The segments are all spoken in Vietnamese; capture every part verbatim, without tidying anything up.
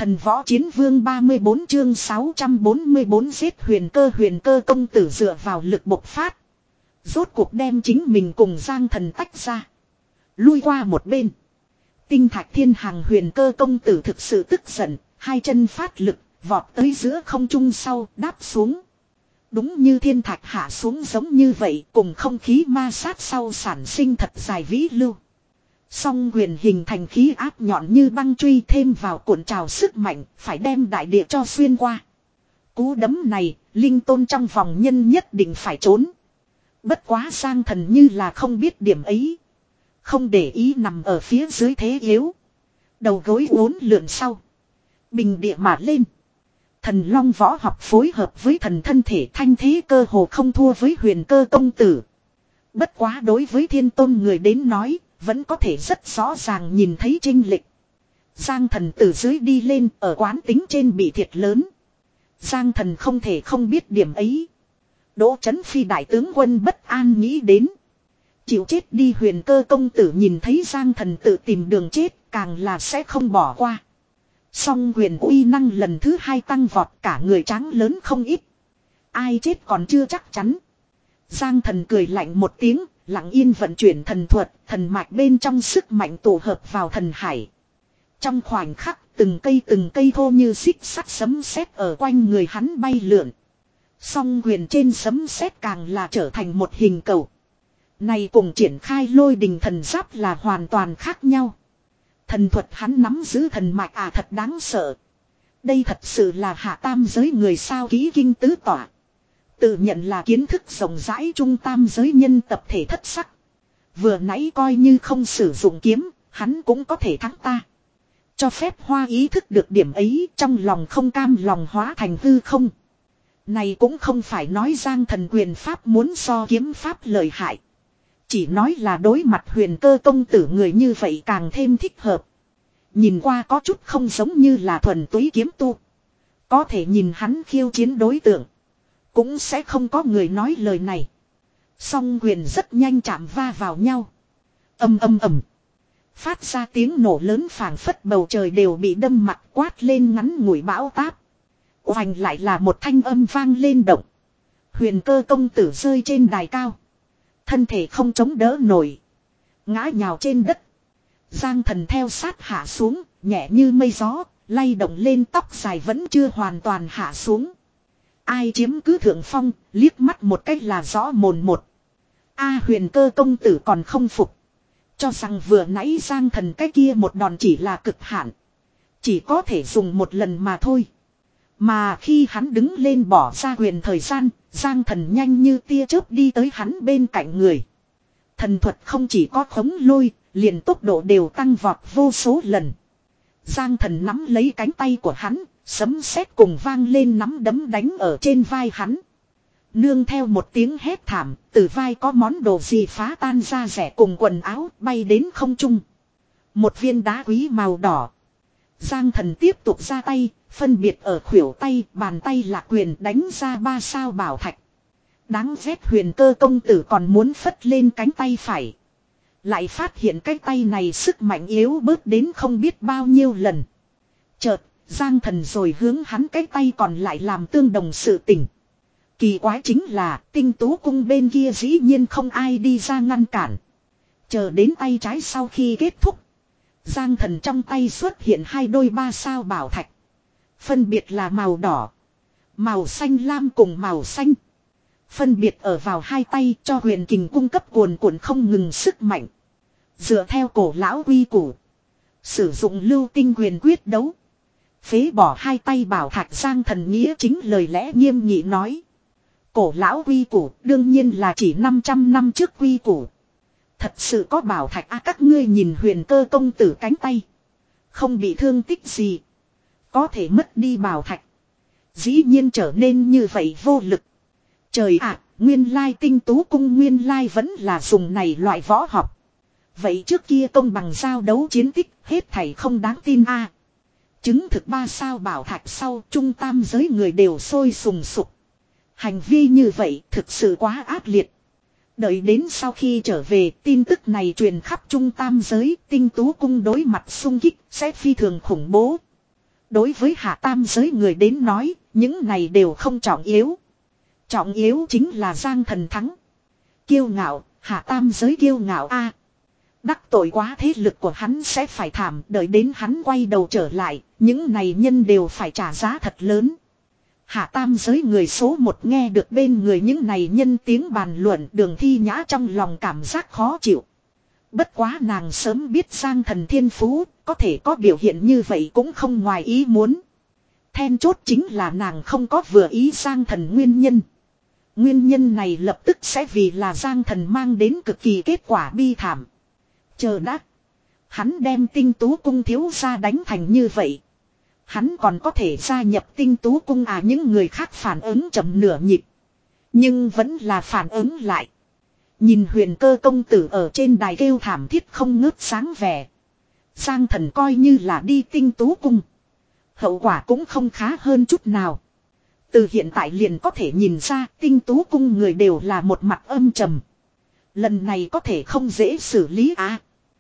Thần võ chiến vương ba mươi bốn chương sáu trăm bốn mươi bốn giết huyền cơ huyền cơ công tử dựa vào lực bộc phát. Rốt cuộc đem chính mình cùng Giang Thần tách ra. Lui qua một bên. Tinh thạch thiên hàng huyền cơ công tử thực sự tức giận. Hai chân phát lực vọt tới giữa không trung sau đáp xuống. Đúng như thiên thạch hạ xuống giống như vậy cùng không khí ma sát sau sản sinh thật dài vĩ lưu. Song huyền hình thành khí áp nhọn như băng truy thêm vào cuộn trào sức mạnh phải đem đại địa cho xuyên qua. Cú đấm này, linh tôn trong vòng nhân nhất định phải trốn. Bất quá Giang Thần như là không biết điểm ấy. Không để ý nằm ở phía dưới thế yếu. Đầu gối uốn lượn sau. Bình địa mà lên. Thần long võ học phối hợp với thần thân thể thanh thế cơ hồ không thua với huyền cơ công tử. Bất quá đối với thiên tôn người đến nói, vẫn có thể rất rõ ràng nhìn thấy chênh lệch. Giang Thần từ dưới đi lên ở quán tính trên bị thiệt lớn. Giang Thần không thể không biết điểm ấy. Đỗ Chấn Phi đại tướng quân bất an nghĩ đến. Chịu chết đi huyền cơ công tử nhìn thấy Giang Thần tự tìm đường chết càng là sẽ không bỏ qua. Song huyền uy năng lần thứ hai tăng vọt cả người tráng lớn không ít. Ai chết còn chưa chắc chắn. Giang Thần cười lạnh một tiếng, lặng yên vận chuyển thần thuật, thần mạch bên trong sức mạnh tổ hợp vào thần hải. Trong khoảnh khắc, từng cây từng cây thô như xích sắt sấm sét ở quanh người hắn bay lượn. Song huyền trên sấm sét càng là trở thành một hình cầu. Này cùng triển khai lôi đình thần giáp là hoàn toàn khác nhau. Thần thuật hắn nắm giữ thần mạch à thật đáng sợ. Đây thật sự là hạ tam giới người sao ký kinh tứ tỏa. Tự nhận là kiến thức rộng rãi trung tam giới nhân tập thể thất sắc. Vừa nãy coi như không sử dụng kiếm, hắn cũng có thể thắng ta. Cho phép hoa ý thức được điểm ấy trong lòng không cam lòng hóa thành hư không. Này cũng không phải nói Giang Thần quyền pháp muốn so kiếm pháp lợi hại. Chỉ nói là đối mặt huyền cơ công tử người như vậy càng thêm thích hợp. Nhìn qua có chút không giống như là thuần túy kiếm tu. Có thể nhìn hắn khiêu chiến đối tượng. Cũng sẽ không có người nói lời này. Song quyền rất nhanh chạm va vào nhau. Âm âm ầm. Phát ra tiếng nổ lớn phảng phất bầu trời đều bị đâm mặt quát lên ngắn ngủi bão táp. Oanh lại là một thanh âm vang lên động. Huyền cơ công tử rơi trên đài cao. Thân thể không chống đỡ nổi. Ngã nhào trên đất. Giang Thần theo sát hạ xuống, nhẹ như mây gió, lay động lên tóc dài vẫn chưa hoàn toàn hạ xuống. Ai chiếm cứ thượng phong, liếc mắt một cách là rõ mồn một. A huyền cơ công tử còn không phục. Cho rằng vừa nãy Giang Thần cái kia một đòn chỉ là cực hạn. Chỉ có thể dùng một lần mà thôi. Mà khi hắn đứng lên bỏ ra quyền thời gian, Giang Thần nhanh như tia chớp đi tới hắn bên cạnh người. Thần thuật không chỉ có khống lôi, liền tốc độ đều tăng vọt vô số lần. Giang Thần nắm lấy cánh tay của hắn, sấm sét cùng vang lên nắm đấm đánh ở trên vai hắn. Nương theo một tiếng hét thảm, từ vai có món đồ gì phá tan ra rẻ cùng quần áo bay đến không trung. Một viên đá quý màu đỏ. Giang Thần tiếp tục ra tay, phân biệt ở khuỷu tay, bàn tay lạc quyền đánh ra ba sao bảo thạch. Đáng ghét huyền cơ công tử còn muốn phất lên cánh tay phải. Lại phát hiện cái tay này sức mạnh yếu bớt đến không biết bao nhiêu lần. Chợt, Giang Thần rồi hướng hắn cái tay còn lại làm tương đồng sự tình. Kỳ quái chính là Tinh Tú cung bên kia dĩ nhiên không ai đi ra ngăn cản. Chờ đến tay trái sau khi kết thúc. Giang Thần trong tay xuất hiện hai đôi ba sao bảo thạch. Phân biệt là màu đỏ, màu xanh lam cùng màu xanh. Phân biệt ở vào hai tay cho huyền kình cung cấp cuồn cuộn không ngừng sức mạnh. Dựa theo cổ lão quy củ. Sử dụng lưu tinh huyền quyết đấu. Phế bỏ hai tay bảo thạch Giang Thần nghĩa chính lời lẽ nghiêm nghị nói. Cổ lão quy củ đương nhiên là chỉ năm trăm năm trước quy củ. Thật sự có bảo thạch à các ngươi nhìn huyền cơ công tử cánh tay. Không bị thương tích gì. Có thể mất đi bảo thạch. Dĩ nhiên trở nên như vậy vô lực. Trời ạ, nguyên lai Tinh Tú cung nguyên lai vẫn là dùng này loại võ học. Vậy trước kia công bằng giao đấu chiến tích hết thảy không đáng tin a. Chứng thực ba sao bảo thạch sau trung tam giới người đều sôi sùng sục. Hành vi như vậy thực sự quá ác liệt. Đợi đến sau khi trở về tin tức này truyền khắp trung tam giới Tinh Tú cung đối mặt xung kích sẽ phi thường khủng bố. Đối với hạ tam giới người đến nói, những này đều không trọng yếu. Trọng yếu chính là Giang Thần thắng. Kiêu ngạo, hạ tam giới kiêu ngạo a. Đắc tội quá thế lực của hắn sẽ phải thảm, đợi đến hắn quay đầu trở lại, những này nhân đều phải trả giá thật lớn. Hạ tam giới người số một nghe được bên người những này nhân tiếng bàn luận, Đường Thi Nhã trong lòng cảm giác khó chịu. Bất quá nàng sớm biết Giang Thần thiên phú, có thể có biểu hiện như vậy cũng không ngoài ý muốn. Then chốt chính là nàng không có vừa ý Giang Thần nguyên nhân. Nguyên nhân này lập tức sẽ vì là Giang Thần mang đến cực kỳ kết quả bi thảm. Chờ đã. Hắn đem Tinh Tú Cung thiếu gia đánh thành như vậy. Hắn còn có thể gia nhập Tinh Tú Cung à, những người khác phản ứng chậm nửa nhịp. Nhưng vẫn là phản ứng lại. Nhìn Huyền Cơ công tử ở trên đài kêu thảm thiết không ngớt sáng vẻ. Giang Thần coi như là đi Tinh Tú Cung. Hậu quả cũng không khá hơn chút nào. Từ hiện tại liền có thể nhìn ra Tinh Tú Cung người đều là một mặt âm trầm. Lần này có thể không dễ xử lý à.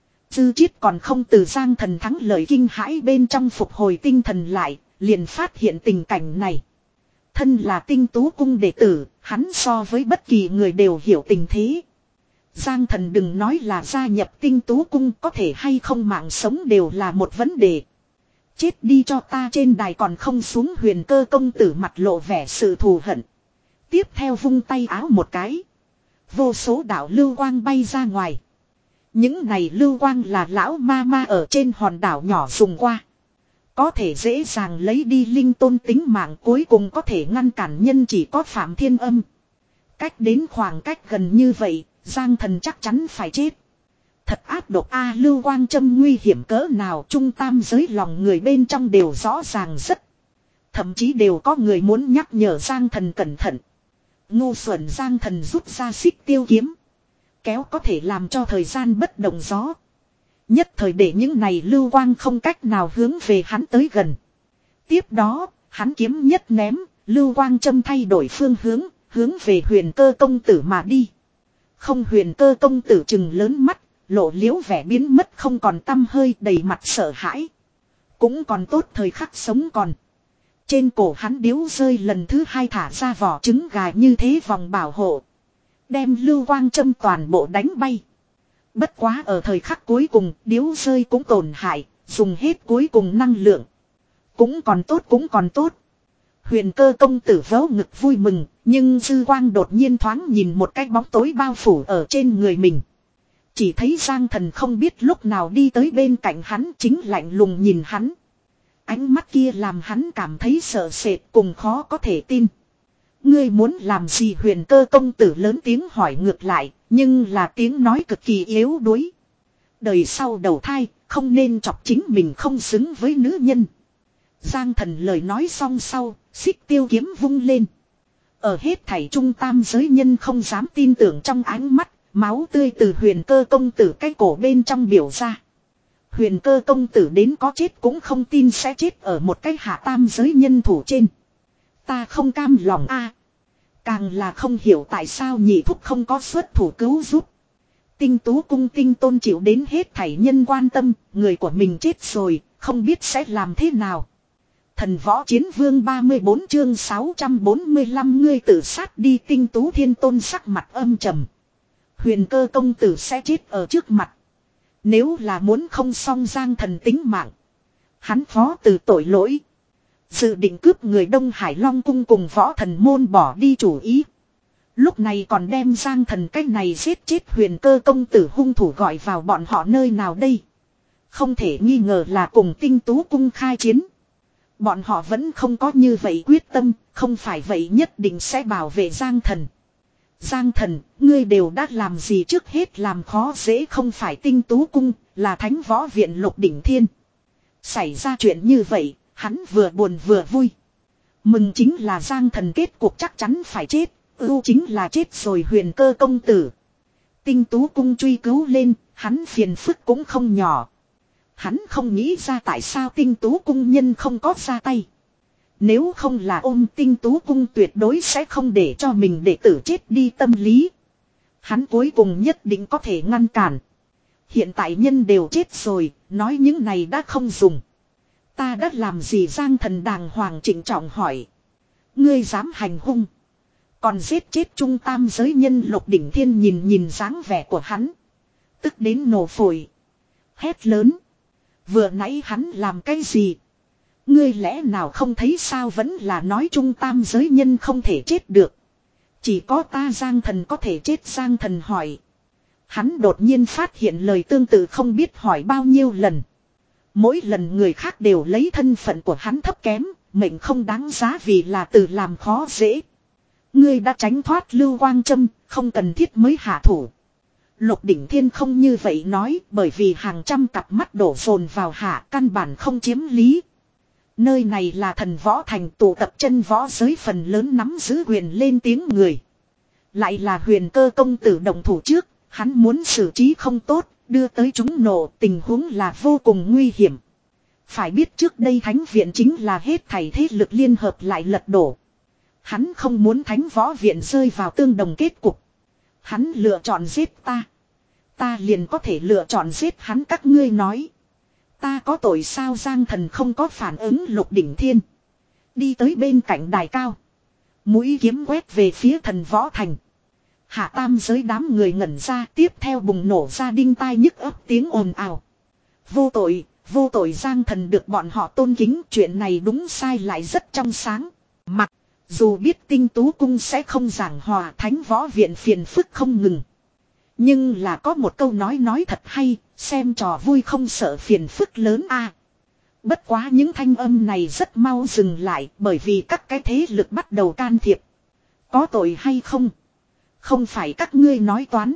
Dư Chiết còn không từ Giang Thần thắng lời kinh hãi bên trong phục hồi tinh thần lại, liền phát hiện tình cảnh này. Thân là Tinh Tú Cung đệ tử, hắn so với bất kỳ người đều hiểu tình thế. Giang Thần đừng nói là gia nhập Tinh Tú Cung, có thể hay không mạng sống đều là một vấn đề. Chết đi cho ta, trên đài còn không xuống. Huyền Cơ công tử mặt lộ vẻ sự thù hận. Tiếp theo vung tay áo một cái. Vô số đạo lưu quang bay ra ngoài. Những này lưu quang là lão ma ma ở trên hòn đảo nhỏ dùng qua. Có thể dễ dàng lấy đi linh tôn tính mạng, cuối cùng có thể ngăn cản nhân chỉ có Phạm Thiên Âm. Cách đến khoảng cách gần như vậy, Giang Thần chắc chắn phải chết. Thật ác độc a, lưu quang châm nguy hiểm cỡ nào, trung tam giới lòng người bên trong đều rõ ràng rất. Thậm chí đều có người muốn nhắc nhở Giang Thần cẩn thận. Ngu xuẩn Giang Thần rút ra xích tiêu kiếm. Kéo có thể làm cho thời gian bất động gió. Nhất thời để những này lưu quang không cách nào hướng về hắn tới gần. Tiếp đó, hắn kiếm nhất ném, lưu quang châm thay đổi phương hướng, hướng về Huyền Cơ công tử mà đi. Không, Huyền Cơ công tử trừng lớn mắt, lộ liếu vẻ biến mất không còn tăm hơi, đầy mặt sợ hãi. Cũng còn tốt thời khắc sống còn. Trên cổ hắn điếu rơi lần thứ hai thả ra vỏ trứng gà như thế vòng bảo hộ. Đem lưu quang châm toàn bộ đánh bay. Bất quá ở thời khắc cuối cùng, điếu rơi cũng tổn hại, dùng hết cuối cùng năng lượng. Cũng còn tốt, cũng còn tốt. Huyền Cơ công tử vớ ngực vui mừng, nhưng dư quang đột nhiên thoáng nhìn một cái bóng tối bao phủ ở trên người mình. Chỉ thấy Giang Thần không biết lúc nào đi tới bên cạnh hắn, chính lạnh lùng nhìn hắn. Ánh mắt kia làm hắn cảm thấy sợ sệt cùng khó có thể tin. Ngươi muốn làm gì? Huyền Cơ công tử lớn tiếng hỏi ngược lại, nhưng là tiếng nói cực kỳ yếu đuối. Đời sau đầu thai, không nên chọc chính mình không xứng với nữ nhân. Giang Thần lời nói xong sau, xích tiêu kiếm vung lên. Ở hết thảy trung tam giới nhân không dám tin tưởng trong ánh mắt, máu tươi từ Huyền Cơ công tử cái cổ bên trong biểu ra. Huyền Cơ công tử đến có chết cũng không tin sẽ chết ở một cái hạ tam giới nhân thủ trên. Ta không cam lòng a. Càng là không hiểu tại sao nhị thúc không có xuất thủ cứu giúp. Tinh Tú Cung Tinh Tôn chịu đến hết thảy nhân quan tâm, người của mình chết rồi, không biết sẽ làm thế nào. Thần Võ Chiến Vương ba mươi bốn chương sáu trăm bốn mươi lăm ngươi tự sát đi. Tinh Tú Thiên Tôn sắc mặt âm trầm. Huyền Cơ công tử sẽ chết ở trước mặt. Nếu là muốn không xong Giang Thần tính mạng, hắn phó từ tội lỗi. Dự định cướp người Đông Hải Long Cung cùng Võ Thần môn bỏ đi chủ ý. Lúc này còn đem Giang Thần cách này giết chết Huyền Cơ công tử hung thủ gọi vào bọn họ nơi nào đây? Không thể nghi ngờ là cùng Tinh Tú Cung khai chiến. Bọn họ vẫn không có như vậy quyết tâm, không phải vậy nhất định sẽ bảo vệ Giang Thần. Giang Thần, ngươi đều đã làm gì? Trước hết làm khó dễ không phải Tinh Tú Cung, là Thánh Võ Viện Lục Đỉnh Thiên. Xảy ra chuyện như vậy, hắn vừa buồn vừa vui. Mừng chính là Giang Thần kết cục chắc chắn phải chết, ưu chính là chết rồi Huyền Cơ công tử. Tinh Tú Cung truy cứu lên, hắn phiền phức cũng không nhỏ. Hắn không nghĩ ra tại sao Tinh Tú Cung nhân không có ra tay. Nếu không là ôm Tinh Tú Cung tuyệt đối sẽ không để cho mình đệ tử chết đi tâm lý. Hắn cuối cùng nhất định có thể ngăn cản. Hiện tại nhân đều chết rồi, nói những này đã không dùng. Ta đã làm gì? Giang Thần đàng hoàng trịnh trọng hỏi. Ngươi dám hành hung. Còn giết chết trung tam giới nhân. Lục Đỉnh Thiên nhìn nhìn dáng vẻ của hắn. Tức đến nổ phổi. Hét lớn. Vừa nãy hắn làm cái gì? Ngươi lẽ nào không thấy sao? Vẫn là nói trung tam giới nhân không thể chết được. Chỉ có ta Giang Thần có thể chết. Giang Thần hỏi. Hắn đột nhiên phát hiện lời tương tự không biết hỏi bao nhiêu lần. Mỗi lần người khác đều lấy thân phận của hắn thấp kém, mệnh không đáng giá vì là từ làm khó dễ. Ngươi đã tránh thoát Lưu Quang Châm, không cần thiết mới hạ thủ. Lục Đỉnh Thiên không như vậy nói, bởi vì hàng trăm cặp mắt đổ dồn vào hạ, căn bản không chiếm lý. Nơi này là Thần Võ Thành, tụ tập chân võ giới phần lớn nắm giữ quyền lên tiếng người. Lại là Huyền Cơ công tử động thủ trước, hắn muốn xử trí không tốt, đưa tới chúng nổ, tình huống là vô cùng nguy hiểm. Phải biết trước đây Thánh Viện chính là hết thảy thế lực liên hợp lại lật đổ. Hắn không muốn Thánh Võ Viện rơi vào tương đồng kết cục. Hắn lựa chọn giết ta. Ta liền có thể lựa chọn giết hắn. Các ngươi nói. Ta có tội sao? Giang Thần không có phản ứng. Lục Đỉnh Thiên đi tới bên cạnh đài cao. Mũi kiếm quét về phía Thần Võ Thành. Hạ tam giới đám người ngẩn ra, tiếp theo bùng nổ ra đinh tai nhức ấp tiếng ồn ào. Vô tội, vô tội. Giang Thần được bọn họ tôn kính, chuyện này đúng sai lại rất trong sáng. Mặc dù biết Tinh Tú Cung sẽ không giảng hòa, Thánh Võ Viện phiền phức không ngừng. Nhưng là có một câu nói nói thật hay, xem trò vui không sợ phiền phức lớn a. À, bất quá những thanh âm này rất mau dừng lại, bởi vì các cái thế lực bắt đầu can thiệp. Có tội hay không? Không phải các ngươi nói toán.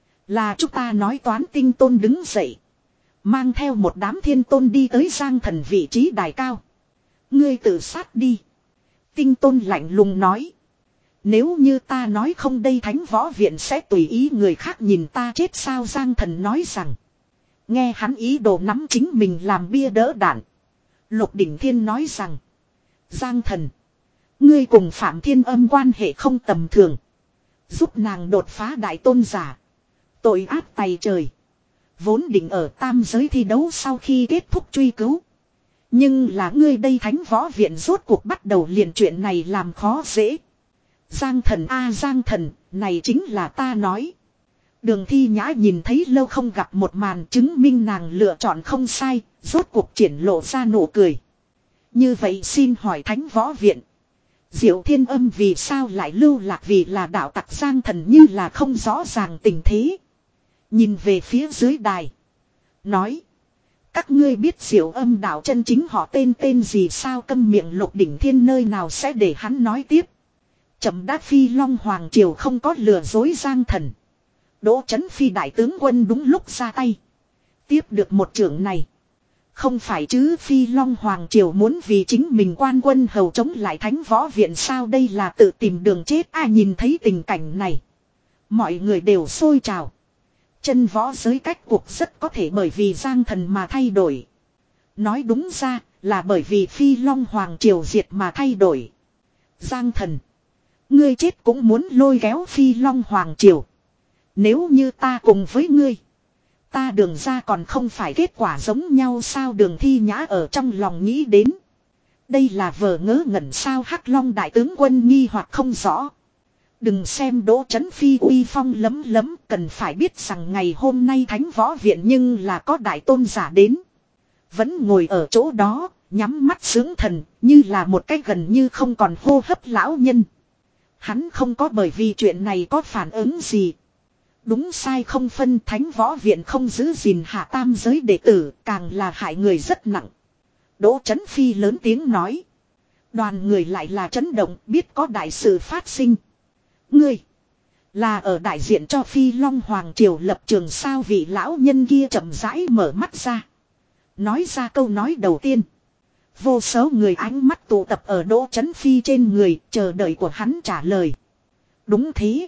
Là chúng ta nói toán. Tinh Tôn đứng dậy. Mang theo một đám thiên tôn đi tới Giang Thần vị trí đài cao. Ngươi tự sát đi. Tinh Tôn lạnh lùng nói. Nếu như ta nói không đây Thánh Võ Viện sẽ tùy ý người khác nhìn ta chết sao? Giang Thần nói rằng. Nghe hắn ý đồ nắm chính mình làm bia đỡ đạn. Lục Đỉnh Thiên nói rằng. Giang Thần. Ngươi cùng Phạm Thiên Âm quan hệ không tầm thường. Giúp nàng đột phá đại tôn giả. Tội ác tày trời. Vốn định ở tam giới thi đấu sau khi kết thúc truy cứu. Nhưng là ngươi đây Thánh Võ Viện rốt cuộc bắt đầu liền chuyện này làm khó dễ. Giang Thần a à, Giang Thần, này chính là ta nói. Đường Thi Nhã nhìn thấy lâu không gặp một màn chứng minh nàng lựa chọn không sai, rốt cuộc triển lộ ra nụ cười. Như vậy xin hỏi Thánh Võ Viện. Diệu Thiên Âm vì sao lại lưu lạc? Vì là đạo tặc. Giang Thần như là không rõ ràng tình thế. Nhìn về phía dưới đài. Nói. Các ngươi biết Diệu Âm đạo chân chính họ tên tên gì sao? Câm miệng. Lục Đỉnh Thiên nơi nào sẽ để hắn nói tiếp. Chậm đã. Phi Long Hoàng Triều không có lừa dối Giang Thần. Đỗ Chấn Phi đại tướng quân đúng lúc ra tay. Tiếp được một trưởng này. Không phải chứ? Phi Long Hoàng Triều muốn vì chính mình quan quân hầu chống lại Thánh Võ Viện sao? Đây là tự tìm đường chết. Ai nhìn thấy tình cảnh này. Mọi người đều sôi trào. Chân võ giới cách cuộc rất có thể bởi vì Giang Thần mà thay đổi. Nói đúng ra là bởi vì Phi Long Hoàng Triều diệt mà thay đổi. Giang Thần. Ngươi chết cũng muốn lôi kéo Phi Long Hoàng Triều. Nếu như ta cùng với ngươi. Ta Đường ra còn không phải kết quả giống nhau sao? Đường Thi Nhã ở trong lòng nghĩ đến. Đây là vờ ngớ ngẩn sao? Hắc Long đại tướng quân nghi hoặc không rõ. Đừng xem Đỗ Chấn Phi uy phong lấm lấm, cần phải biết rằng ngày hôm nay Thánh Võ Viện nhưng là có đại tôn giả đến. Vẫn ngồi ở chỗ đó, nhắm mắt dưỡng thần, như là một cái gần như không còn hô hấp lão nhân. Hắn không có bởi vì chuyện này có phản ứng gì. Đúng sai không phân. Thánh Võ Viện không giữ gìn hạ tam giới đệ tử, càng là hại người rất nặng. Đỗ Chấn Phi lớn tiếng nói. Đoàn người lại là chấn động, biết có đại sự phát sinh. Ngươi là ở đại diện cho Phi Long Hoàng Triều lập trường sao? Vị lão nhân kia chậm rãi mở mắt ra. Nói ra câu nói đầu tiên. Vô số người ánh mắt tụ tập ở Đỗ Chấn Phi trên người, chờ đợi của hắn trả lời. Đúng thế.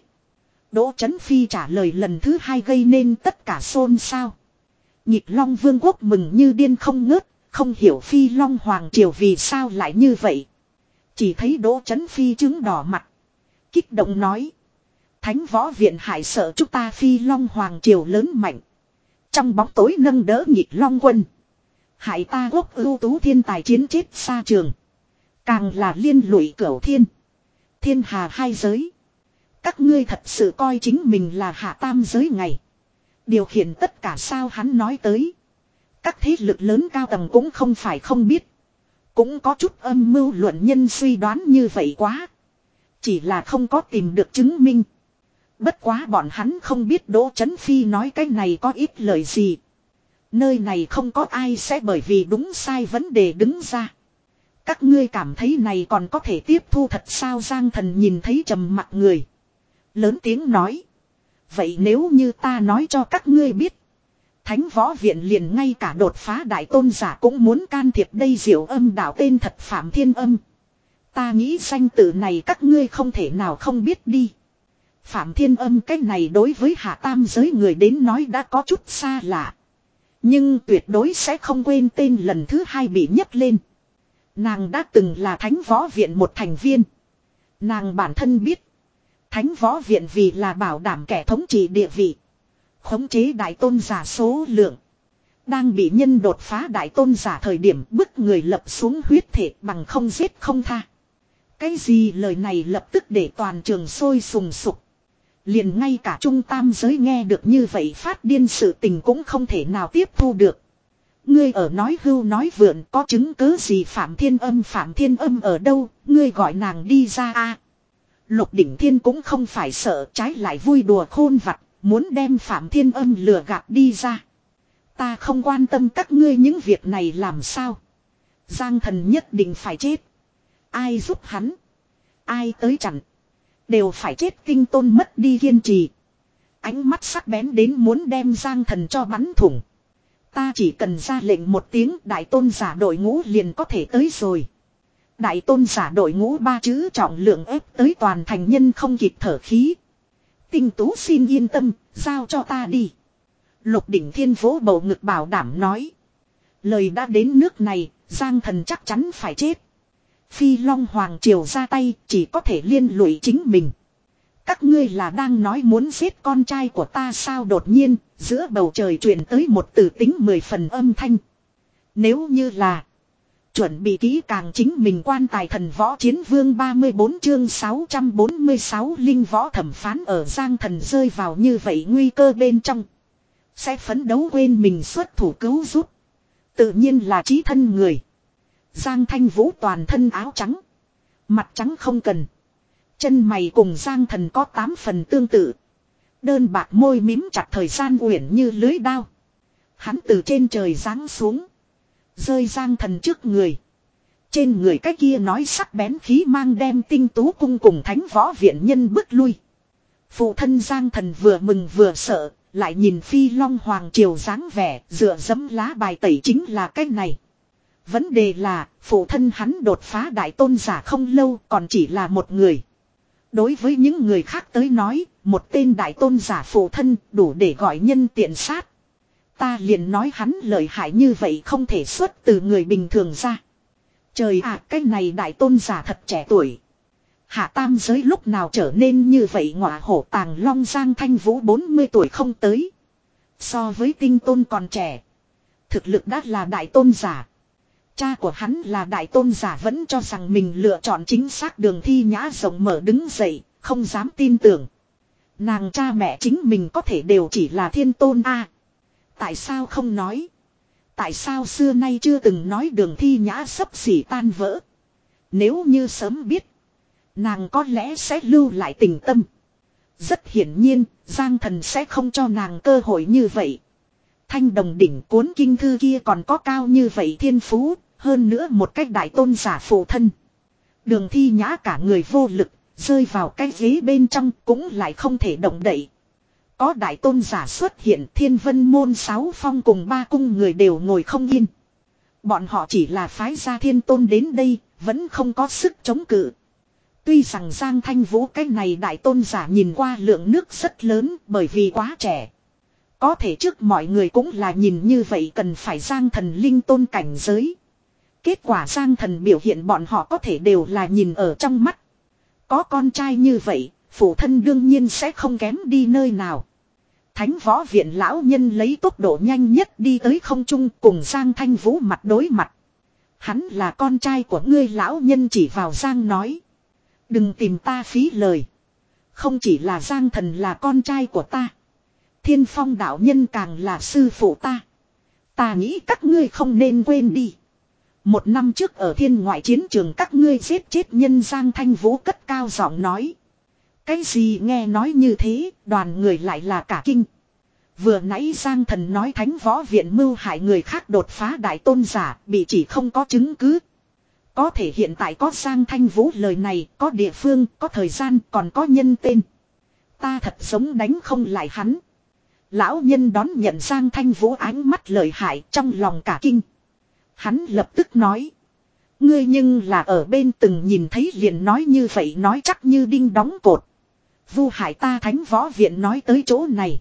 Đỗ Chấn Phi trả lời lần thứ hai gây nên tất cả xôn xao. Nhịp Long Vương quốc mừng như điên không ngớt, không hiểu Phi Long Hoàng Triều vì sao lại như vậy. Chỉ thấy Đỗ Chấn Phi trứng đỏ mặt. Kích động nói. Thánh Võ Viện hại sợ chúng ta Phi Long Hoàng Triều lớn mạnh. Trong bóng tối nâng đỡ Nhịp Long Quân. Hại ta quốc ưu tú thiên tài chiến chết xa trường. Càng là liên lụy cửu thiên. Thiên hà hai giới. Các ngươi thật sự coi chính mình là hạ tam giới ngày. Điều khiển tất cả sao hắn nói tới. Các thế lực lớn cao tầng cũng không phải không biết. Cũng có chút âm mưu luận nhân suy đoán như vậy quá. Chỉ là không có tìm được chứng minh. Bất quá bọn hắn không biết Đỗ Chấn Phi nói cái này có ít lời gì. Nơi này không có ai sẽ bởi vì đúng sai vấn đề đứng ra. Các ngươi cảm thấy này còn có thể tiếp thu thật sao? Giang Thần nhìn thấy trầm mặc người. Lớn tiếng nói. Vậy nếu như ta nói cho các ngươi biết. Thánh võ viện liền ngay cả đột phá đại tôn giả cũng muốn can thiệp đây. Diệu Âm đạo tên thật Phạm Thiên Âm. Ta nghĩ danh tự này các ngươi không thể nào không biết đi. Phạm Thiên Âm cái này đối với hạ tam giới người đến nói đã có chút xa lạ. Nhưng tuyệt đối sẽ không quên tên lần thứ hai bị nhấc lên. Nàng đã từng là Thánh võ viện một thành viên. Nàng bản thân biết. Thánh võ viện vì là bảo đảm kẻ thống trị địa vị. Khống chế đại tôn giả số lượng. Đang bị nhân đột phá đại tôn giả thời điểm bức người lập xuống huyết thể bằng không giết không tha. Cái gì lời này lập tức để toàn trường sôi sùng sục. Liền ngay cả trung tam giới nghe được như vậy phát điên sự tình cũng không thể nào tiếp thu được. Ngươi ở nói hưu nói vượn có chứng cứ gì? Phạm Thiên Âm Phạm Thiên Âm ở đâu? Ngươi gọi nàng đi ra a. Lục Đỉnh Thiên cũng không phải sợ, trái lại vui đùa khôn vặt, muốn đem Phạm Thiên Âm lừa gạt đi ra. Ta không quan tâm các ngươi những việc này làm sao. Giang Thần nhất định phải chết. Ai giúp hắn, ai tới chặn, đều phải chết. Kinh Tôn mất đi kiên trì, ánh mắt sắc bén đến muốn đem Giang Thần cho bắn thủng. Ta chỉ cần ra lệnh một tiếng, đại tôn giả đội ngũ liền có thể tới rồi. Đại tôn giả đội ngũ ba chữ trọng lượng ép tới toàn thành nhân không kịp thở khí. Tinh Tú xin yên tâm, giao cho ta đi. Lục Đỉnh Thiên vỗ bầu ngực bảo đảm nói. Lời đã đến nước này, Giang Thần chắc chắn phải chết. Phi Long Hoàng Triều ra tay chỉ có thể liên lụy chính mình. Các ngươi là đang nói muốn giết con trai của ta sao? Đột nhiên, giữa bầu trời truyền tới một từ tính mười phần âm thanh. Nếu như là chuẩn bị kỹ càng chính mình quan tài. Thần võ chiến vương ba mươi bốn chương sáu trăm bốn mươi sáu linh võ thẩm phán. Ở Giang Thần rơi vào như vậy nguy cơ bên trong, sẽ phấn đấu quên mình xuất thủ cứu giúp. Tự nhiên là chí thân người. Giang Thanh Vũ toàn thân áo trắng, mặt trắng không cần. Chân mày cùng Giang Thần có tám phần tương tự. Đơn bạc môi mím chặt, thời gian uyển như lưới đao. Hắn từ trên trời giáng xuống, rơi Giang Thần trước người. Trên người cái kia nói sắc bén khí mang đem Tinh Tú cung cùng Thánh võ viện nhân bước lui. Phụ thân Giang Thần vừa mừng vừa sợ, lại nhìn Phi Long Hoàng Triều dáng vẻ, dựa dẫm lá bài tẩy chính là cái này. Vấn đề là, phụ thân hắn đột phá đại tôn giả không lâu, còn chỉ là một người. Đối với những người khác tới nói, một tên đại tôn giả phụ thân đủ để gọi nhân tiện sát. Ta liền nói hắn lợi hại như vậy không thể xuất từ người bình thường ra. Trời ạ, cái này đại tôn giả thật trẻ tuổi. Hạ tam giới lúc nào trở nên như vậy? Ngọa hổ tàng long. Giang Thanh Vũ bốn mươi tuổi không tới. So với Tinh Tôn còn trẻ. Thực lực đã là đại tôn giả. Cha của hắn là đại tôn giả vẫn cho rằng mình lựa chọn chính xác. Đường Thi Nhã rộng mở đứng dậy, không dám tin tưởng. Nàng cha mẹ chính mình có thể đều chỉ là thiên tôn a. Tại sao không nói? Tại sao xưa nay chưa từng nói? Đường Thi Nhã xấp xỉ tan vỡ. Nếu như sớm biết, nàng có lẽ sẽ lưu lại tình tâm. Rất hiển nhiên, Giang Thần sẽ không cho nàng cơ hội như vậy. Thanh đồng đỉnh cuốn kinh thư kia còn có cao như vậy thiên phú, hơn nữa một cách đại tôn giả phụ thân. Đường Thi Nhã cả người vô lực, rơi vào cái ghế bên trong cũng lại không thể động đậy. Có đại tôn giả xuất hiện, Thiên Vân môn sáu phong cùng ba cung người đều ngồi không yên. Bọn họ chỉ là phái gia thiên tôn đến đây, vẫn không có sức chống cự. Tuy rằng Giang Thanh Vũ cái này đại tôn giả nhìn qua lượng nước rất lớn bởi vì quá trẻ. Có thể trước mọi người cũng là nhìn như vậy cần phải Giang Thần linh tôn cảnh giới. Kết quả Giang Thần biểu hiện bọn họ có thể đều là nhìn ở trong mắt. Có con trai như vậy, phụ thân đương nhiên sẽ không kém đi nơi nào. Thánh võ viện lão nhân lấy tốc độ nhanh nhất đi tới không trung cùng Giang Thanh Vũ mặt đối mặt. Hắn là con trai của ngươi, lão nhân chỉ vào Giang nói. Đừng tìm ta phí lời. Không chỉ là Giang thần là con trai của ta. Thiên Phong đạo nhân càng là sư phụ ta. Ta nghĩ các ngươi không nên quên đi. Một năm trước ở thiên ngoại chiến trường các ngươi giết chết nhân, Giang Thanh Vũ cất cao giọng nói. Cái gì nghe nói như thế, đoàn người lại là cả kinh. Vừa nãy Giang thần nói thánh võ viện mưu hại người khác đột phá đại tôn giả, bị chỉ không có chứng cứ. Có thể hiện tại có Giang Thanh Vũ lời này, có địa phương, có thời gian, còn có nhân tên. Ta thật sống đánh không lại hắn. Lão nhân đón nhận Giang Thanh Vũ ánh mắt lợi hại, trong lòng cả kinh. Hắn lập tức nói. Ngươi nhưng là ở bên từng nhìn thấy liền nói như vậy, nói chắc như đinh đóng cột. Vu hại ta, thánh võ viện nói tới chỗ này.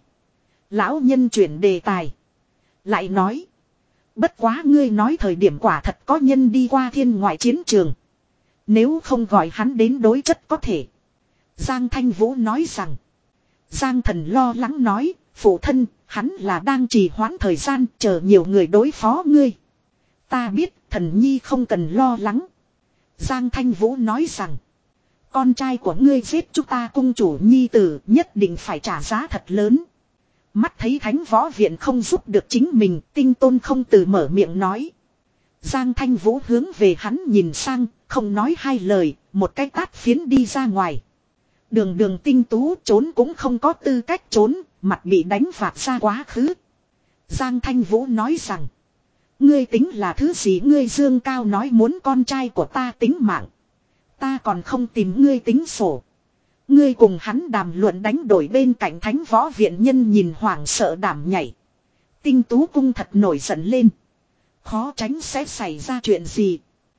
Lão nhân chuyển đề tài. Lại nói. Bất quá ngươi nói thời điểm quả thật có nhân đi qua thiên ngoại chiến trường. Nếu không gọi hắn đến đối chất có thể. Giang Thanh Vũ nói rằng. Giang thần lo lắng nói. Phụ thân, hắn là đang trì hoãn thời gian chờ nhiều người đối phó ngươi. Ta biết, thần nhi không cần lo lắng. Giang Thanh Vũ nói rằng. Con trai của ngươi giết chúng ta cung chủ nhi tử, nhất định phải trả giá thật lớn. Mắt thấy thánh võ viện không giúp được chính mình, Tinh Tôn không từ mở miệng nói. Giang Thanh Vũ hướng về hắn nhìn sang, không nói hai lời, một cái tát phiến đi ra ngoài. Đường đường Tinh Tú trốn cũng không có tư cách trốn, mặt bị đánh phạt ra quá khứ. Giang Thanh Vũ nói rằng. Ngươi tính là thứ gì, ngươi dương cao nói muốn con trai của ta tính mạng. Ta còn không tìm ngươi tính sổ. Ngươi cùng hắn đàm luận đánh đổi bên cạnh thánh võ viện nhân nhìn hoảng sợ đảm nhảy. Tinh Tú cung thật nổi giận lên. Khó tránh sẽ xảy ra chuyện gì.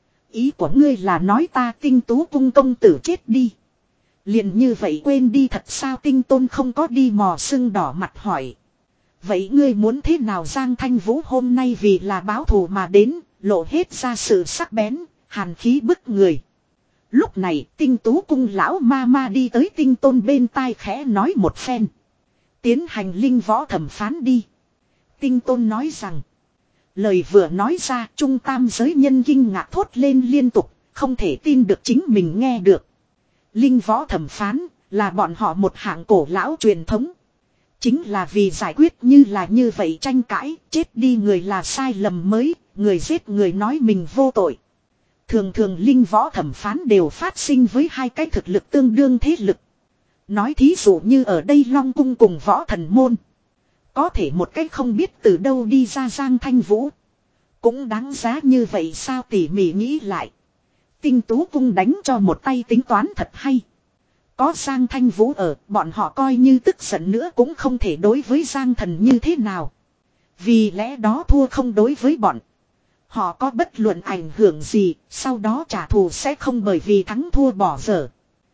Ý của ngươi là nói ta Tinh Tú cung công tử chết đi. Liền như vậy quên đi thật sao? Tinh Tôn không có đi mò sưng đỏ mặt hỏi. Vậy ngươi muốn thế nào? Giang Thanh Vũ hôm nay vì là báo thù mà đến, lộ hết ra sự sắc bén, hàn khí bức người. Lúc này Tinh Tú cung lão ma ma đi tới Tinh Tôn bên tai khẽ nói một phen. Tiến hành linh võ thẩm phán đi. Tinh Tôn nói rằng. Lời vừa nói ra, trung tam giới nhân kinh ngạc thốt lên liên tục, không thể tin được chính mình nghe được. Linh võ thẩm phán là bọn họ một hạng cổ lão truyền thống. Chính là vì giải quyết như là như vậy tranh cãi, chết đi người là sai lầm mới, người giết người nói mình vô tội. Thường thường linh võ thẩm phán đều phát sinh với hai cái thực lực tương đương thế lực. Nói thí dụ như ở đây Long Cung cùng võ thần môn. Có thể một cái không biết từ đâu đi ra Giang Thanh Vũ. Cũng đáng giá như vậy sao? Tỉ mỉ nghĩ lại. Tinh Tú cung đánh cho một tay tính toán thật hay. Có Giang Thanh Vũ ở, bọn họ coi như tức giận nữa cũng không thể đối với Giang thần như thế nào. Vì lẽ đó thua không đối với bọn. Họ có bất luận ảnh hưởng gì, sau đó trả thù sẽ không bởi vì thắng thua bỏ dở.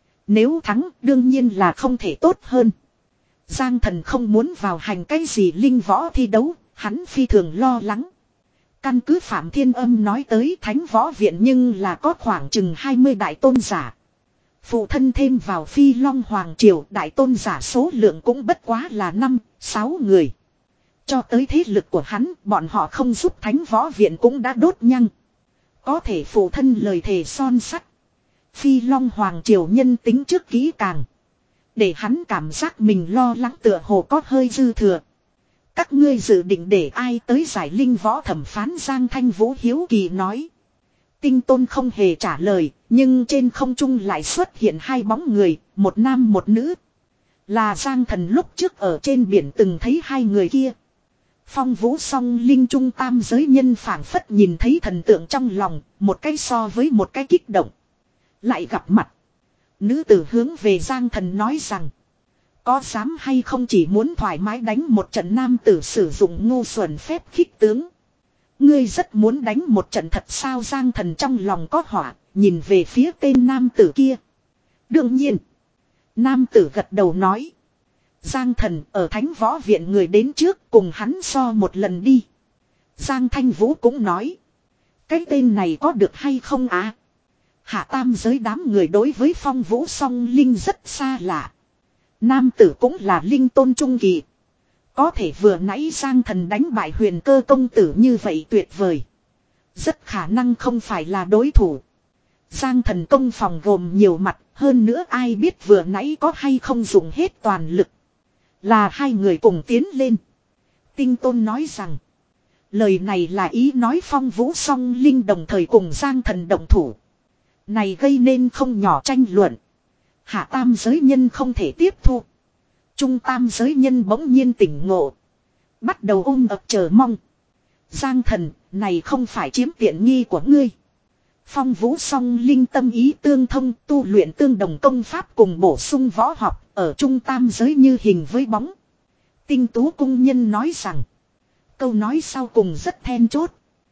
Nếu thắng, đương nhiên là không thể tốt hơn. Giang thần không muốn vào hành cái gì linh võ thi đấu, hắn phi thường lo lắng. Căn cứ Phạm Thiên Âm nói tới thánh võ viện nhưng là có khoảng chừng hai mươi đại tôn giả. Phụ thân thêm vào Phi Long Hoàng Triều, đại tôn giả số lượng cũng bất quá là năm, sáu người. Cho tới thế lực của hắn, bọn họ không giúp thánh võ viện cũng đã đốt nhăng. Có thể phụ thân lời thề son sắt. Phi Long Hoàng Triều nhân tính trước kỹ càng. Để hắn cảm giác mình lo lắng tựa hồ có hơi dư thừa. Các ngươi dự định để ai tới giải linh võ thẩm phán? Giang Thanh Vũ hiếu kỳ nói. Tinh Tôn không hề trả lời, nhưng trên không trung lại xuất hiện hai bóng người, một nam một nữ. Là Giang thần lúc trước ở trên biển từng thấy hai người kia. Phong Vũ song linh trung tam giới nhân phảng phất nhìn thấy thần tượng trong lòng, một cái so với một cái kích động. Lại gặp mặt. Nữ tử hướng về Giang thần nói rằng. Có dám hay không chỉ muốn thoải mái đánh một trận? Nam tử sử dụng ngu xuẩn phép khích tướng. Ngươi rất muốn đánh một trận thật sao? Giang thần trong lòng có hỏa, nhìn về phía tên nam tử kia. Đương nhiên. Nam tử gật đầu nói. Giang thần ở thánh võ viện người đến trước cùng hắn so một lần đi. Giang Thanh Vũ cũng nói. Cái tên này có được hay không á? À? Hạ tam giới đám người đối với Phong Vũ song linh rất xa lạ. Nam tử cũng là linh tôn trung kỳ. Có thể vừa nãy Giang Thần đánh bại Huyền Cơ công tử như vậy tuyệt vời. Rất khả năng không phải là đối thủ. Giang Thần công phòng gồm nhiều mặt, hơn nữa ai biết vừa nãy có hay không dùng hết toàn lực. Là hai người cùng tiến lên. Tinh Tôn nói rằng, lời này là ý nói Phong Vũ Song Linh đồng thời cùng Giang Thần động thủ. Này gây nên không nhỏ tranh luận. Hạ tam giới nhân không thể tiếp thu. Trung tam giới nhân bỗng nhiên tỉnh ngộ. Bắt đầu ôm ập chờ mong. Giang Thần, này không phải chiếm tiện nghi của ngươi. Phong Vũ Song Linh tâm ý tương thông, tu luyện tương đồng công pháp cùng bổ sung võ học, ở trung tam giới như hình với bóng. Tinh Tú cung nhân nói rằng, câu nói sau cùng rất then chốt.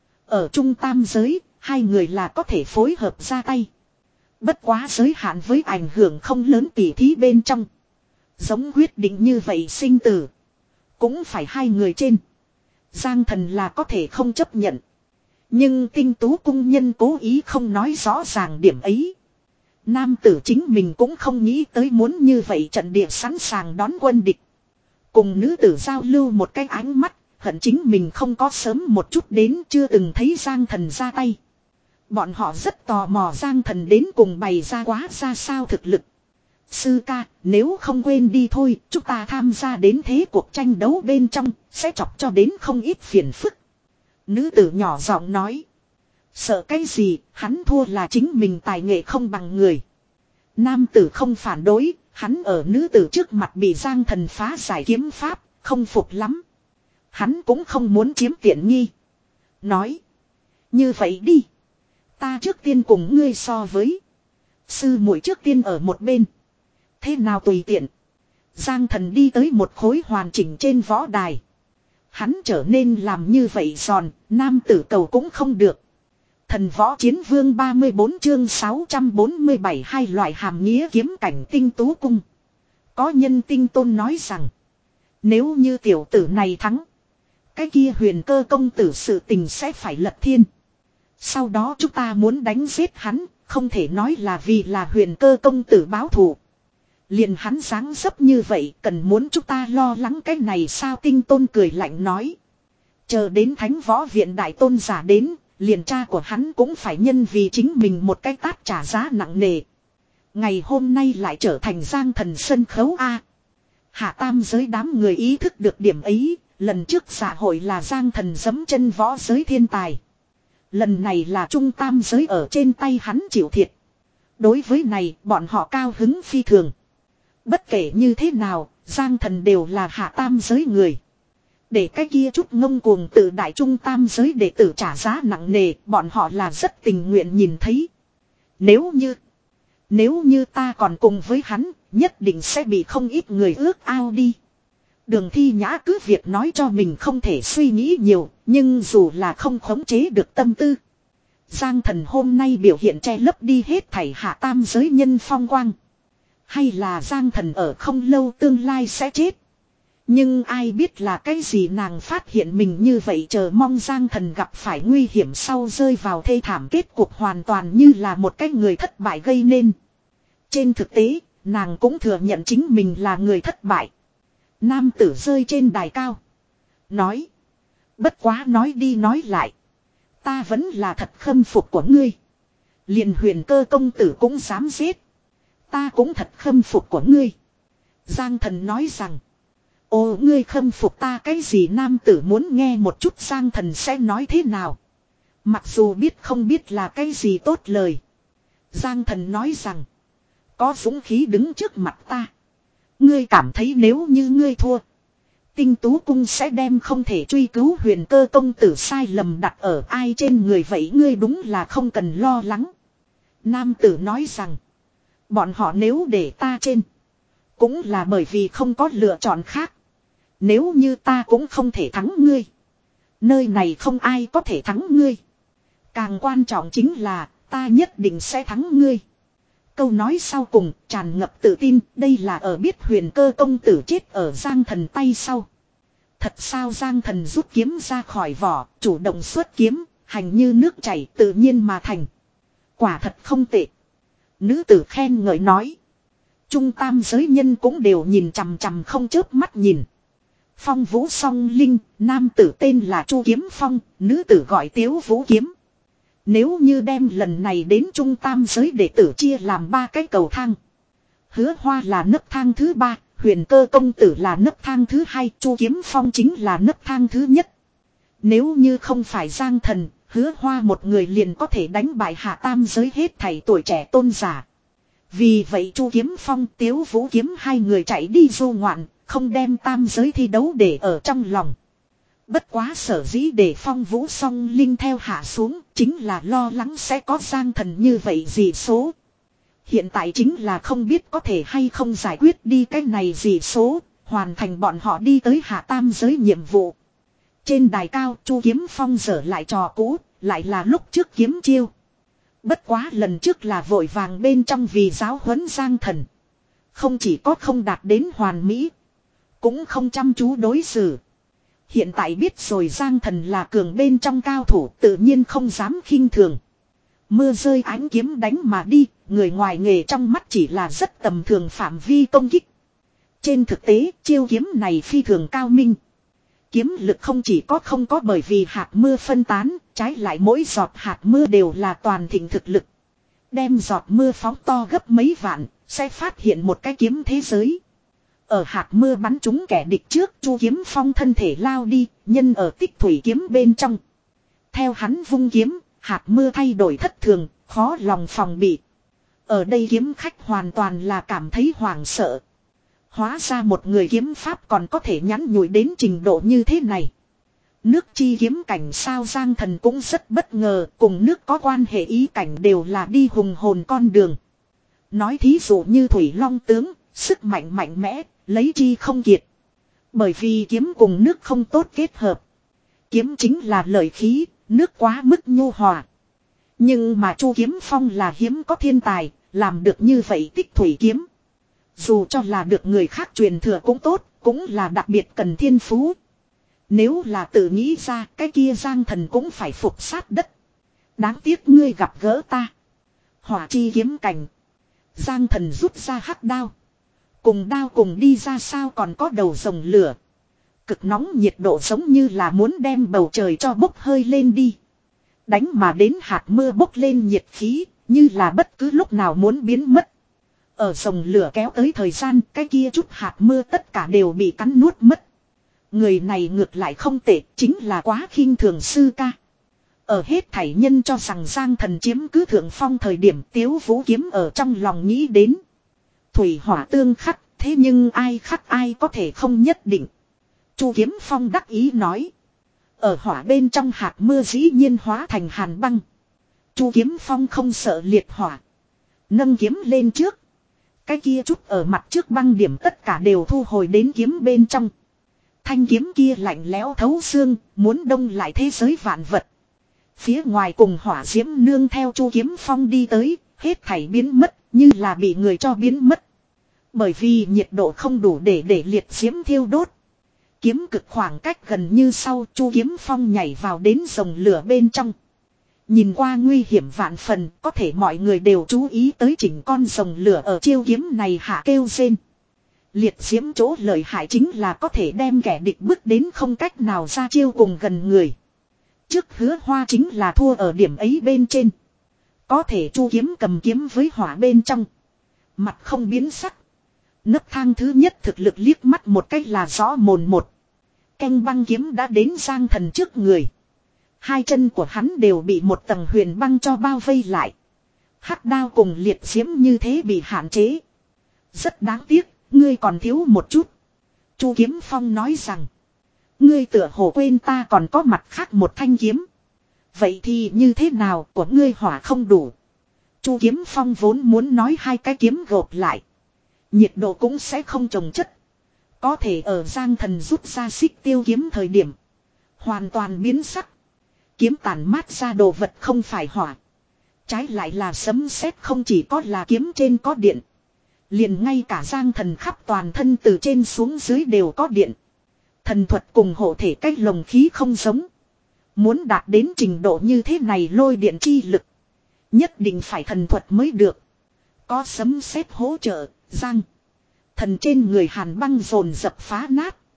Ở trung tam giới, hai người là có thể phối hợp ra tay. Bất quá giới hạn với ảnh hưởng không lớn tỉ thí bên trong. Giống quyết định như vậy sinh tử. Cũng phải hai người trên. Giang Thần là có thể không chấp nhận. Nhưng Tinh Tú cung nhân cố ý không nói rõ ràng điểm ấy. Nam tử chính mình cũng không nghĩ tới muốn như vậy trận địa sẵn sàng đón quân địch. Cùng nữ tử giao lưu một cái ánh mắt, hận chính mình không có sớm một chút đến chưa từng thấy Giang Thần ra tay. Bọn họ rất tò mò Giang Thần đến cùng bày ra quá ra sao thực lực. Sư ca, nếu không quên đi thôi, chúng ta tham gia đến thế cuộc tranh đấu bên trong, sẽ chọc cho đến không ít phiền phức. Nữ tử nhỏ giọng nói. Sợ cái gì, hắn thua là chính mình tài nghệ không bằng người. Nam tử không phản đối, hắn ở nữ tử trước mặt bị Giang Thần phá giải kiếm pháp, không phục lắm. Hắn cũng không muốn chiếm tiện nghi. Nói. Như vậy đi. Ta trước tiên cùng ngươi so với. Sư muội trước tiên ở một bên. Thế nào tùy tiện. Giang Thần đi tới một khối hoàn chỉnh trên võ đài. Hắn trở nên làm như vậy giòn, nam tử cầu cũng không được. Thần võ chiến vương ba mươi bốn chương sáu trăm bốn mươi bảy hai loại hàm nghĩa kiếm cảnh Tinh Tú cung. Có nhân Tinh Tôn nói rằng, nếu như tiểu tử này thắng, cái kia Huyền Cơ công tử sự tình sẽ phải lật thiên. Sau đó chúng ta muốn đánh giết hắn, không thể nói là vì là Huyền Cơ công tử báo thù. Liền hắn dáng dấp như vậy, cần muốn chúng ta lo lắng cái này sao? Tinh Tôn cười lạnh nói. Chờ đến Thánh Võ Viện đại tôn giả đến, liền cha của hắn cũng phải nhân vì chính mình một cái tát trả giá nặng nề. Ngày hôm nay lại trở thành Giang Thần sân khấu A. Hạ tam giới đám người ý thức được điểm ấy, lần trước xã hội là Giang Thần giẫm chân võ giới thiên tài. Lần này là trung tam giới ở trên tay hắn chịu thiệt. Đối với này, bọn họ cao hứng phi thường. Bất kể như thế nào, Giang Thần đều là hạ tam giới người. Để cái kia chút ngông cuồng tự đại trung tam giới đệ tử trả giá nặng nề, bọn họ là rất tình nguyện nhìn thấy. Nếu như, nếu như ta còn cùng với hắn, nhất định sẽ bị không ít người ước ao đi. Đường Thi Nhã cứ việc nói cho mình không thể suy nghĩ nhiều, nhưng dù là không khống chế được tâm tư. Giang Thần hôm nay biểu hiện che lấp đi hết thảy hạ tam giới nhân phong quang. Hay là Giang Thần ở không lâu tương lai sẽ chết. Nhưng ai biết là cái gì, nàng phát hiện mình như vậy, chờ mong Giang Thần gặp phải nguy hiểm sau rơi vào thê thảm kết cục, hoàn toàn như là một cái người thất bại gây nên. Trên thực tế, nàng cũng thừa nhận chính mình là người thất bại. Nam tử rơi trên đài cao. Nói. Bất quá nói đi nói lại. Ta vẫn là thật khâm phục của ngươi. Liền Huyền Cơ công tử cũng dám giết. Ta cũng thật khâm phục của ngươi. Giang Thần nói rằng. Ồ, ngươi khâm phục ta cái gì? Nam tử muốn nghe một chút Giang Thần sẽ nói thế nào. Mặc dù biết không biết là cái gì tốt lời. Giang Thần nói rằng. Có dũng khí đứng trước mặt ta. Ngươi cảm thấy nếu như ngươi thua, Tinh Tú cung sẽ đem không thể truy cứu Huyền Cơ công tử sai lầm đặt ở ai trên người vậy? Ngươi đúng là không cần lo lắng. Nam tử nói rằng. Bọn họ nếu để ta trên, cũng là bởi vì không có lựa chọn khác. Nếu như ta cũng không thể thắng ngươi, nơi này không ai có thể thắng ngươi. Càng quan trọng chính là ta nhất định sẽ thắng ngươi. Câu nói sau cùng tràn ngập tự tin, đây là ở biết Huyền Cơ công tử chết ở Giang Thần tay sau. Thật sao? Giang Thần rút kiếm ra khỏi vỏ, chủ động xuất kiếm, hành như nước chảy tự nhiên mà thành. Quả thật không tệ. Nữ tử khen ngợi nói. Trung tam giới nhân cũng đều nhìn chằm chằm không chớp mắt nhìn. Phong Vũ Song Linh, nam tử tên là Chu Kiếm Phong, nữ tử gọi Tiếu Vũ Kiếm. Nếu như đem lần này đến trung tam giới đệ tử chia làm ba cái cầu thang. Hứa Hoa là nấc thang thứ ba, Huyền Cơ công tử là nấc thang thứ hai, Chu Kiếm Phong chính là nấc thang thứ nhất. Nếu như không phải Giang Thần, Hứa Hoa một người liền có thể đánh bại hạ tam giới hết thảy tuổi trẻ tôn giả. Vì vậy Chu Kiếm Phong, Tiếu Vũ Kiếm hai người chạy đi du ngoạn, không đem tam giới thi đấu để ở trong lòng. Bất quá sở dĩ để Phong Vũ Song Linh theo hạ xuống, chính là lo lắng sẽ có Giang Thần như vậy gì số. Hiện tại chính là không biết có thể hay không giải quyết đi cái này gì số, hoàn thành bọn họ đi tới hạ tam giới nhiệm vụ. Trên đài cao Chu Kiếm Phong dở lại trò cũ, lại là lúc trước kiếm chiêu. Bất quá lần trước là vội vàng bên trong vì giáo huấn Giang Thần. Không chỉ có không đạt đến hoàn mỹ, cũng không chăm chú đối xử. Hiện tại biết rồi Giang Thần là cường bên trong cao thủ, tự nhiên không dám khinh thường. Mưa rơi ánh kiếm đánh mà đi, người ngoài nghề trong mắt chỉ là rất tầm thường phạm vi công kích. Trên thực tế, chiêu kiếm này phi thường cao minh. Kiếm lực không chỉ có không có bởi vì hạt mưa phân tán, trái lại mỗi giọt hạt mưa đều là toàn thịnh thực lực. Đem giọt mưa phóng to gấp mấy vạn, sẽ phát hiện một cái kiếm thế giới. Ở hạt mưa bắn trúng kẻ địch trước, Chu Kiếm Phong thân thể lao đi, nhân ở tích thủy kiếm bên trong. Theo hắn vung kiếm, hạt mưa thay đổi thất thường, khó lòng phòng bị. Ở đây kiếm khách hoàn toàn là cảm thấy hoảng sợ. Hóa ra một người kiếm pháp còn có thể nhắn nhủi đến trình độ như thế này. Nước chi kiếm cảnh sao Giang Thần cũng rất bất ngờ, cùng nước có quan hệ ý cảnh đều là đi hùng hồn con đường. Nói thí dụ như Thủy Long tướng, sức mạnh mạnh mẽ, lấy chi không kiệt. Bởi vì kiếm cùng nước không tốt kết hợp. Kiếm chính là lợi khí, nước quá mức nhu hòa. Nhưng mà Chu Kiếm Phong là hiếm có thiên tài, làm được như vậy tích thủy kiếm. Dù cho là được người khác truyền thừa cũng tốt, cũng là đặc biệt cần thiên phú. Nếu là tự nghĩ ra, cái kia Giang Thần cũng phải phục sát đất. Đáng tiếc ngươi gặp gỡ ta. Hỏa chi kiếm cảnh. Giang Thần rút ra hắc đao. Cùng đao cùng đi ra sao còn có đầu rồng lửa. Cực nóng nhiệt độ giống như là muốn đem bầu trời cho bốc hơi lên đi. Đánh mà đến hạt mưa bốc lên nhiệt khí, như là bất cứ lúc nào muốn biến mất. Ở rồng lửa kéo tới thời gian, cái kia chút hạt mưa tất cả đều bị cắn nuốt mất. Người này ngược lại không tệ, chính là quá khinh thường sư ca. Ở hết thảy nhân cho rằng Giang Thần chiếm cứ thượng phong thời điểm Tiếu Vũ Kiếm ở trong lòng nghĩ đến. Thủy hỏa tương khắc, thế nhưng ai khắc ai có thể không nhất định. Chu Kiếm Phong đắc ý nói. Ở hỏa bên trong hạt mưa dĩ nhiên hóa thành hàn băng. Chu Kiếm Phong không sợ liệt hỏa. Nâng kiếm lên trước. Cái kia chút ở mặt trước băng điểm tất cả đều thu hồi đến kiếm bên trong. Thanh kiếm kia lạnh lẽo thấu xương, muốn đông lại thế giới vạn vật. Phía ngoài cùng hỏa diễm nương theo Chu Kiếm Phong đi tới, hết thảy biến mất, như là bị người cho biến mất. Bởi vì nhiệt độ không đủ để để liệt diễm thiêu đốt. Kiếm cực khoảng cách gần như sau, Chu Kiếm Phong nhảy vào đến rồng lửa bên trong. Nhìn qua nguy hiểm vạn phần, có thể mọi người đều chú ý tới chỉnh con rồng lửa ở chiêu kiếm này hạ kêu rên. Liệt diễm chỗ lợi hại chính là có thể đem kẻ địch bước đến không cách nào ra chiêu cùng gần người. Trước Hứa Hoa chính là thua ở điểm ấy bên trên. Có thể Chu Kiếm cầm kiếm với hỏa bên trong. Mặt không biến sắc. Nấc thang thứ nhất thực lực liếc mắt một cách là rõ mồn một. Canh băng kiếm đã đến Giang Thần trước người. Hai chân của hắn đều bị một tầng huyền băng cho bao vây lại. Hắc đao cùng liệt diễm như thế bị hạn chế. Rất đáng tiếc, ngươi còn thiếu một chút. Chu Kiếm Phong nói rằng. Ngươi tựa hồ quên ta còn có mặt khác một thanh kiếm. Vậy thì như thế nào của ngươi hỏa không đủ. Chu Kiếm Phong vốn muốn nói hai cái kiếm gộp lại. Nhiệt độ cũng sẽ không trồng chất. Có thể ở Giang Thần rút ra xích tiêu kiếm thời điểm. Hoàn toàn biến sắc. Kiếm tản mát ra đồ vật không phải hỏa. Trái lại là sấm sét, không chỉ có là kiếm trên có điện. Liền ngay cả Giang Thần khắp toàn thân từ trên xuống dưới đều có điện. Thần thuật cùng hộ thể cách lồng khí không giống. Muốn đạt đến trình độ như thế này lôi điện chi lực. Nhất định phải thần thuật mới được. Có sấm sét hỗ trợ, Giang Thần trên người hàn băng dồn dập phá nát.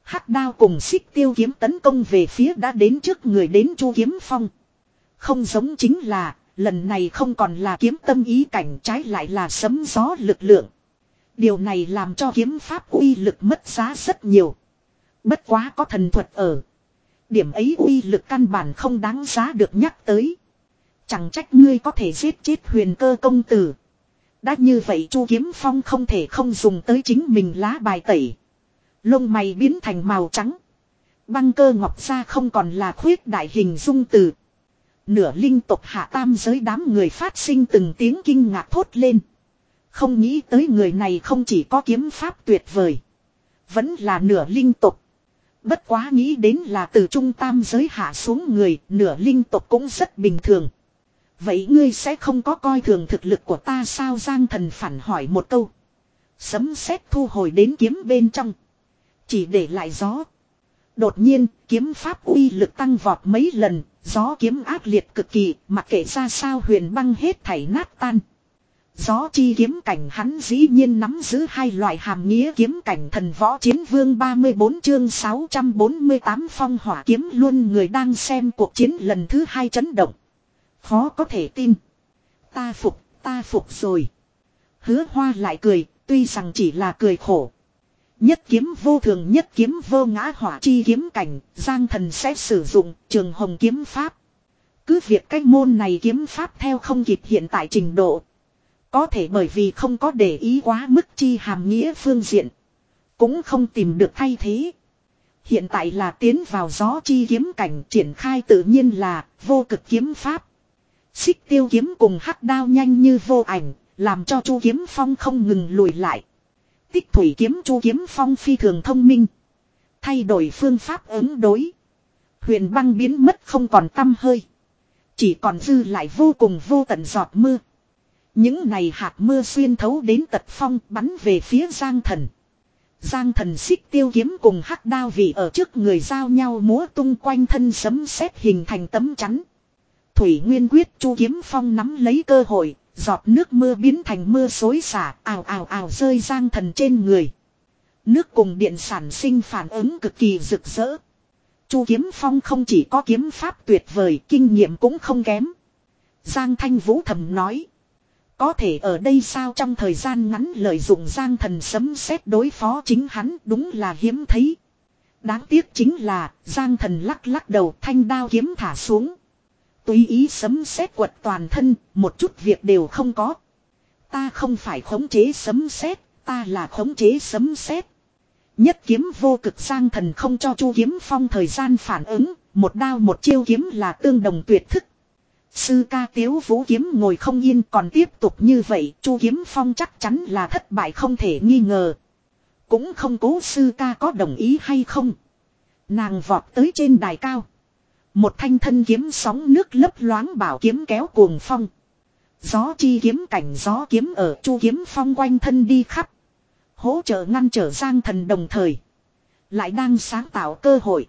Hắc đao cùng xích tiêu kiếm tấn công về phía đã đến trước người đến Chu Kiếm Phong. Không giống chính là, lần này không còn là kiếm tâm ý cảnh, trái lại là sấm gió lực lượng. Điều này làm cho kiếm pháp uy lực mất giá rất nhiều. Bất quá có thần thuật ở. Điểm ấy uy lực căn bản không đáng giá được nhắc tới. Chẳng trách ngươi có thể giết chết Huyền Cơ công tử. Đã như vậy Chu Kiếm Phong không thể không dùng tới chính mình lá bài tẩy. Lông mày biến thành màu trắng. Băng cơ ngọc ra không còn là khuyết đại hình dung từ. Nửa linh tộc hạ tam giới đám người phát sinh từng tiếng kinh ngạc thốt lên. Không nghĩ tới người này không chỉ có kiếm pháp tuyệt vời. Vẫn là nửa linh tộc. Bất quá nghĩ đến là từ trung tam giới hạ xuống người, nửa linh tộc cũng rất bình thường. Vậy ngươi sẽ không có coi thường thực lực của ta sao? Giang Thần phản hỏi một câu. Sấm sét thu hồi đến kiếm bên trong. Chỉ để lại gió. Đột nhiên, kiếm pháp uy lực tăng vọt mấy lần, gió kiếm ác liệt cực kỳ, mặc kệ ra sao huyền băng hết thảy nát tan. Gió chi kiếm cảnh hắn dĩ nhiên nắm giữ hai loại hàm nghĩa kiếm cảnh thần võ chiến vương ba mươi bốn chương sáu trăm bốn mươi tám phong hỏa kiếm luôn người đang xem cuộc chiến lần thứ hai chấn động. Khó có thể tin. Ta phục, ta phục rồi. Hứa Hoa lại cười, tuy rằng chỉ là cười khổ. Nhất kiếm vô thường nhất kiếm vô ngã hỏa chi kiếm cảnh, Giang Thần sẽ sử dụng Trường Hồng kiếm pháp. Cứ việc cái môn này kiếm pháp theo không kịp hiện tại trình độ. Có thể bởi vì không có để ý quá mức chi hàm nghĩa phương diện. Cũng không tìm được thay thế. Hiện tại là tiến vào gió chi kiếm cảnh, triển khai tự nhiên là vô cực kiếm pháp. Xích tiêu kiếm cùng hắc đao nhanh như vô ảnh, làm cho Chu Kiếm Phong không ngừng lùi lại. Tích thủy kiếm Chu Kiếm Phong phi thường thông minh. Thay đổi phương pháp ứng đối. Huyền băng biến mất không còn tăm hơi. Chỉ còn dư lại vô cùng vô tận giọt mưa. Những này hạt mưa xuyên thấu đến tật phong bắn về phía Giang Thần. Giang Thần xích tiêu kiếm cùng hắc đao vì ở trước người giao nhau múa tung quanh thân sấm sét hình thành tấm chắn. Thủy Nguyên quyết Chu Kiếm Phong nắm lấy cơ hội, giọt nước mưa biến thành mưa xối xả, ào ào ào rơi Giang Thần trên người. Nước cùng điện sản sinh phản ứng cực kỳ rực rỡ. Chu Kiếm Phong không chỉ có kiếm pháp tuyệt vời, kinh nghiệm cũng không kém. Giang Thanh Vũ thầm nói. Có thể ở đây sao trong thời gian ngắn lợi dụng Giang Thần sấm sét đối phó chính hắn đúng là hiếm thấy. Đáng tiếc chính là Giang Thần lắc lắc đầu thanh đao kiếm thả xuống. Tùy ý sấm sét quật toàn thân, một chút việc đều không có. Ta không phải khống chế sấm sét, ta là khống chế sấm sét. Nhất kiếm vô cực Giang Thần không cho Chu Kiếm Phong thời gian phản ứng, một đao một chiêu kiếm là tương đồng tuyệt thức. Sư ca Tiếu Vũ kiếm ngồi không yên còn tiếp tục như vậy, Chu Kiếm Phong chắc chắn là thất bại không thể nghi ngờ. Cũng không cố sư ca có đồng ý hay không. Nàng vọt tới trên đài cao. Một thanh thân kiếm sóng nước lấp loáng bảo kiếm kéo cuồng phong. Gió chi kiếm cảnh gió kiếm ở Chu Kiếm Phong quanh thân đi khắp. Hỗ trợ ngăn trở Giang Thần đồng thời. Lại đang sáng tạo cơ hội.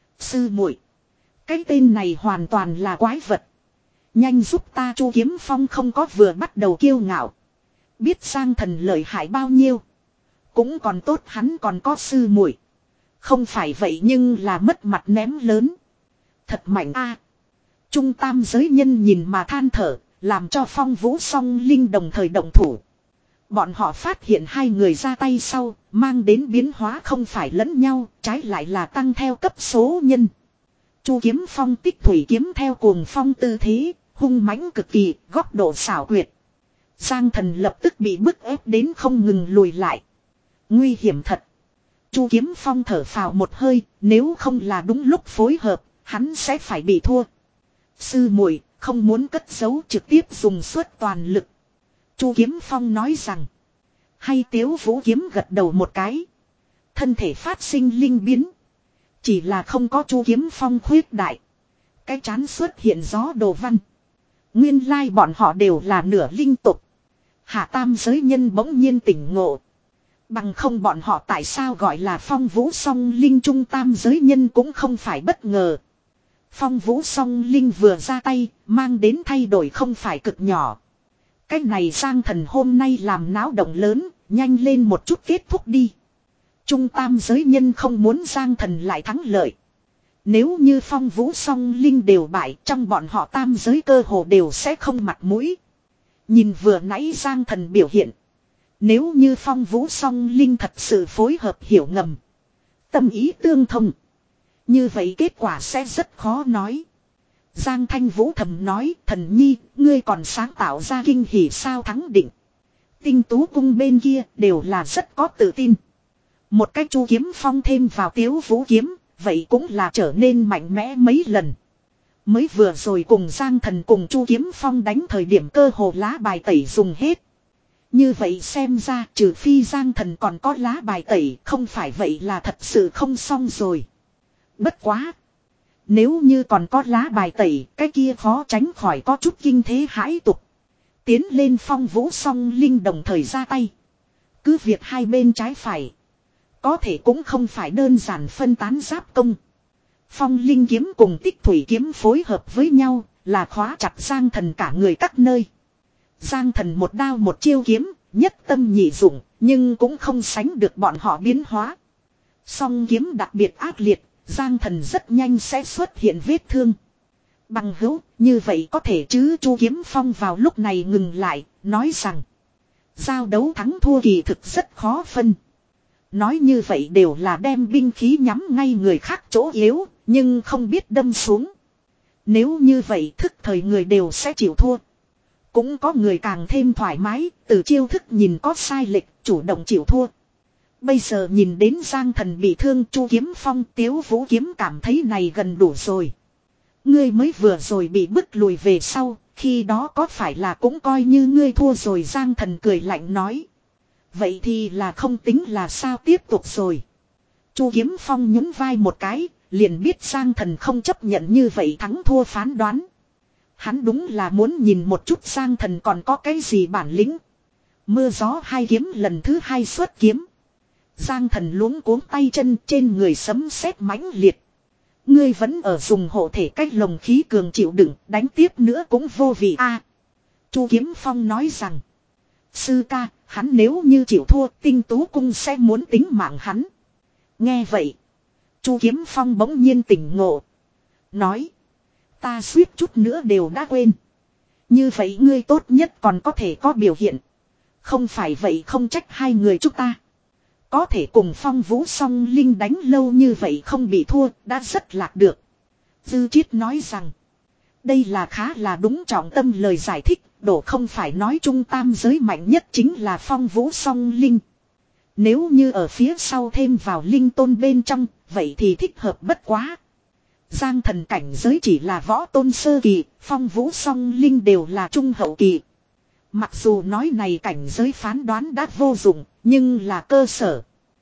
Sư muội, cái tên này hoàn toàn là quái vật. Nhanh giúp ta. Chu Kiếm Phong không có vừa bắt đầu kiêu ngạo. Biết Giang Thần lợi hại bao nhiêu. Cũng còn tốt hắn còn có sư muội. Không phải vậy nhưng là mất mặt ném lớn. Thật mạnh a. Trung tam giới nhân nhìn mà than thở, làm cho Phong Vũ Song Linh đồng thời động thủ. Bọn họ phát hiện hai người ra tay sau, mang đến biến hóa không phải lẫn nhau, trái lại là tăng theo cấp số nhân. Chu Kiếm Phong tích thủy kiếm theo cuồng phong tư thế, hung mãnh cực kỳ, góc độ xảo quyệt. Giang Thần lập tức bị bức ép đến không ngừng lùi lại. Nguy hiểm thật. Chu Kiếm Phong thở phào một hơi, nếu không là đúng lúc phối hợp, hắn sẽ phải bị thua. Sư muội không muốn cất giấu trực tiếp dùng suốt toàn lực. Chu Kiếm Phong nói rằng. Hay Tiếu Vũ kiếm gật đầu một cái. Thân thể phát sinh linh biến. Chỉ là không có Chu Kiếm Phong khuyết đại. Cái chán xuất hiện gió đồ văn. Nguyên lai bọn họ đều là nửa linh tục. Hạ tam giới nhân bỗng nhiên tỉnh ngộ. Bằng không bọn họ tại sao gọi là Phong Vũ Song Linh trung tam giới nhân cũng không phải bất ngờ. Phong Vũ Song Linh vừa ra tay, mang đến thay đổi không phải cực nhỏ. Cái này Giang Thần hôm nay làm náo động lớn, nhanh lên một chút kết thúc đi. Trung tam giới nhân không muốn Giang Thần lại thắng lợi. Nếu như Phong Vũ Song Linh đều bại, trong bọn họ tam giới cơ hồ đều sẽ không mặt mũi. Nhìn vừa nãy Giang Thần biểu hiện. Nếu như Phong Vũ Song Linh thật sự phối hợp hiểu ngầm, tâm ý tương thông, như vậy kết quả sẽ rất khó nói. Giang Thanh Vũ thầm nói, Thần Nhi, ngươi còn sáng tạo ra kinh hỉ sao thắng định. Tinh Tú Cung bên kia đều là rất có tự tin. Một cái Chu Kiếm Phong thêm vào Tiếu Vũ Kiếm, vậy cũng là trở nên mạnh mẽ mấy lần. Mới vừa rồi cùng Giang Thần cùng Chu Kiếm Phong đánh thời điểm cơ hồ lá bài tẩy dùng hết. Như vậy xem ra trừ phi Giang Thần còn có lá bài tẩy, không phải vậy là thật sự không xong rồi. Bất quá. Nếu như còn có lá bài tẩy, cái kia khó tránh khỏi có chút kinh thế hãi tục. Tiến lên Phong Vũ Song Linh đồng thời ra tay. Cứ việc hai bên trái phải. Có thể cũng không phải đơn giản phân tán giáp công. Phong Linh kiếm cùng Tích Thủy kiếm phối hợp với nhau là khóa chặt Giang Thần cả người các nơi. Giang Thần một đao một chiêu kiếm, nhất tâm nhị dụng, nhưng cũng không sánh được bọn họ biến hóa. Song kiếm đặc biệt ác liệt, Giang Thần rất nhanh sẽ xuất hiện vết thương. Bằng hữu, như vậy có thể chứ? Chu Kiếm Phong vào lúc này ngừng lại, nói rằng giao đấu thắng thua kỳ thực rất khó phân. Nói như vậy đều là đem binh khí nhắm ngay người khác chỗ yếu, nhưng không biết đâm xuống. Nếu như vậy thức thời người đều sẽ chịu thua. Cũng có người càng thêm thoải mái, từ chiêu thức nhìn có sai lệch, chủ động chịu thua. Bây giờ nhìn đến Giang Thần bị thương, Chu Kiếm Phong Tiếu Vũ Kiếm cảm thấy này gần đủ rồi. Ngươi mới vừa rồi bị bức lùi về sau, khi đó có phải là cũng coi như ngươi thua rồi? Giang Thần cười lạnh nói. Vậy thì là không tính là sao tiếp tục rồi. Chu Kiếm Phong nhún vai một cái, liền biết Giang Thần không chấp nhận như vậy thắng thua phán đoán. Hắn đúng là muốn nhìn một chút Giang Thần còn có cái gì bản lĩnh. Mưa gió hai kiếm lần thứ hai xuất kiếm. Giang Thần luống cuống tay chân, trên người sấm sét mãnh liệt. Ngươi vẫn ở dùng hộ thể cách lồng khí cường chịu đựng, đánh tiếp nữa cũng vô vị a. Chu Kiếm Phong nói rằng. Sư ca, hắn nếu như chịu thua, Tinh Tú Cung sẽ muốn tính mạng hắn. Nghe vậy, Chu Kiếm Phong bỗng nhiên tỉnh ngộ. Nói. Ta suýt chút nữa đều đã quên. Như vậy ngươi tốt nhất còn có thể có biểu hiện. Không phải vậy không trách hai người chúng ta. Có thể cùng Phong Vũ Song Linh đánh lâu như vậy không bị thua, đã rất lạc được. Dư Chiết nói rằng. Đây là khá là đúng trọng tâm lời giải thích. Đổ không phải nói trung tam giới mạnh nhất chính là Phong Vũ Song Linh. Nếu như ở phía sau thêm vào linh tôn bên trong, vậy thì thích hợp bất quá. Giang Thần cảnh giới chỉ là võ tôn sơ kỳ, Phong Vũ Song Linh đều là trung hậu kỳ. Mặc dù nói này cảnh giới phán đoán đã vô dụng, nhưng là cơ sở.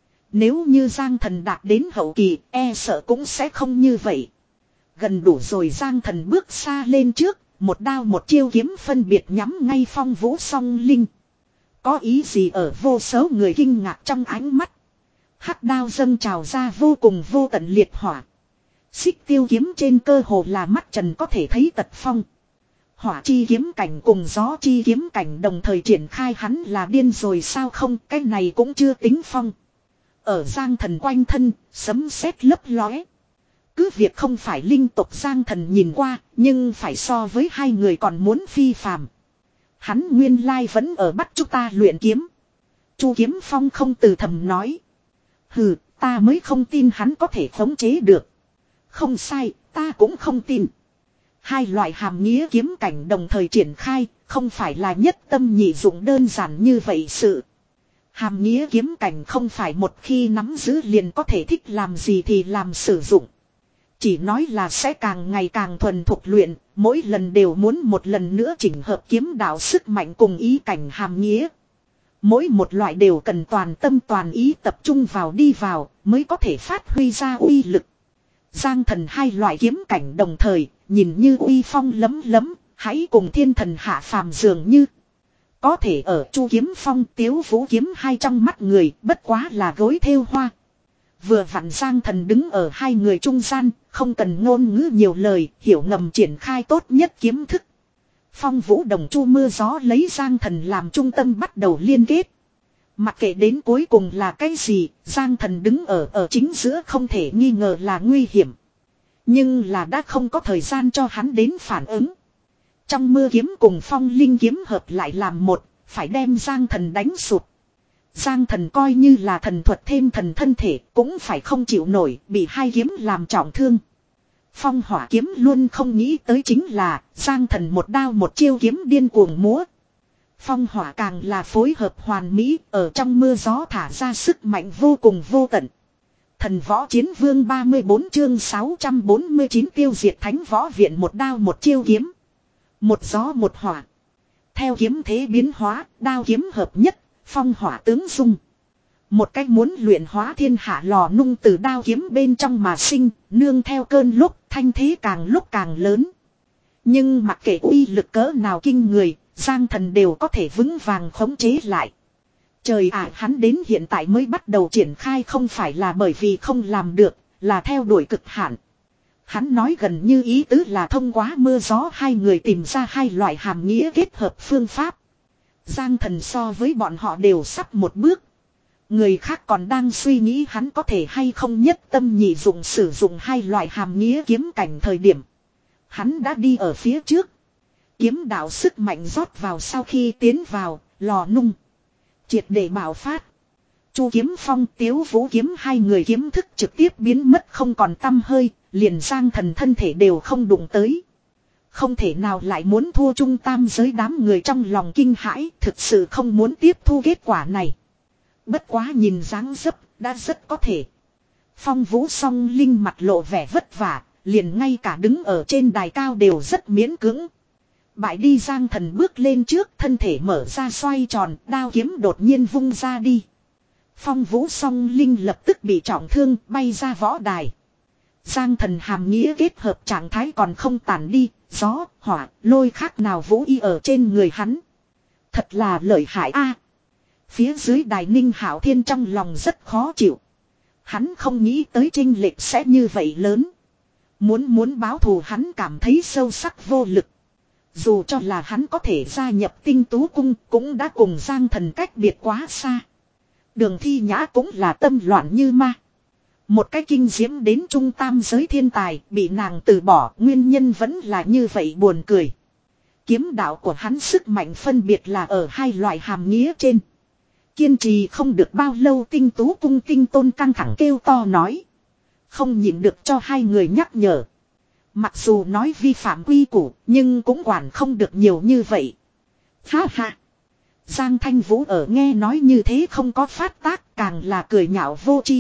Nếu như Giang Thần đạt đến hậu kỳ, e sợ cũng sẽ không như vậy. Gần đủ rồi. Giang Thần bước xa lên trước, một đao một chiêu kiếm phân biệt nhắm ngay Phong Vũ Song Linh. Có ý gì ở vô số người kinh ngạc trong ánh mắt. Hắc đao dâng trào ra vô cùng vô tận liệt hỏa. Xích tiêu kiếm trên cơ hồ là mắt trần có thể thấy tật phong. Hỏa chi kiếm cảnh cùng gió chi kiếm cảnh đồng thời triển khai, hắn là điên rồi sao không? Cái này cũng chưa tính phong. Ở Giang Thần quanh thân, sấm sét lấp lóe. Cứ việc không phải linh tộc Giang Thần nhìn qua, nhưng phải so với hai người còn muốn phi phàm. Hắn nguyên lai vẫn ở bắt chúng ta luyện kiếm. Chu Kiếm Phong không từ thầm nói. Hừ, ta mới không tin hắn có thể khống chế được. Không sai, ta cũng không tin. Hai loại hàm nghĩa kiếm cảnh đồng thời triển khai, không phải là nhất tâm nhị dụng đơn giản như vậy sự. Hàm nghĩa kiếm cảnh không phải một khi nắm giữ liền có thể thích làm gì thì làm sử dụng. Chỉ nói là sẽ càng ngày càng thuần thục luyện, mỗi lần đều muốn một lần nữa chỉnh hợp kiếm đạo sức mạnh cùng ý cảnh hàm nghĩa. Mỗi một loại đều cần toàn tâm toàn ý tập trung vào đi vào, mới có thể phát huy ra uy lực. Giang Thần hai loại kiếm cảnh đồng thời, nhìn như uy phong lấm lấm, hãy cùng thiên thần hạ phàm dường như. Có thể ở Chu Kiếm Phong Tiếu Vũ Kiếm hai trong mắt người, bất quá là gối thêu hoa. Vừa vặn Giang Thần đứng ở hai người trung gian, không cần ngôn ngữ nhiều lời, hiểu ngầm triển khai tốt nhất kiếm thức. Phong Vũ Đồng Chu mưa gió lấy Giang Thần làm trung tâm bắt đầu liên kết. Mặc kệ đến cuối cùng là cái gì, Giang Thần đứng ở ở chính giữa không thể nghi ngờ là nguy hiểm. Nhưng là đã không có thời gian cho hắn đến phản ứng. Trong mưa kiếm cùng phong linh kiếm hợp lại làm một, phải đem Giang Thần đánh sụt. Giang Thần coi như là thần thuật thêm thần thân thể cũng phải không chịu nổi, bị hai kiếm làm trọng thương. Phong hỏa kiếm luôn không nghĩ tới chính là Giang Thần một đao một chiêu kiếm điên cuồng múa. Phong hỏa càng là phối hợp hoàn mỹ, ở trong mưa gió thả ra sức mạnh vô cùng vô tận. Thần võ chiến vương ba mươi bốn chương sáu trăm bốn mươi chín tiêu diệt thánh võ viện, một đao một chiêu kiếm. Một gió một hỏa. Theo kiếm thế biến hóa, đao kiếm hợp nhất, phong hỏa tướng dung. Một cách muốn luyện hóa thiên hạ lò nung từ đao kiếm bên trong mà sinh, nương theo cơn lúc, thanh thế càng lúc càng lớn. Nhưng mặc kệ uy lực cỡ nào kinh người, Giang Thần đều có thể vững vàng khống chế lại. Trời ạ, hắn đến hiện tại mới bắt đầu triển khai không phải là bởi vì không làm được, là theo đuổi cực hạn. Hắn nói gần như ý tứ là thông qua mưa gió hai người tìm ra hai loại hàm nghĩa kết hợp phương pháp. Giang Thần so với bọn họ đều sắp một bước. Người khác còn đang suy nghĩ hắn có thể hay không nhất tâm nhị dụng sử dụng hai loại hàm nghĩa kiếm cảnh thời điểm. Hắn đã đi ở phía trước. Kiếm đạo sức mạnh rót vào sau khi tiến vào, lò nung. Triệt để bạo phát. Chu Kiếm Phong, Tiếu Vũ Kiếm hai người kiếm thức trực tiếp biến mất không còn tăm hơi, liền Giang Thần thân thể đều không đụng tới. Không thể nào lại muốn thua trung tam giới, đám người trong lòng kinh hãi, thực sự không muốn tiếp thu kết quả này. Bất quá nhìn dáng dấp, đã rất có thể. Phong Vũ Song Linh mặt lộ vẻ vất vả, liền ngay cả đứng ở trên đài cao đều rất miễn cưỡng. Bại đi Giang Thần bước lên trước, thân thể mở ra xoay tròn, đao kiếm đột nhiên vung ra đi. Phong Vũ Song Linh lập tức bị trọng thương, bay ra võ đài. Giang Thần hàm nghĩa kết hợp trạng thái còn không tàn đi, gió, hỏa, lôi khác nào vũ y ở trên người hắn. Thật là lợi hại a. Phía dưới đài Ninh Hạo Thiên trong lòng rất khó chịu. Hắn không nghĩ tới chênh lệch sẽ như vậy lớn. Muốn muốn báo thù hắn cảm thấy sâu sắc vô lực. Dù cho là hắn có thể gia nhập Tinh Tú Cung cũng đã cùng Giang Thần cách biệt quá xa. Đường Thi Nhã cũng là tâm loạn như ma. Một cái kinh diễm đến trung tam giới thiên tài bị nàng từ bỏ, nguyên nhân vẫn là như vậy buồn cười. Kiếm đạo của hắn sức mạnh phân biệt là ở hai loại hàm nghĩa trên. Kiên trì không được bao lâu, Tinh Tú Cung Tinh Tôn căng thẳng kêu to nói. Không nhịn được cho hai người nhắc nhở. Mặc dù nói vi phạm quy củ, nhưng cũng quản không được nhiều như vậy. Ha ha. Giang Thanh Vũ ở nghe nói như thế không có phát tác, càng là cười nhạo vô tri.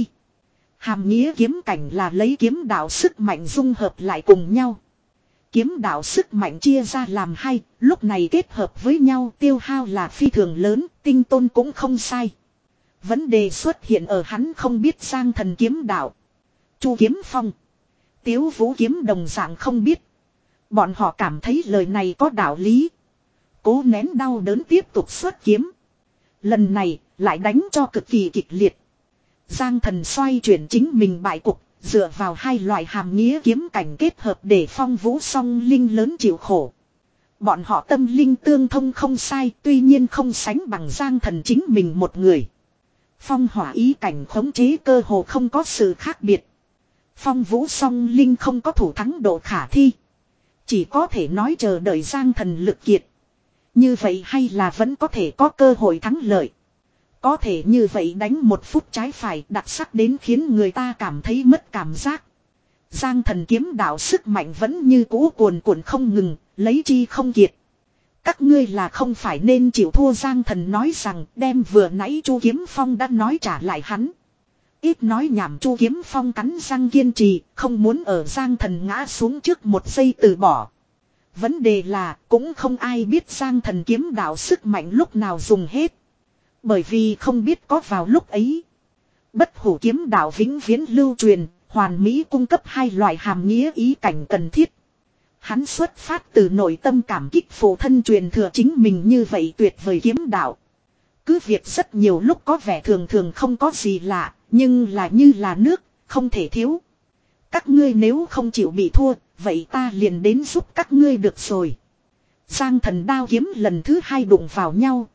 Hàm nghĩa kiếm cảnh là lấy kiếm đạo sức mạnh dung hợp lại cùng nhau. Kiếm đạo sức mạnh chia ra làm hai, lúc này kết hợp với nhau tiêu hao là phi thường lớn, Tinh Tôn cũng không sai. Vấn đề xuất hiện ở hắn không biết Giang Thần kiếm đạo. Chu Kiếm Phong, Tiếu Vũ Kiếm đồng dạng không biết. Bọn họ cảm thấy lời này có đạo lý. Cố nén đau đớn tiếp tục xuất kiếm. Lần này lại đánh cho cực kỳ kịch liệt. Giang Thần xoay chuyển chính mình bại cục, dựa vào hai loại hàm nghĩa kiếm cảnh kết hợp để Phong Vũ Song Linh lớn chịu khổ. Bọn họ tâm linh tương thông không sai, tuy nhiên không sánh bằng Giang Thần chính mình một người. Phong hỏa ý cảnh khống chế cơ hồ không có sự khác biệt. Phong Vũ Song Linh không có thủ thắng độ khả thi. Chỉ có thể nói chờ đợi Giang Thần lực kiệt. Như vậy hay là vẫn có thể có cơ hội thắng lợi. Có thể như vậy đánh một phút trái phải đặc sắc đến khiến người ta cảm thấy mất cảm giác. Giang Thần kiếm đạo sức mạnh vẫn như cũ cuồn cuộn không ngừng, lấy chi không kiệt. Các ngươi là không phải nên chịu thua. Giang Thần nói rằng đem vừa nãy Chu Kiếm Phong đã nói trả lại hắn. Ít nói nhảm, Chu Kiếm Phong cắn răng kiên trì, không muốn ở Giang Thần ngã xuống trước một giây từ bỏ. Vấn đề là cũng không ai biết Giang Thần kiếm đạo sức mạnh lúc nào dùng hết. Bởi vì không biết có vào lúc ấy. Bất hủ kiếm đạo vĩnh viễn lưu truyền, hoàn mỹ cung cấp hai loại hàm nghĩa ý cảnh cần thiết. Hắn xuất phát từ nội tâm cảm kích phụ thân truyền thừa chính mình như vậy tuyệt vời kiếm đạo. Cứ việc rất nhiều lúc có vẻ thường thường không có gì lạ, nhưng là như là nước, không thể thiếu. Các ngươi nếu không chịu bị thua, vậy ta liền đến giúp các ngươi được rồi. Giang Thần đao kiếm lần thứ hai đụng vào nhau,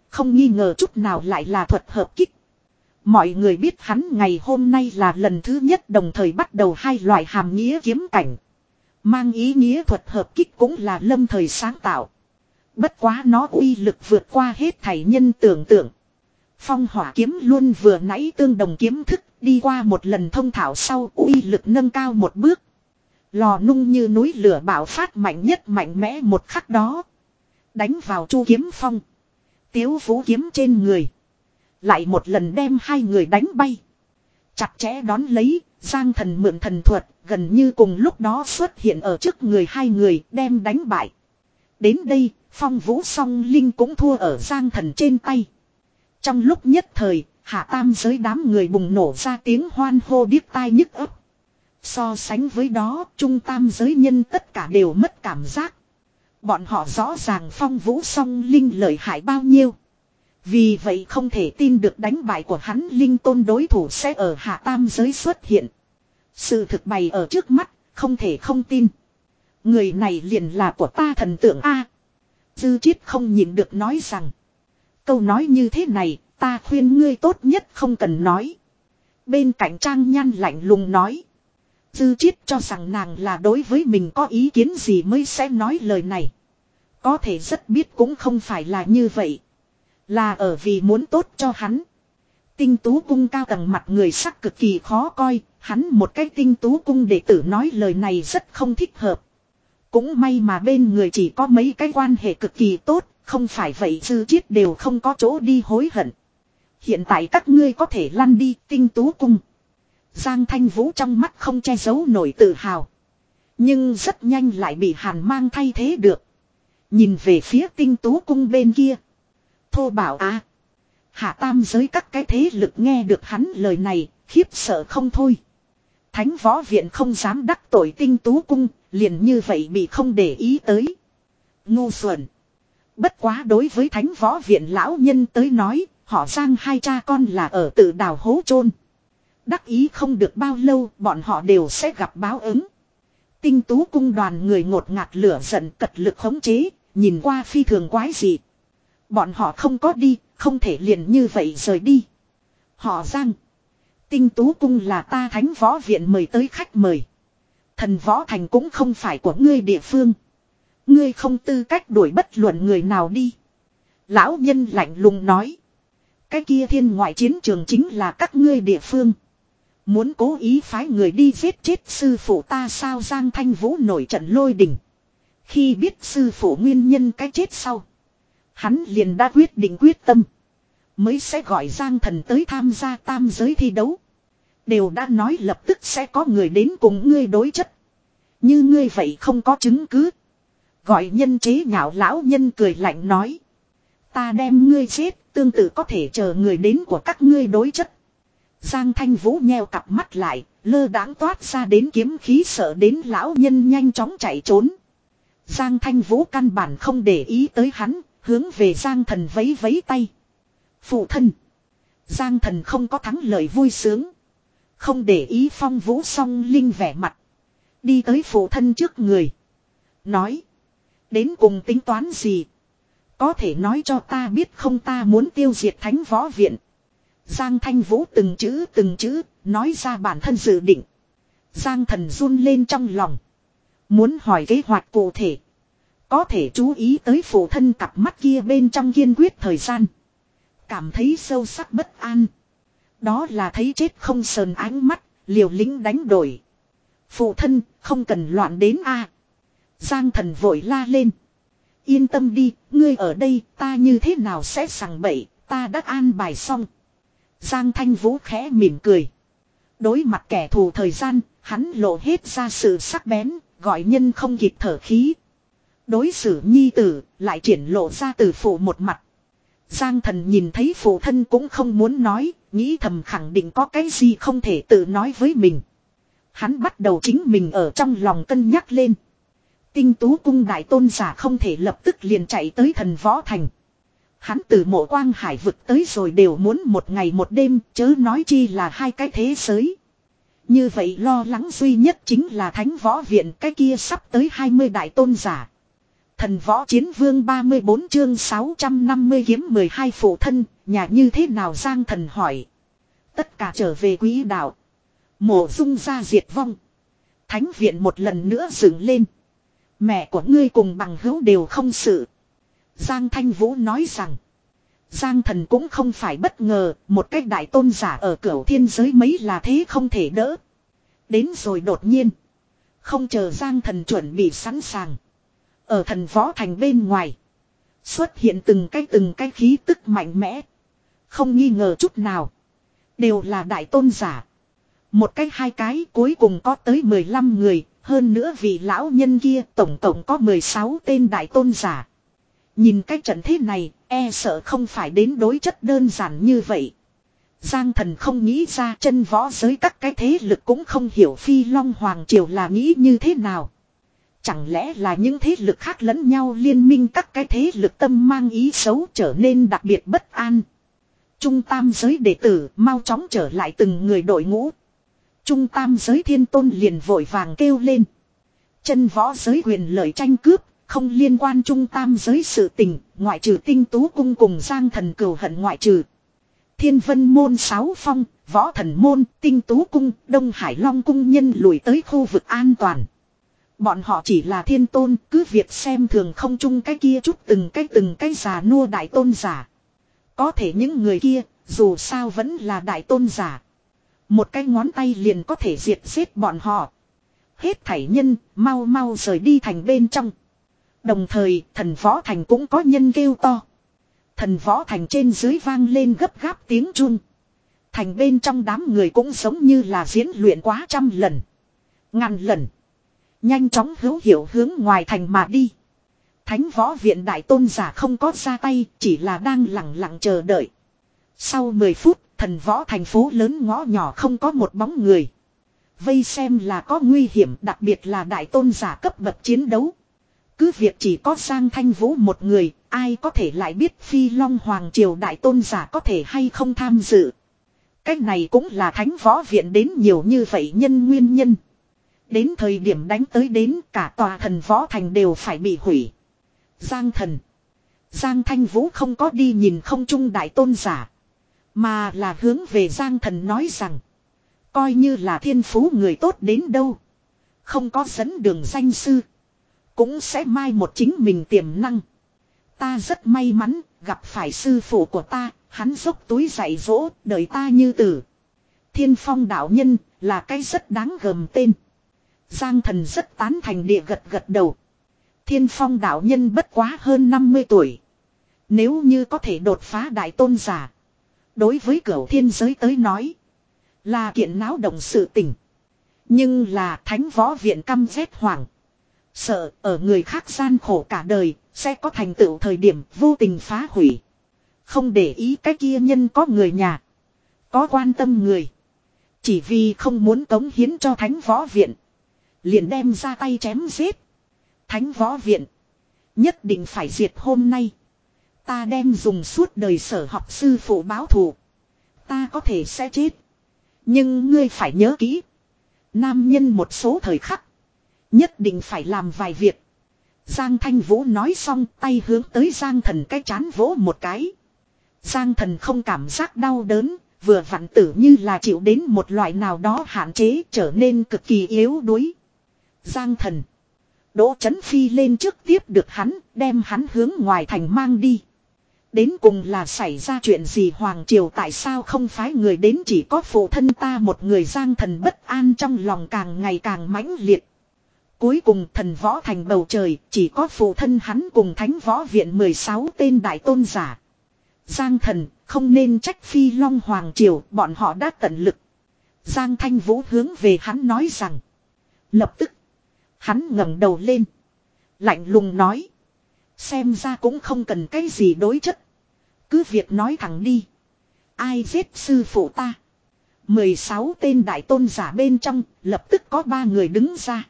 không nghi ngờ chút nào lại là thuật hợp kích. Mọi người biết hắn ngày hôm nay là lần thứ nhất đồng thời bắt đầu hai loại hàm nghĩa kiếm cảnh. Mang ý nghĩa thuật hợp kích cũng là lâm thời sáng tạo. Bất quá nó uy lực vượt qua hết thảy nhân tưởng tượng. Phong hỏa kiếm luôn vừa nãy tương đồng kiếm thức đi qua một lần thông thảo sau uy lực nâng cao một bước. Lò nung như núi lửa bạo phát mạnh nhất mạnh mẽ một khắc đó. Đánh vào Chu Kiếm Phong. Tiếu Vũ kiếm trên người. Lại một lần đem hai người đánh bay. Chặt chẽ đón lấy, Giang Thần mượn thần thuật, gần như cùng lúc đó xuất hiện ở trước người hai người đem đánh bại. Đến đây, Phong Vũ Song Linh cũng thua ở Giang Thần trên tay. Trong lúc nhất thời, hạ tam giới đám người bùng nổ ra tiếng hoan hô điếc tai nhức ấp. So sánh với đó, trung tam giới nhân tất cả đều mất cảm giác. Bọn họ rõ ràng Phong Vũ Song Linh lợi hại bao nhiêu. Vì vậy không thể tin được đánh bại của hắn linh tôn đối thủ sẽ ở hạ tam giới xuất hiện. Sự thực bày ở trước mắt, không thể không tin. Người này liền là của ta thần tượng A. Dư Chiết không nhịn được nói rằng. Câu nói như thế này, ta khuyên ngươi tốt nhất không cần nói. Bên cạnh Trang Nhan lạnh lùng nói. Dư Chiết cho rằng nàng là đối với mình có ý kiến gì mới sẽ nói lời này. Có thể rất biết cũng không phải là như vậy. Là ở vì muốn tốt cho hắn. Tinh Tú Cung cao tầng mặt người sắc cực kỳ khó coi. Hắn một cái Tinh Tú Cung đệ tử nói lời này rất không thích hợp. Cũng may mà bên người chỉ có mấy cái quan hệ cực kỳ tốt. Không phải vậy Dư Chiết đều không có chỗ đi hối hận. Hiện tại các ngươi có thể lăn đi Tinh Tú Cung. Giang Thanh Vũ trong mắt không che giấu nổi tự hào. Nhưng rất nhanh lại bị Hàn Mang thay thế được. Nhìn về phía Tinh Tú Cung bên kia. Thô bảo à. Hạ tam giới các cái thế lực nghe được hắn lời này, khiếp sợ không thôi. Thánh Võ Viện không dám đắc tội Tinh Tú Cung, liền như vậy bị không để ý tới. Ngu xuẩn. Bất quá đối với Thánh Võ Viện lão nhân tới nói, họ Giang hai cha con là ở tự đào hố chôn. Đắc ý không được bao lâu, bọn họ đều sẽ gặp báo ứng. Tinh Tú Cung đoàn người ngột ngạt lửa giận cật lực khống chế, nhìn qua phi thường quái dị. Bọn họ không có đi, không thể liền như vậy rời đi. Họ Giang. Tinh Tú Cung là ta Thánh Võ Viện mời tới khách mời. Thần Võ Thành cũng không phải của ngươi địa phương. Ngươi không tư cách đuổi bất luận người nào đi. Lão nhân lạnh lùng nói. Cái kia thiên ngoại chiến trường chính là các ngươi địa phương. Muốn cố ý phái người đi giết chết sư phụ ta sao Giang Thanh Vũ nổi trận lôi đình. Khi biết sư phụ nguyên nhân cái chết sau. Hắn liền đã quyết định quyết tâm. Mới sẽ gọi Giang Thần tới tham gia tam giới thi đấu. Đều đã nói lập tức sẽ có người đến cùng ngươi đối chất. Như ngươi vậy không có chứng cứ. Gọi nhân chế nhạo lão nhân cười lạnh nói. Ta đem ngươi chết, tương tự có thể chờ người đến của các ngươi đối chất. Giang Thanh Vũ nheo cặp mắt lại, lơ đãng toát ra đến kiếm khí sợ đến lão nhân nhanh chóng chạy trốn. Giang Thanh Vũ căn bản không để ý tới hắn, hướng về Giang Thần vấy vấy tay. Phụ thân. Giang Thần không có thắng lợi vui sướng. Không để ý Phong Vũ Song Linh vẻ mặt. Đi tới phụ thân trước người. Nói. Đến cùng tính toán gì? Có thể nói cho ta biết không ta muốn tiêu diệt Thánh Võ Viện. Giang Thanh Vũ từng chữ từng chữ, nói ra bản thân dự định. Giang Thần run lên trong lòng. Muốn hỏi kế hoạch cụ thể. Có thể chú ý tới phụ thân cặp mắt kia bên trong kiên quyết thời gian. Cảm thấy sâu sắc bất an. Đó là thấy chết không sờn ánh mắt, liều lĩnh đánh đổi. Phụ thân, không cần loạn đến a. Giang Thần vội la lên. Yên tâm đi, ngươi ở đây, ta như thế nào sẽ sằng bậy, ta đã an bài xong. Giang Thanh Vũ khẽ mỉm cười. Đối mặt kẻ thù thời gian, hắn lộ hết ra sự sắc bén, gọi nhân không kịp thở khí. Đối xử nhi tử, lại triển lộ ra từ phụ một mặt. Giang Thần nhìn thấy phụ thân cũng không muốn nói, nghĩ thầm khẳng định có cái gì không thể tự nói với mình. Hắn bắt đầu chính mình ở trong lòng cân nhắc lên. Tinh Tú Cung đại tôn giả không thể lập tức liền chạy tới Thần Võ Thành. Hắn từ Mộ Quang Hải vực tới rồi đều muốn một ngày một đêm, chớ nói chi là hai cái thế giới. Như vậy lo lắng duy nhất chính là Thánh Võ Viện cái kia sắp tới hai mươi đại tôn giả. Thần võ chiến vương ba mươi bốn chương sáu trăm năm mươi kiếm mười hai phụ thân, nhà như thế nào Giang Thần hỏi. Tất cả trở về quỹ đạo. Mộ dung ra diệt vong. Thánh viện một lần nữa dựng lên. Mẹ của ngươi cùng bằng hữu đều không sự. Giang Thanh Vũ nói rằng. Giang Thần cũng không phải bất ngờ, một cách đại tôn giả ở cửu thiên giới mấy là thế không thể đỡ. Đến rồi đột nhiên. Không chờ Giang Thần chuẩn bị sẵn sàng. Ở thần võ thành bên ngoài. Xuất hiện từng cái từng cái khí tức mạnh mẽ. Không nghi ngờ chút nào. Đều là đại tôn giả. Một cái hai cái cuối cùng có tới mười lăm người. Hơn nữa vì lão nhân kia tổng tổng có mười sáu tên đại tôn giả. Nhìn cái trận thế này e sợ không phải đến đối chất đơn giản như vậy. Giang Thần không nghĩ ra chân võ giới các cái thế lực cũng không hiểu Phi Long Hoàng Triều là nghĩ như thế nào. Chẳng lẽ là những thế lực khác lẫn nhau liên minh các cái thế lực tâm mang ý xấu trở nên đặc biệt bất an. Trung tam giới đệ tử mau chóng trở lại từng người đội ngũ. Trung tam giới thiên tôn liền vội vàng kêu lên. Chân võ giới quyền lợi tranh cướp, không liên quan trung tam giới sự tình, ngoại trừ tinh tú cung cùng Giang Thần cừu hận ngoại trừ. Thiên vân môn sáu phong, võ thần môn, tinh tú cung, Đông Hải Long cung nhân lùi tới khu vực an toàn. Bọn họ chỉ là thiên tôn, cứ việc xem thường không chung cái kia chút từng cái từng cái già nua đại tôn giả. Có thể những người kia, dù sao vẫn là đại tôn giả. Một cái ngón tay liền có thể diệt giết bọn họ. Hết thảy nhân, mau mau rời đi thành bên trong. Đồng thời, thần võ thành cũng có nhân kêu to. Thần võ thành trên dưới vang lên gấp gáp tiếng chuông. Thành bên trong đám người cũng giống như là diễn luyện quá trăm lần. Ngàn lần. Nhanh chóng hữu hiệu hướng ngoài thành mà đi. Thánh võ viện đại tôn giả không có ra tay, chỉ là đang lặng lặng chờ đợi. Sau mười phút, thần võ thành phố lớn ngõ nhỏ không có một bóng người. Vây xem là có nguy hiểm, đặc biệt là đại tôn giả cấp bậc chiến đấu. Cứ việc chỉ có Giang Thanh Vũ một người, ai có thể lại biết Phi Long Hoàng Triều đại tôn giả có thể hay không tham dự. Cái này cũng là thánh võ viện đến nhiều như vậy nhân nguyên nhân. Đến thời điểm đánh tới đến cả tòa thần võ thành đều phải bị hủy. Giang Thần. Giang Thanh Vũ không có đi nhìn không trung đại tôn giả. Mà là hướng về Giang Thần nói rằng. Coi như là thiên phú người tốt đến đâu. Không có dẫn đường danh sư. Cũng sẽ mai một chính mình tiềm năng. Ta rất may mắn gặp phải sư phụ của ta. Hắn dốc túi dạy dỗ đời ta như tử. Thiên Phong đạo nhân là cái rất đáng gờm tên. Giang Thần rất tán thành địa gật gật đầu. Thiên Phong đạo nhân bất quá hơn năm mươi tuổi. Nếu như có thể đột phá đại tôn giả. Đối với cửu thiên giới tới nói. Là kiện náo động sự tình. Nhưng là thánh võ viện căm ghét hoàng. Sợ ở người khác gian khổ cả đời. Sẽ có thành tựu thời điểm vô tình phá hủy. Không để ý cái kia nhân có người nhà. Có quan tâm người. Chỉ vì không muốn cống hiến cho thánh võ viện. Liền đem ra tay chém giết. Thánh võ viện. Nhất định phải diệt hôm nay. Ta đem dùng suốt đời sở học sư phụ báo thù. Ta có thể sẽ chết. Nhưng ngươi phải nhớ kỹ. Nam nhân một số thời khắc. Nhất định phải làm vài việc. Giang Thanh Vũ nói xong tay hướng tới Giang Thần cái chán vỗ một cái. Giang Thần không cảm giác đau đớn. Vừa vặn tử như là chịu đến một loại nào đó hạn chế trở nên cực kỳ yếu đuối. Giang Thần. Đỗ Chấn Phi lên trước tiếp được hắn, đem hắn hướng ngoài thành mang đi. Đến cùng là xảy ra chuyện gì Hoàng Triều tại sao không phái người đến chỉ có phụ thân ta một người Giang Thần bất an trong lòng càng ngày càng mãnh liệt. Cuối cùng thần võ thành bầu trời chỉ có phụ thân hắn cùng thánh võ viện mười sáu tên đại tôn giả. Giang Thần không nên trách Phi Long Hoàng Triều bọn họ đã tận lực. Giang Thanh Vũ hướng về hắn nói rằng. Lập tức. Hắn ngẩng đầu lên. Lạnh lùng nói. Xem ra cũng không cần cái gì đối chất. Cứ việc nói thẳng đi. Ai giết sư phụ ta. mười sáu tên đại tôn giả bên trong. Lập tức có ba người đứng ra.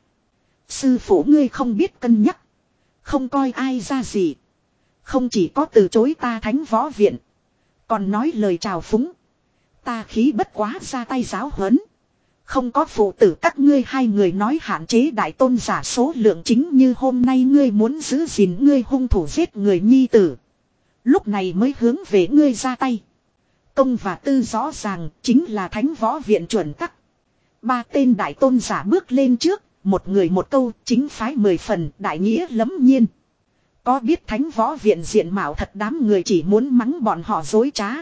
Sư phụ ngươi không biết cân nhắc. Không coi ai ra gì. Không chỉ có từ chối ta thánh võ viện. Còn nói lời chào phúng. Ta khí bất quá ra tay giáo huấn. Không có phụ tử các ngươi hai người nói hạn chế đại tôn giả số lượng chính như hôm nay ngươi muốn giữ gìn ngươi hung thủ giết người nhi tử. Lúc này mới hướng về ngươi ra tay. Công và tư rõ ràng chính là thánh võ viện chuẩn tắc. Ba tên đại tôn giả bước lên trước, một người một câu chính phái mười phần đại nghĩa lẫm nhiên. Có biết thánh võ viện diện mạo thật đám người chỉ muốn mắng bọn họ dối trá.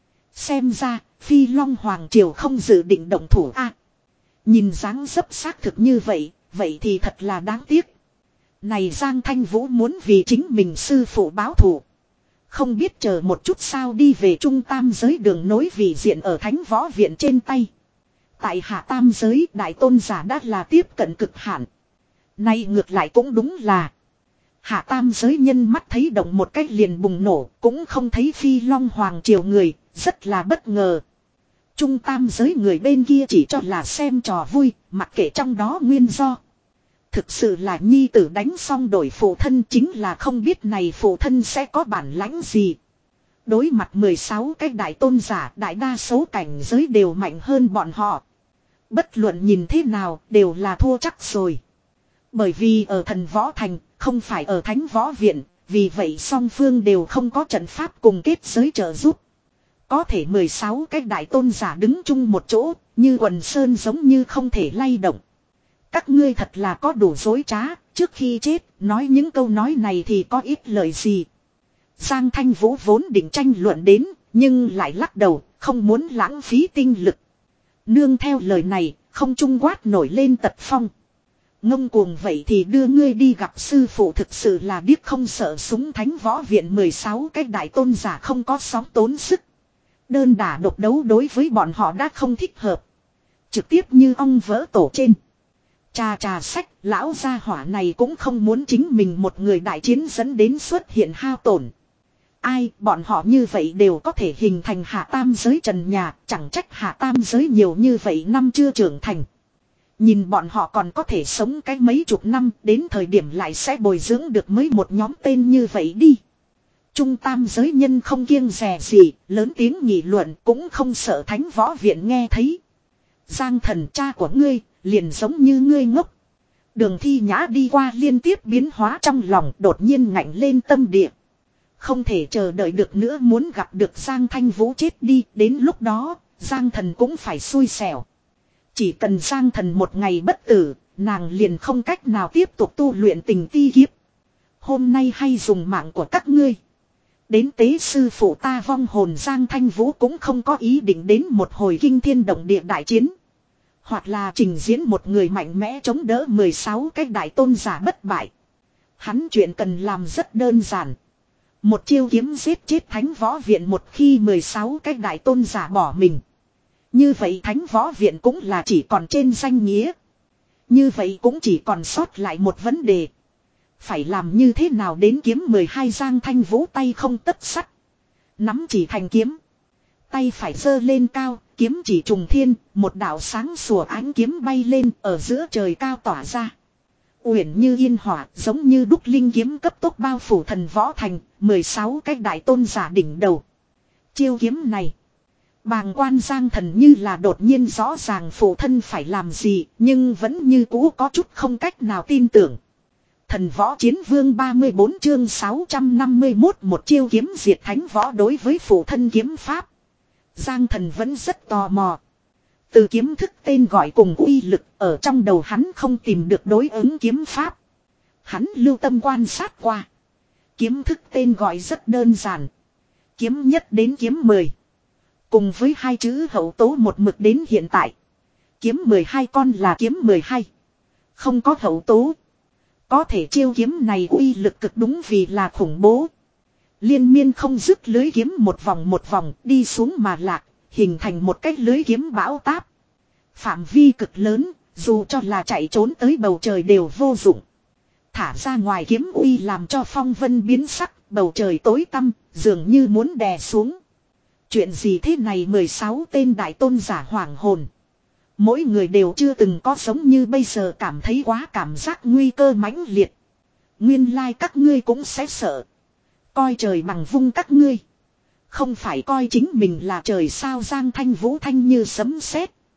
Xem ra, Phi Long Hoàng Triều không dự định động thủ a. Nhìn dáng dấp xác thực như vậy, vậy thì thật là đáng tiếc. Này Giang Thanh Vũ muốn vì chính mình sư phụ báo thù. Không biết chờ một chút sao đi về trung tam giới đường nối vị diện ở thánh võ viện trên tay. Tại hạ tam giới đại tôn giả đã là tiếp cận cực hạn. Nay ngược lại cũng đúng là. Hạ tam giới nhân mắt thấy động một cách liền bùng nổ cũng không thấy Phi Long Hoàng Triều người, rất là bất ngờ. Trung tam giới người bên kia chỉ cho là xem trò vui, mặc kệ trong đó nguyên do. Thực sự là nhi tử đánh xong đổi phụ thân chính là không biết này phụ thân sẽ có bản lãnh gì. Đối mặt mười sáu cái đại tôn giả đại đa số cảnh giới đều mạnh hơn bọn họ. Bất luận nhìn thế nào đều là thua chắc rồi. Bởi vì ở thần võ thành, không phải ở thánh võ viện, vì vậy song phương đều không có trận pháp cùng kết giới trợ giúp. Có thể mười sáu cái đại tôn giả đứng chung một chỗ, như quần sơn giống như không thể lay động. Các ngươi thật là có đủ dối trá, trước khi chết, nói những câu nói này thì có ít lời gì. Giang Thanh Vũ vốn định tranh luận đến, nhưng lại lắc đầu, không muốn lãng phí tinh lực. Nương theo lời này, không trung quát nổi lên tật phong. Ngông cuồng vậy thì đưa ngươi đi gặp sư phụ thực sự là điếc không sợ súng thánh võ viện mười sáu cái đại tôn giả không có sóng tốn sức. Đơn đả độc đấu đối với bọn họ đã không thích hợp. Trực tiếp như ong vỡ tổ trên. Trà trà sách, lão gia hỏa này cũng không muốn chính mình một người đại chiến dẫn đến xuất hiện hao tổn. Ai, bọn họ như vậy đều có thể hình thành hạ tam giới trần nhà, chẳng trách hạ tam giới nhiều như vậy năm chưa trưởng thành. Nhìn bọn họ còn có thể sống cái mấy chục năm, đến thời điểm lại sẽ bồi dưỡng được mới một nhóm tên như vậy đi. Trung tam giới nhân không kiêng dè gì, lớn tiếng nghị luận cũng không sợ thánh võ viện nghe thấy. Giang thần cha của ngươi, liền giống như ngươi ngốc. Đường Thi Nhã đi qua liên tiếp biến hóa trong lòng đột nhiên ngạnh lên tâm địa. Không thể chờ đợi được nữa muốn gặp được Giang Thanh Vũ chết đi, đến lúc đó, Giang thần cũng phải xui xẻo. Chỉ cần Giang thần một ngày bất tử, nàng liền không cách nào tiếp tục tu luyện tình ti kiếp. Hôm nay hay dùng mạng của các ngươi. Đến tế sư phụ ta vong hồn Giang Thanh Vũ cũng không có ý định đến một hồi kinh thiên động địa đại chiến. Hoặc là trình diễn một người mạnh mẽ chống đỡ mười sáu cái đại tôn giả bất bại. Hắn chuyện cần làm rất đơn giản. Một chiêu kiếm giết chết thánh võ viện một khi mười sáu cái đại tôn giả bỏ mình. Như vậy thánh võ viện cũng là chỉ còn trên danh nghĩa. Như vậy cũng chỉ còn sót lại một vấn đề. Phải làm như thế nào đến kiếm mười hai Giang Thanh Vũ tay không tất sắt. Nắm chỉ thành kiếm. Tay phải giơ lên cao, kiếm chỉ trùng thiên, một đạo sáng sủa ánh kiếm bay lên ở giữa trời cao tỏa ra. Uyển như yên hỏa, giống như đúc linh kiếm cấp tốc bao phủ thần võ thành, mười sáu cái đại tôn giả đỉnh đầu. Chiêu kiếm này. Bàng quan Giang thần như là đột nhiên rõ ràng phụ thân phải làm gì, nhưng vẫn như cũ có chút không cách nào tin tưởng. Thần võ chiến vương ba mươi bốn chương sáu trăm năm mươi mốt một chiêu kiếm diệt thánh võ đối với phụ thân kiếm pháp. Giang thần vẫn rất tò mò. Từ kiếm thức tên gọi cùng uy lực ở trong đầu hắn không tìm được đối ứng kiếm pháp. Hắn lưu tâm quan sát qua. Kiếm thức tên gọi rất đơn giản. Kiếm nhất đến kiếm mười. Cùng với hai chữ hậu tố một mực đến hiện tại. Kiếm mười hai con là kiếm mười hai. Không có hậu tố. Có thể chiêu kiếm này uy lực cực đúng vì là khủng bố. Liên miên không dứt lưới kiếm một vòng một vòng đi xuống mà lạc, hình thành một cái lưới kiếm bão táp. Phạm vi cực lớn, dù cho là chạy trốn tới bầu trời đều vô dụng. Thả ra ngoài kiếm uy làm cho phong vân biến sắc, bầu trời tối tăm, dường như muốn đè xuống. Chuyện gì thế này mười sáu tên đại tôn giả hoàng hồn. Mỗi người đều chưa từng có giống như bây giờ cảm thấy quá cảm giác nguy cơ mãnh liệt. Nguyên lai các ngươi cũng sẽ sợ. Coi trời bằng vung các ngươi. Không phải coi chính mình là trời sao Giang Thanh Vũ thanh như sấm sét.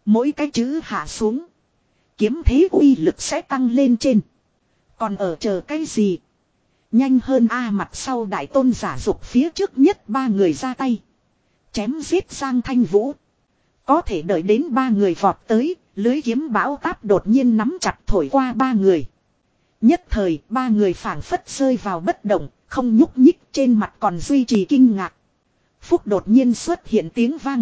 Mỗi cái chữ hạ xuống. Kiếm thế uy lực sẽ tăng lên trên. Còn ở chờ cái gì? Nhanh hơn a mặt sau đại tôn giả dục phía trước nhất ba người ra tay. Chém giết Giang Thanh Vũ. Có thể đợi đến ba người vọt tới, lưới kiếm bão táp đột nhiên nắm chặt thổi qua ba người. Nhất thời ba người phảng phất rơi vào bất động, không nhúc nhích, trên mặt còn duy trì kinh ngạc. Phúc đột nhiên xuất hiện tiếng vang.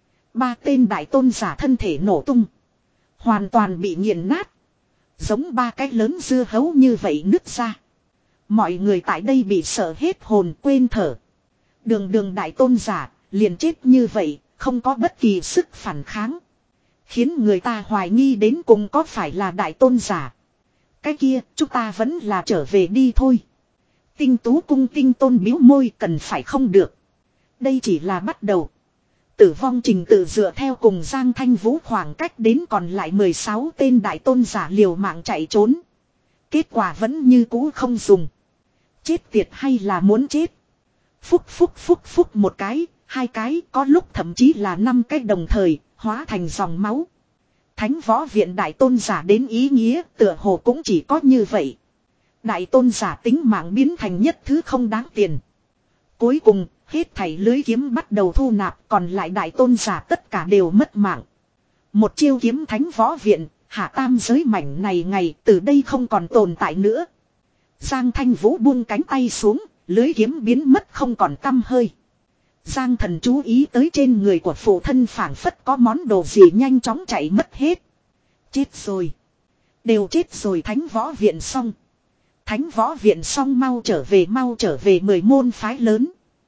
Ba tên đại tôn giả thân thể nổ tung. Hoàn toàn bị nghiền nát. Giống ba cái lớn dưa hấu như vậy nứt ra. Mọi người tại đây bị sợ hết hồn quên thở. Đường đường đại tôn giả, liền chết như vậy, không có bất kỳ sức phản kháng. Khiến người ta hoài nghi đến cùng có phải là đại tôn giả. Cái kia, chúng ta vẫn là trở về đi thôi. Tinh tú cung tinh tôn biếu môi cần phải không được. Đây chỉ là bắt đầu. Tử vong trình tự dựa theo cùng Giang Thanh Vũ khoảng cách đến còn lại mười sáu tên đại tôn giả liều mạng chạy trốn. Kết quả vẫn như cũ không dùng. Chết tiệt hay là muốn chết. Phúc phúc phúc phúc một cái, hai cái, có lúc thậm chí là năm cái đồng thời, hóa thành dòng máu. Thánh võ viện đại tôn giả đến ý nghĩa tựa hồ cũng chỉ có như vậy. Đại tôn giả tính mạng biến thành nhất thứ không đáng tiền. Cuối cùng, hết thảy lưới kiếm bắt đầu thu nạp, còn lại đại tôn giả tất cả đều mất mạng. Một chiêu kiếm thánh võ viện, hạ tam giới mảnh này ngày từ đây không còn tồn tại nữa. Giang Thanh Vũ buông cánh tay xuống, lưới kiếm biến mất không còn tăm hơi. Giang Thần chú ý tới trên người của phụ thân phảng phất có món đồ gì nhanh chóng chạy mất hết. Chết rồi. Đều chết rồi thánh võ viện xong. Thánh võ viện xong mau trở về mau trở về mười môn phái lớn.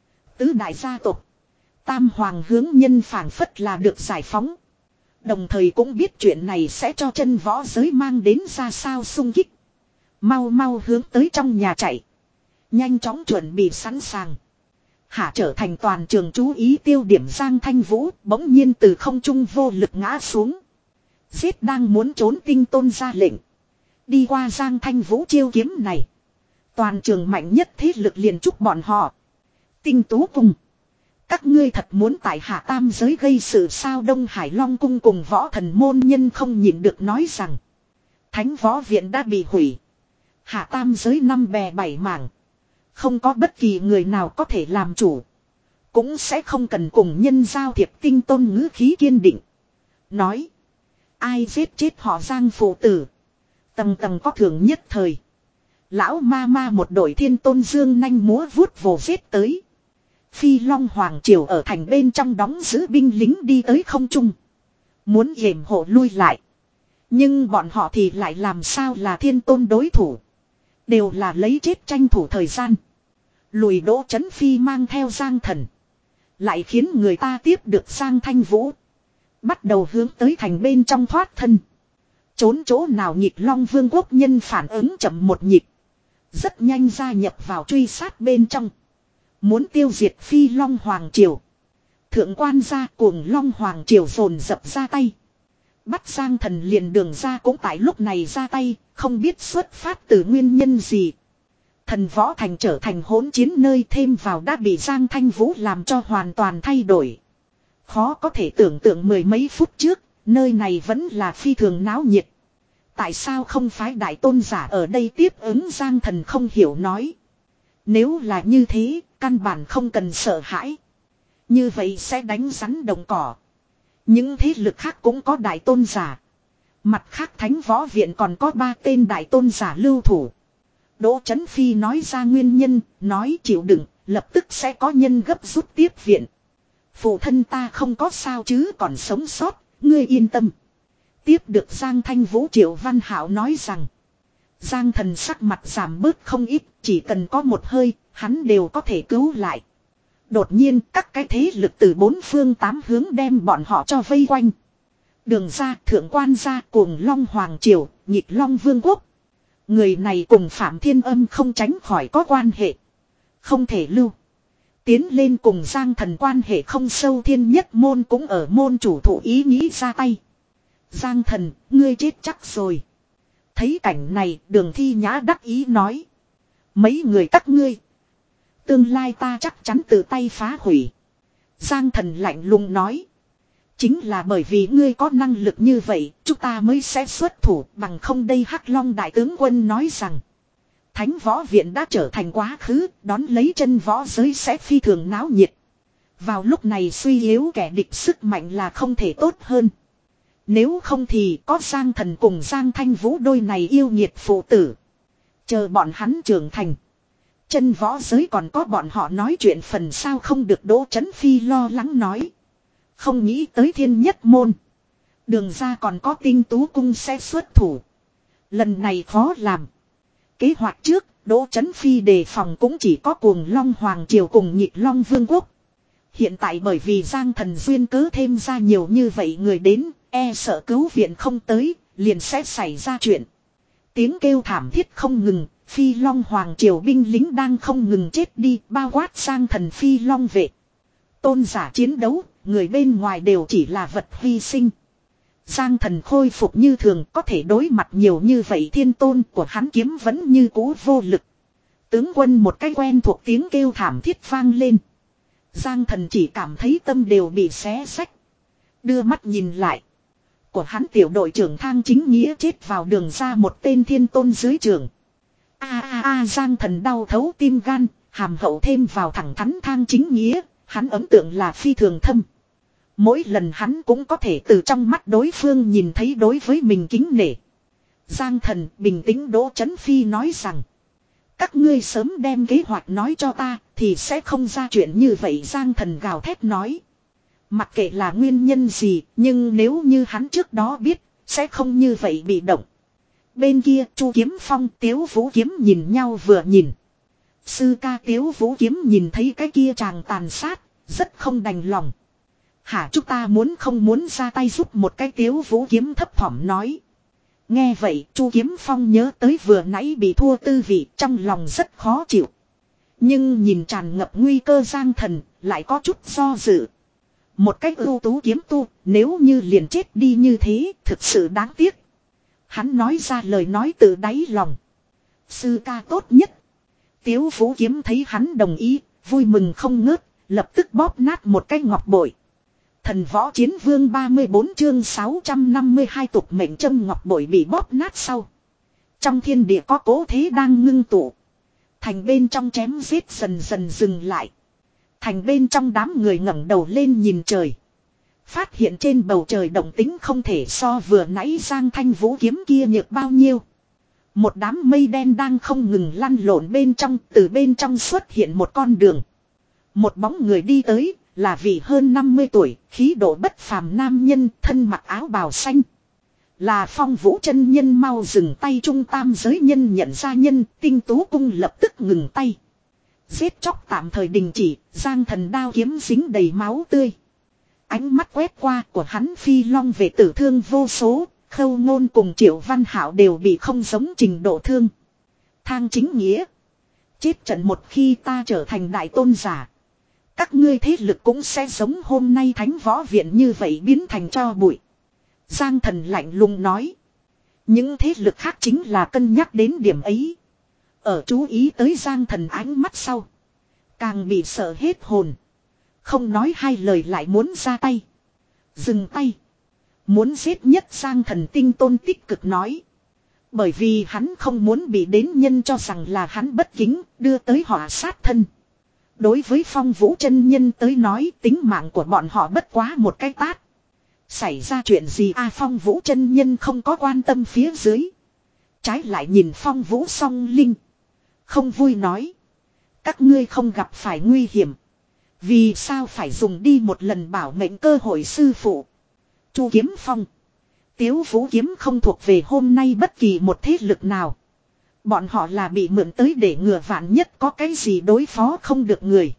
Tứ đại gia tộc. Tam hoàng hướng nhân phảng phất là được giải phóng. Đồng thời cũng biết chuyện này sẽ cho chân võ giới mang đến ra sao xung kích. Mau mau hướng tới trong nhà chạy. Nhanh chóng chuẩn bị sẵn sàng. Hạ trở thành toàn trường chú ý tiêu điểm Giang Thanh Vũ bỗng nhiên từ không trung vô lực ngã xuống. Giết đang muốn trốn tinh tôn ra lệnh. Đi qua Giang Thanh Vũ chiêu kiếm này. Toàn trường mạnh nhất thế lực liền chúc bọn họ. Tinh tú cung. Các ngươi thật muốn tại hạ tam giới gây sự sao Đông Hải Long cung cùng võ thần môn nhân không nhịn được nói rằng. Thánh võ viện đã bị hủy. Hạ tam giới năm bè bảy mảng. Không có bất kỳ người nào có thể làm chủ. Cũng sẽ không cần cùng nhân giao thiệp tinh tôn ngữ khí kiên định. Nói. Ai giết chết họ Giang phụ tử. Tầng tầng có thưởng nhất thời. Lão ma ma một đội thiên tôn dương nanh múa vuốt vồ giết tới. Phi Long Hoàng Triều ở thành bên trong đóng giữ binh lính đi tới không trung. Muốn yểm hộ lui lại. Nhưng bọn họ thì lại làm sao là thiên tôn đối thủ. Đều là lấy chết tranh thủ thời gian. Lùi Đỗ Chấn Phi mang theo Giang Thần. Lại khiến người ta tiếp được Giang Thanh Vũ. Bắt đầu hướng tới thành bên trong thoát thân. Trốn chỗ nào nhịp Long Vương quốc nhân phản ứng chậm một nhịp. Rất nhanh gia nhập vào truy sát bên trong. Muốn tiêu diệt Phi Long Hoàng Triều. Thượng quan gia cuồng Long Hoàng Triều dồn dập ra tay. Bắt Giang Thần liền đường ra cũng tại lúc này ra tay. Không biết xuất phát từ nguyên nhân gì. Thần võ thành trở thành hỗn chiến nơi thêm vào đã bị Giang Thanh Vũ làm cho hoàn toàn thay đổi. Khó có thể tưởng tượng mười mấy phút trước, nơi này vẫn là phi thường náo nhiệt. Tại sao không phái đại tôn giả ở đây tiếp ứng Giang Thần không hiểu nói. Nếu là như thế, căn bản không cần sợ hãi. Như vậy sẽ đánh rắn đồng cỏ. Những thế lực khác cũng có đại tôn giả. Mặt khác thánh võ viện còn có ba tên đại tôn giả lưu thủ. Đỗ Chấn Phi nói ra nguyên nhân, nói chịu đựng, lập tức sẽ có nhân gấp rút tiếp viện. Phụ thân ta không có sao chứ còn sống sót, ngươi yên tâm. Tiếp được Giang Thanh Vũ Triệu Văn Hảo nói rằng. Giang Thần sắc mặt giảm bớt không ít, chỉ cần có một hơi, hắn đều có thể cứu lại. Đột nhiên các cái thế lực từ bốn phương tám hướng đem bọn họ cho vây quanh. Đường ra, thượng quan ra, cùng Long Hoàng Triều, nhịp Long Vương quốc. Người này cùng Phạm Thiên Âm không tránh khỏi có quan hệ. Không thể lưu. Tiến lên cùng Giang Thần quan hệ không sâu Thiên Nhất Môn cũng ở môn chủ thủ ý nghĩ ra tay. Giang Thần, ngươi chết chắc rồi. Thấy cảnh này, Đường Thi Nhã đắc ý nói. Mấy người các ngươi. Tương lai ta chắc chắn tự tay phá hủy. Giang Thần lạnh lùng nói. Chính là bởi vì ngươi có năng lực như vậy, chúng ta mới sẽ xuất thủ, bằng không đây Hắc Long đại tướng quân nói rằng. Thánh võ viện đã trở thành quá khứ, đón lấy chân võ giới sẽ phi thường náo nhiệt. Vào lúc này suy yếu kẻ địch sức mạnh là không thể tốt hơn. Nếu không thì có Giang Thần cùng Giang Thanh Vũ đôi này yêu nghiệt phụ tử. Chờ bọn hắn trưởng thành. Chân võ giới còn có bọn họ nói chuyện phần sao không được. Đỗ Chấn Phi lo lắng nói. Không nghĩ tới thiên nhất môn. Đường ra còn có Tinh Tú cung sẽ xuất thủ. Lần này khó làm. Kế hoạch trước, Đỗ Chấn Phi đề phòng cũng chỉ có Cuồng Long Hoàng Triều cùng Nhịp Long Vương quốc. Hiện tại bởi vì Giang Thần duyên cớ thêm ra nhiều như vậy người đến, e sợ cứu viện không tới, liền sẽ xảy ra chuyện. Tiếng kêu thảm thiết không ngừng, Phi Long Hoàng Triều binh lính đang không ngừng chết đi, bao quát Giang Thần Phi Long vệ. Tôn giả chiến đấu, người bên ngoài đều chỉ là vật hy sinh. Giang Thần khôi phục như thường, có thể đối mặt nhiều như vậy, thiên tôn của hắn kiếm vẫn như cũ vô lực. Tướng quân một cái quen thuộc tiếng kêu thảm thiết vang lên. Giang Thần chỉ cảm thấy tâm đều bị xé xách. Đưa mắt nhìn lại. Của hắn tiểu đội trưởng Thang Chính Nghĩa chết vào đường ra một tên thiên tôn dưới trường. A a a Giang Thần đau thấu tim gan, hàm hậu thêm vào thẳng thắn Thang Chính Nghĩa, hắn ấn tượng là phi thường thâm. Mỗi lần hắn cũng có thể từ trong mắt đối phương nhìn thấy đối với mình kính nể. Giang Thần bình tĩnh. Đỗ Chấn Phi nói rằng. Các ngươi sớm đem kế hoạch nói cho ta thì sẽ không ra chuyện như vậy. Giang Thần gào thét nói. Mặc kệ là nguyên nhân gì, nhưng nếu như hắn trước đó biết, sẽ không như vậy bị động. Bên kia Chu Kiếm Phong Tiếu Vũ Kiếm nhìn nhau vừa nhìn. Sư ca Tiếu Vũ Kiếm nhìn thấy cái kia chàng tàn sát, rất không đành lòng. Hả, chúng ta muốn không muốn ra tay giúp một cái. Tiếu Vũ Kiếm thấp thỏm nói. Nghe vậy Chu Kiếm Phong nhớ tới vừa nãy bị thua tư vị, trong lòng rất khó chịu. Nhưng nhìn tràn ngập nguy cơ Giang Thần, lại có chút do dự. Một cách ưu tú kiếm tu, nếu như liền chết đi như thế, thực sự đáng tiếc. Hắn nói ra lời nói từ đáy lòng. Sư ca tốt nhất. Tiếu Vũ Kiếm thấy hắn đồng ý, vui mừng không ngớt, lập tức bóp nát một cái ngọc bội. Thần Võ Chiến Vương ba mươi bốn chương sáu trăm năm mươi hai tục mệnh châm ngọc bội bị bóp nát sau. Trong thiên địa có cố thế đang ngưng tụ. Thành bên trong chém giết dần dần dừng lại. Thành bên trong đám người ngẩng đầu lên nhìn trời. Phát hiện trên bầu trời động tính không thể so vừa nãy Giang Thanh Vũ kiếm kia nhược bao nhiêu. Một đám mây đen đang không ngừng lăn lộn bên trong, từ bên trong xuất hiện một con đường. Một bóng người đi tới, là vị hơn năm mươi tuổi, khí độ bất phàm nam nhân, thân mặc áo bào xanh. Là Phong Vũ chân nhân. Mau dừng tay. Trung tam giới nhân nhận ra nhân, Tinh Tú cung lập tức ngừng tay. Giết chóc tạm thời đình chỉ, Giang Thần đao kiếm dính đầy máu tươi. Ánh mắt quét qua của hắn Phi Long về tử thương vô số, Khâu Ngôn cùng Triệu Văn Hảo đều bị không giống trình độ thương. Thang Chính Nghĩa. Chết trận một khi ta trở thành đại tôn giả. Các ngươi thế lực cũng sẽ giống hôm nay Thánh Võ Viện như vậy biến thành tro bụi. Giang Thần lạnh lùng nói. Những thế lực khác chính là cân nhắc đến điểm ấy. Ở chú ý tới Giang Thần ánh mắt sau. Càng bị sợ hết hồn. Không nói hai lời lại muốn ra tay. Dừng tay. Muốn giết nhất Giang Thần Tinh Tôn tích cực nói. Bởi vì hắn không muốn bị đến nhân cho rằng là hắn bất kính, đưa tới họa sát thân. Đối với Phong Vũ chân nhân tới nói, tính mạng của bọn họ bất quá một cái tát. Xảy ra chuyện gì a? Phong Vũ chân nhân không có quan tâm phía dưới. Trái lại nhìn Phong Vũ song linh. Không vui nói. Các ngươi không gặp phải nguy hiểm. Vì sao phải dùng đi một lần bảo mệnh cơ hội sư phụ? Chu Kiếm Phong. Tiếu Vũ Kiếm không thuộc về hôm nay bất kỳ một thế lực nào. Bọn họ là bị mượn tới để ngừa vạn nhất có cái gì đối phó không được người.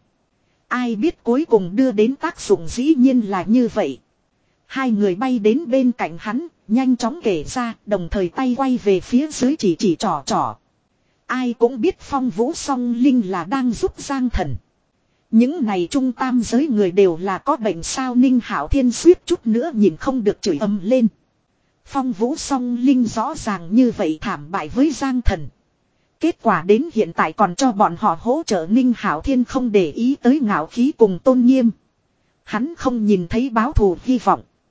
Ai biết cuối cùng đưa đến tác dụng dĩ nhiên là như vậy. Hai người bay đến bên cạnh hắn, nhanh chóng kể ra, đồng thời tay quay về phía dưới chỉ chỉ trò trò. Ai cũng biết Phong Vũ song linh là đang giúp Giang Thần. Những này trung tam giới người đều là có bệnh sao? Ninh Hạo Thiên suýt chút nữa nhìn không được chửi ầm lên. Phong Vũ song linh rõ ràng như vậy thảm bại với Giang Thần. Kết quả đến hiện tại còn cho bọn họ hỗ trợ. Ninh Hạo Thiên không để ý tới ngạo khí cùng tôn nghiêm. Hắn không nhìn thấy báo thù hy vọng.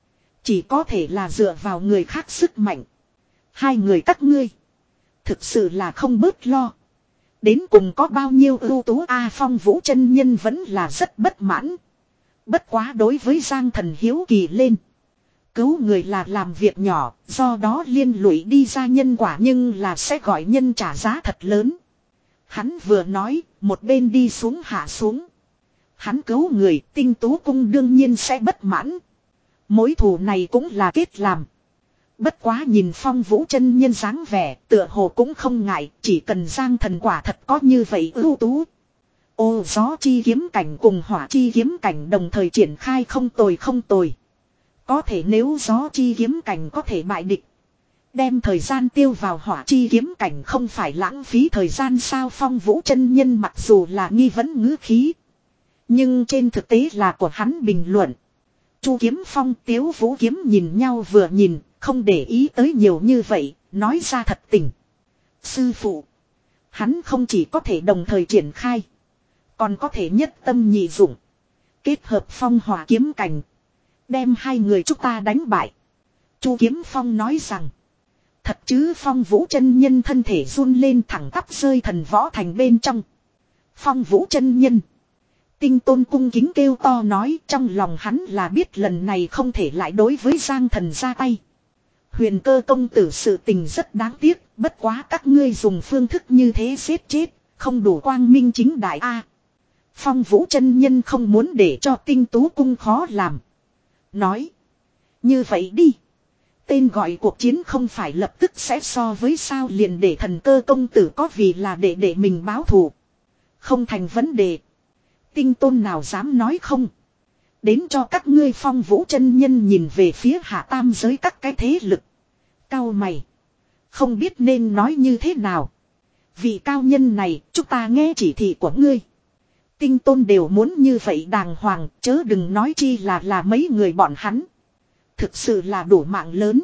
Chỉ có thể là dựa vào người khác sức mạnh. Hai người các ngươi. Thực sự là không bớt lo. Đến cùng có bao nhiêu ưu tú A Phong Vũ chân nhân vẫn là rất bất mãn. Bất quá đối với Giang Thần hiếu kỳ lên. Cứu người là làm việc nhỏ, do đó liên lụy đi ra nhân quả nhưng là sẽ gọi nhân trả giá thật lớn. Hắn vừa nói, một bên đi xuống hạ xuống. Hắn cứu người, Tinh Tú Cung đương nhiên sẽ bất mãn. Mối thù này cũng là kết làm. Bất quá nhìn Phong Vũ chân nhân dáng vẻ, tựa hồ cũng không ngại, chỉ cần Giang Thần quả thật có như vậy ưu tú. Ô gió chi kiếm cảnh cùng hỏa chi kiếm cảnh đồng thời triển khai không tồi không tồi. Có thể nếu gió chi kiếm cảnh có thể bại địch. Đem thời gian tiêu vào hỏa chi kiếm cảnh không phải lãng phí thời gian sao. Phong Vũ chân nhân mặc dù là nghi vấn ngữ khí. Nhưng trên thực tế là của hắn bình luận. Chu Kiếm Phong Tiếu Vũ Kiếm nhìn nhau vừa nhìn, không để ý tới nhiều như vậy, nói ra thật tình. Sư phụ, hắn không chỉ có thể đồng thời triển khai, còn có thể nhất tâm nhị dụng. Kết hợp phong hỏa kiếm cảnh, đem hai người chúng ta đánh bại. Chu Kiếm Phong nói rằng, thật chứ? Phong Vũ chân nhân thân thể run lên thẳng tắp rơi thần võ thành bên trong. Phong Vũ chân nhân. Tinh Tôn cung kính kêu to nói, trong lòng hắn là biết lần này không thể lại đối với Giang Thần ra tay. Huyền Cơ công tử sự tình rất đáng tiếc, bất quá các ngươi dùng phương thức như thế giết chết, không đủ quang minh chính đại a. Phong Vũ chân nhân không muốn để cho Tinh Tú cung khó làm. Nói, như vậy đi. Tên gọi cuộc chiến không phải lập tức sẽ so với sao, liền để Thần Cơ công tử có vì là để để mình báo thù. Không thành vấn đề. Tinh Tôn nào dám nói không. Đến cho các ngươi. Phong Vũ chân nhân nhìn về phía hạ tam giới các cái thế lực. Cao mày. Không biết nên nói như thế nào. Vị cao nhân này, chúng ta nghe chỉ thị của ngươi. Tinh Tôn đều muốn như vậy đàng hoàng, chớ đừng nói chi là là mấy người bọn hắn. Thực sự là đủ mạng lớn.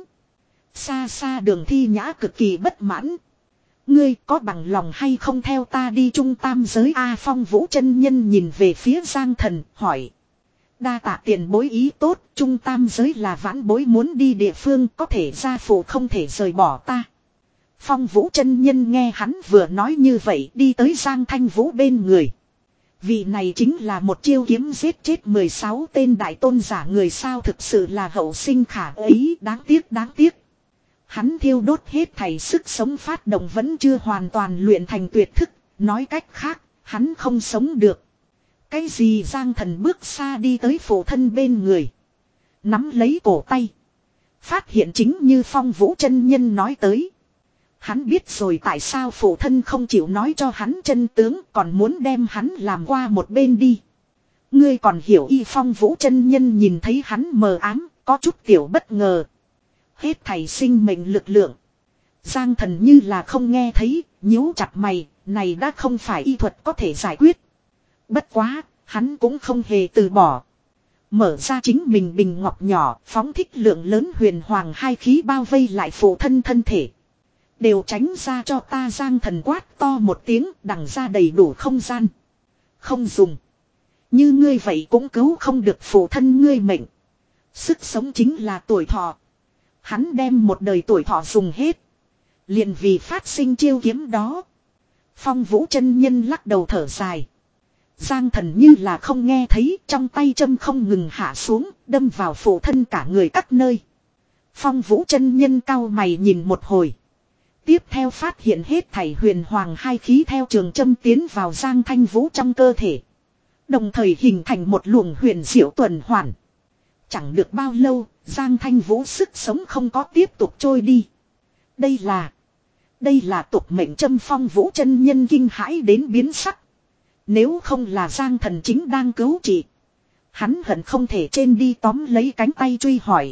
Xa xa Đường Thi Nhã cực kỳ bất mãn. Ngươi có bằng lòng hay không theo ta đi trung tam giới a? Phong Vũ chân nhân nhìn về phía Giang Thần, hỏi. Đa tạ tiền bối ý tốt, trung tam giới là vãn bối muốn đi địa phương, có thể gia phụ không thể rời bỏ ta. Phong Vũ chân nhân nghe hắn vừa nói như vậy, đi tới Giang Thanh Vũ bên người. Vị này chính là một chiêu kiếm giết chết mười sáu tên đại tôn giả người sao, thực sự là hậu sinh khả ấy, đáng tiếc đáng tiếc. Hắn thiêu đốt hết thảy sức sống phát động vẫn chưa hoàn toàn luyện thành tuyệt thức, nói cách khác, hắn không sống được. Cái gì? Giang Thần bước xa đi tới phụ thân bên người. Nắm lấy cổ tay. Phát hiện chính như Phong Vũ chân nhân nói tới. Hắn biết rồi tại sao phụ thân không chịu nói cho hắn chân tướng, còn muốn đem hắn làm qua một bên đi. Ngươi còn hiểu y? Phong Vũ chân nhân nhìn thấy hắn mờ ám, có chút tiểu bất ngờ. Hết thảy sinh mệnh lực lượng. Giang Thần như là không nghe thấy, nhíu chặt mày, này đã không phải y thuật có thể giải quyết. Bất quá, hắn cũng không hề từ bỏ. Mở ra chính mình bình ngọc nhỏ, phóng thích lượng lớn huyền hoàng hai khí bao vây lại phụ thân thân thể. Đều tránh ra cho ta. Giang Thần quát to một tiếng, đằng ra đầy đủ không gian. Không dùng. Như ngươi vậy cũng cứu không được phụ thân ngươi mệnh. Sức sống chính là tuổi thọ. Hắn đem một đời tuổi thọ dùng hết. Liền vì phát sinh chiêu kiếm đó. Phong Vũ chân nhân lắc đầu thở dài. Giang Thần như là không nghe thấy, trong tay châm không ngừng hạ xuống, đâm vào phụ thân cả người các nơi. Phong Vũ chân nhân cau mày nhìn một hồi. Tiếp theo phát hiện hết thảy huyền hoàng hai khí theo trường châm tiến vào Giang Thanh Vũ trong cơ thể. Đồng thời hình thành một luồng huyền diệu tuần hoàn. Chẳng được bao lâu, Giang Thanh Vũ sức sống không có tiếp tục trôi đi. Đây là... Đây là tục mệnh châm. Phong Vũ chân nhân kinh hãi đến biến sắc. Nếu không là Giang Thần chính đang cứu trị. Hắn hận không thể trên đi tóm lấy cánh tay truy hỏi.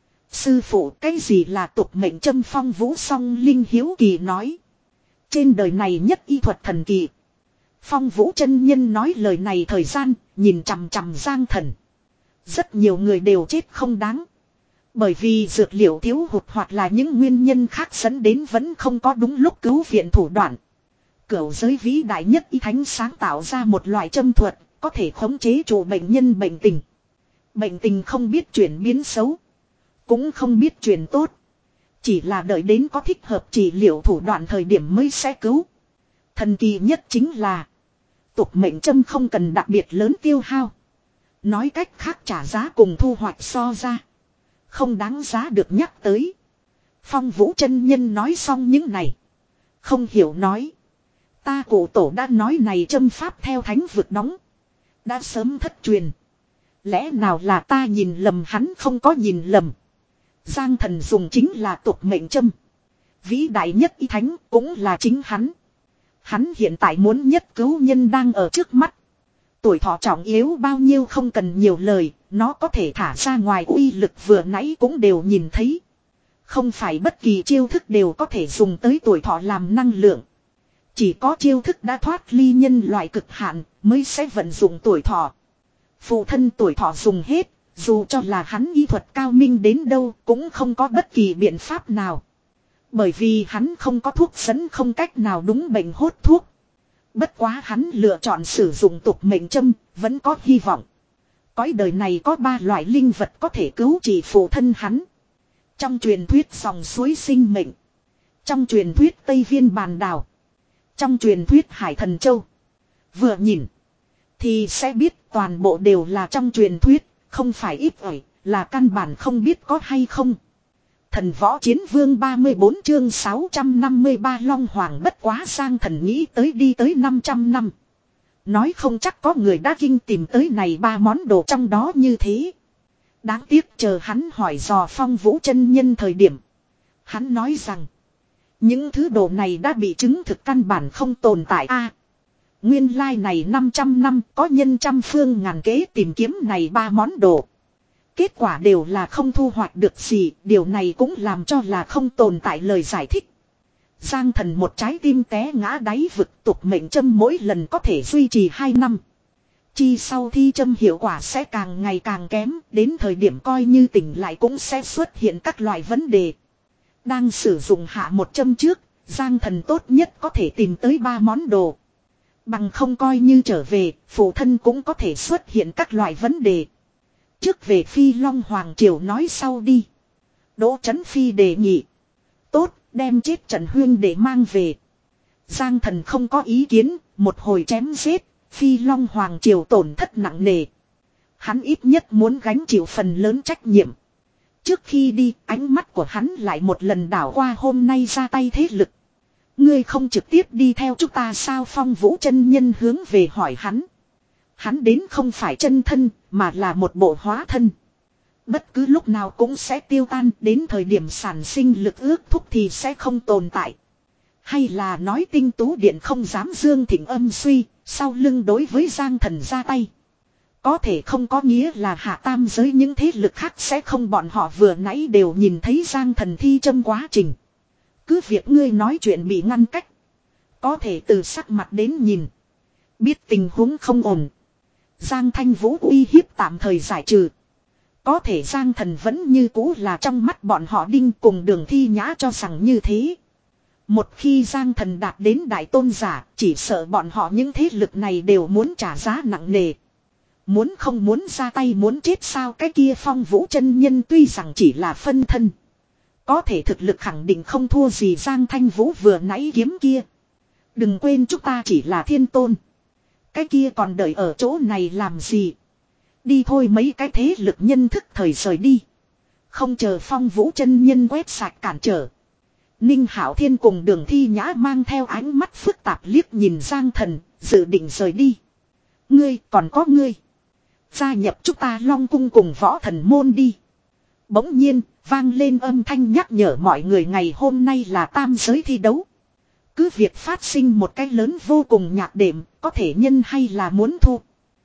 Sư phụ, cái gì là tục mệnh châm? Phong Vũ song linh hiếu kỳ nói. Trên đời này nhất y thuật thần kỳ. Phong Vũ chân nhân nói lời này thời gian, nhìn chằm chằm Giang Thần. Rất nhiều người đều chết không đáng. Bởi vì dược liệu thiếu hụt hoặc là những nguyên nhân khác dẫn đến vẫn không có đúng lúc cứu viện thủ đoạn. Cửu giới vĩ đại nhất y thánh sáng tạo ra một loại châm thuật, có thể khống chế chủ bệnh nhân bệnh tình. Bệnh tình không biết chuyển biến xấu. Cũng không biết chuyện tốt. Chỉ là đợi đến có thích hợp trị liệu thủ đoạn thời điểm mới sẽ cứu. Thần kỳ nhất chính là tục mệnh châm không cần đặc biệt lớn tiêu hao. Nói cách khác trả giá cùng thu hoạch so ra. Không đáng giá được nhắc tới. Phong Vũ chân nhân nói xong những này. Không hiểu nói. Ta cụ tổ đã nói này châm pháp theo thánh vực đóng. Đã sớm thất truyền. Lẽ nào là ta nhìn lầm hắn không có nhìn lầm. Giang thần dùng chính là tục mệnh châm. Vĩ đại nhất y thánh cũng là chính hắn. Hắn hiện tại muốn nhất cứu nhân đang ở trước mắt. Tuổi thọ trọng yếu bao nhiêu không cần nhiều lời. Nó có thể thả ra ngoài uy lực vừa nãy cũng đều nhìn thấy. Không phải bất kỳ chiêu thức đều có thể dùng tới tuổi thọ làm năng lượng. Chỉ có chiêu thức đã thoát ly nhân loại cực hạn mới sẽ vận dụng tuổi thọ. Phụ thân tuổi thọ dùng hết, dù cho là hắn y thuật cao minh đến đâu cũng không có bất kỳ biện pháp nào. Bởi vì hắn không có thuốc dẫn không cách nào đúng bệnh hốt thuốc. Bất quá hắn lựa chọn sử dụng tục mệnh châm, vẫn có hy vọng. Cõi đời này có ba loại linh vật có thể cứu trị phụ thân hắn. Trong truyền thuyết dòng suối sinh mệnh. Trong truyền thuyết Tây Viên bàn đào. Trong truyền thuyết Hải Thần Châu. Vừa nhìn thì sẽ biết toàn bộ đều là trong truyền thuyết, không phải ít ỏi, là căn bản không biết có hay không. Thần Võ Chiến Vương ba mươi bốn chương sáu trăm năm mươi ba Long Hoàng bất quá Giang thần nghĩ tới đi tới năm trăm năm. Nói không chắc có người đã kinh tìm tới này ba món đồ trong đó như thế. Đáng tiếc chờ hắn hỏi dò Phong Vũ chân nhân thời điểm. Hắn nói rằng những thứ đồ này đã bị chứng thực căn bản không tồn tại a. Nguyên lai này năm trăm năm có nhân trăm phương ngàn kế tìm kiếm này ba món đồ. Kết quả đều là không thu hoạch được gì, điều này cũng làm cho là không tồn tại lời giải thích. Giang thần một trái tim té ngã đáy vực, tục mệnh châm mỗi lần có thể duy trì hai năm. Chi sau thi châm hiệu quả sẽ càng ngày càng kém, đến thời điểm coi như tỉnh lại cũng sẽ xuất hiện các loại vấn đề. Đang sử dụng hạ một châm trước, Giang thần tốt nhất có thể tìm tới ba món đồ. Bằng không coi như trở về, phụ thân cũng có thể xuất hiện các loại vấn đề. Trước về Phi Long Hoàng Triều nói sau đi. Đỗ Chấn Phi đề nghị. Tốt, đem chết Trần Huyên để mang về. Giang thần không có ý kiến, một hồi chém giết, Phi Long Hoàng Triều tổn thất nặng nề. Hắn ít nhất muốn gánh chịu phần lớn trách nhiệm. Trước khi đi, ánh mắt của hắn lại một lần đảo qua hôm nay ra tay thế lực. Ngươi không trực tiếp đi theo chúng ta sao? Phong Vũ chân nhân hướng về hỏi hắn. Hắn đến không phải chân thân, mà là một bộ hóa thân. Bất cứ lúc nào cũng sẽ tiêu tan, đến thời điểm sản sinh lực ước thúc thì sẽ không tồn tại. Hay là nói Tinh Tú Điện không dám dương thịnh âm suy, sau lưng đối với Giang thần ra tay. Có thể không có nghĩa là hạ tam giới những thế lực khác sẽ không, bọn họ vừa nãy đều nhìn thấy Giang thần thi châm quá trình. Cứ việc ngươi nói chuyện bị ngăn cách. Có thể từ sắc mặt đến nhìn. Biết tình huống không ổn. Giang Thanh Vũ uy hiếp tạm thời giải trừ. Có thể Giang thần vẫn như cũ là trong mắt bọn họ đinh, cùng Đường Thi Nhã cho rằng như thế. Một khi Giang thần đạt đến đại tôn giả, chỉ sợ bọn họ những thế lực này đều muốn trả giá nặng nề. Muốn không muốn ra tay muốn chết sao? Cái kia Phong Vũ chân nhân tuy rằng chỉ là phân thân, có thể thực lực khẳng định không thua gì Giang Thanh Vũ vừa nãy kiếm kia. Đừng quên chúng ta chỉ là thiên tôn. Cái kia còn đợi ở chỗ này làm gì? Đi thôi. Mấy cái thế lực nhân thức thời rời đi. Không chờ Phong Vũ chân nhân quét sạch cản trở. Ninh Hạo Thiên cùng Đường Thi Nhã mang theo ánh mắt phức tạp liếc nhìn Giang thần, dự định rời đi. Ngươi, còn có ngươi. Gia nhập chúng ta Long Cung cùng Võ Thần Môn đi. Bỗng nhiên, vang lên âm thanh nhắc nhở mọi người ngày hôm nay là tam giới thi đấu. Cứ việc phát sinh một cái lớn vô cùng nhạc đệm, có thể nhân hay là muốn thu.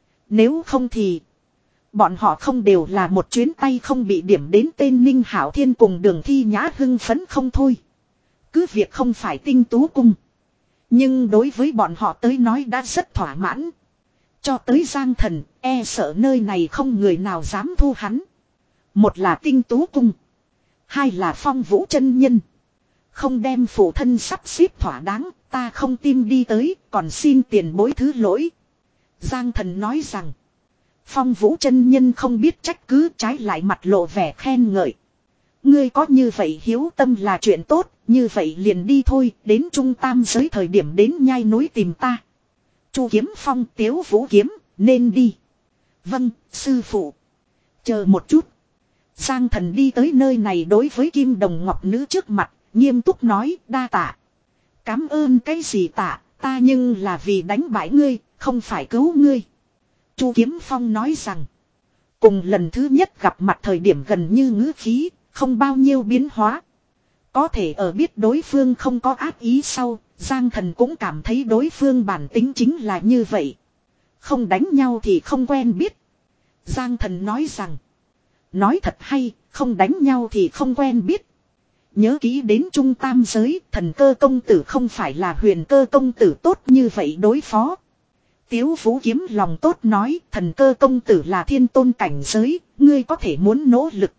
Nếu không thì bọn họ không đều là một chuyến tay không bị điểm đến tên. Ninh Hạo Thiên cùng Đường Thi Nhã hưng phấn không thôi. Cứ việc không phải Tinh Tú Cung, nhưng đối với bọn họ tới nói đã rất thỏa mãn. Cho tới Giang thần, e sợ nơi này không người nào dám thu hắn. Một là Tinh Tú Cung, hai là Phong Vũ chân nhân. Không đem phụ thân sắp xếp thỏa đáng, ta không tim đi tới, còn xin tiền bối thứ lỗi. Giang thần nói rằng, Phong Vũ chân nhân không biết trách cứ, trái lại mặt lộ vẻ khen ngợi. Ngươi có như vậy hiếu tâm là chuyện tốt, như vậy liền đi thôi, đến trung tam giới thời điểm đến nhai núi tìm ta. Chu Kiếm Phong Tiếu Vũ Kiếm, nên đi. Vâng, sư phụ. Chờ một chút. Giang Thần đi tới nơi này đối với Kim Đồng Ngọc Nữ trước mặt, nghiêm túc nói đa tạ. Cám ơn cái gì tạ, ta nhưng là vì đánh bại ngươi, không phải cứu ngươi. Chu Kiếm Phong nói rằng, cùng lần thứ nhất gặp mặt thời điểm gần như ngữ khí, không bao nhiêu biến hóa. Có thể ở biết đối phương không có ác ý sau, Giang Thần cũng cảm thấy đối phương bản tính chính là như vậy. Không đánh nhau thì không quen biết. Giang Thần nói rằng, nói thật hay, không đánh nhau thì không quen biết. Nhớ kỹ đến trung tam giới, thần cơ công tử không phải là huyền cơ công tử tốt như vậy đối phó. Tiếu Vũ Kiếm lòng tốt nói, thần cơ công tử là thiên tôn cảnh giới, ngươi có thể muốn nỗ lực.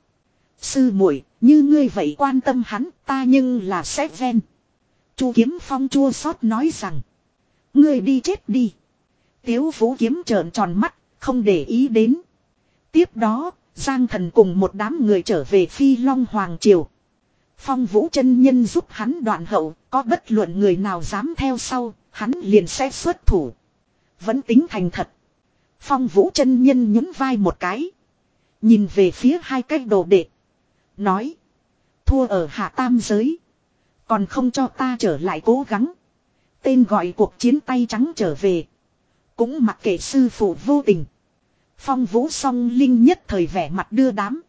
Sư muội, như ngươi vậy quan tâm hắn, ta nhưng là sẽ ven. Chu Kiếm Phong chua xót nói rằng, ngươi đi chết đi. Tiếu Vũ Kiếm trợn tròn mắt, không để ý đến. Tiếp đó, Giang Thần cùng một đám người trở về Phi Long Hoàng Triều. Phong Vũ chân nhân giúp hắn đoạn hậu, có bất luận người nào dám theo sau, hắn liền sẽ xuất thủ. Vẫn tính thành thật. Phong Vũ chân nhân nhún vai một cái. Nhìn về phía hai cái đồ đệ. Nói. Thua ở hạ tam giới. Còn không cho ta trở lại cố gắng. Tên gọi cuộc chiến tay trắng trở về. Cũng mặc kệ sư phụ vô tình. Phong Vũ song linh nhất thời vẻ mặt đưa đám.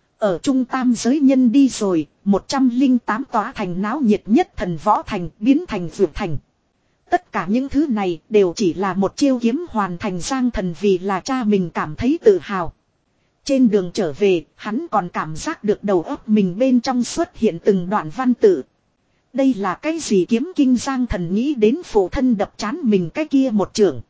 Ở trung tam giới nhân đi rồi, một trăm linh tám tòa thành náo nhiệt nhất thần võ thành biến thành vượt thành. Tất cả những thứ này đều chỉ là một chiêu kiếm hoàn thành. Giang Thần vì là cha mình cảm thấy tự hào. Trên đường trở về, hắn còn cảm giác được đầu óc mình bên trong xuất hiện từng đoạn văn tự. Đây là cái gì kiếm kinh? Giang Thần nghĩ đến phụ thân đập chán mình cái kia một trường.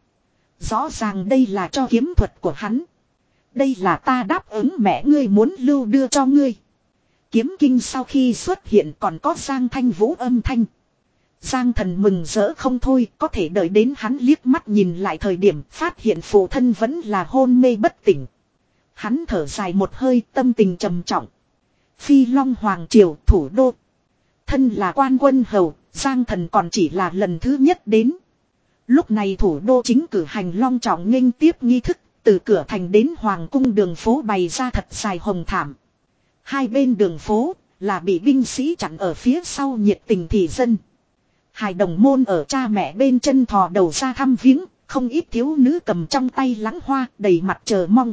Rõ ràng đây là cho kiếm thuật của hắn. Đây là ta đáp ứng mẹ ngươi muốn lưu đưa cho ngươi. Kiếm kinh sau khi xuất hiện còn có Giang Thanh Vũ âm thanh. Giang Thần mừng rỡ không thôi, có thể đợi đến hắn liếc mắt nhìn lại thời điểm phát hiện phụ thân vẫn là hôn mê bất tỉnh. Hắn thở dài một hơi, tâm tình trầm trọng. Phi Long Hoàng Triều thủ đô. Thân là quan quân hầu, Giang Thần còn chỉ là lần thứ nhất đến. Lúc này thủ đô chính cử hành long trọng nghênh tiếp nghi thức, từ cửa thành đến hoàng cung đường phố bày ra thật dài hồng thảm. Hai bên đường phố là bị binh sĩ chặn ở phía sau nhiệt tình thị dân. Hài đồng môn ở cha mẹ bên chân thò đầu ra thăm viếng, không ít thiếu nữ cầm trong tay lẵng hoa đầy mặt chờ mong.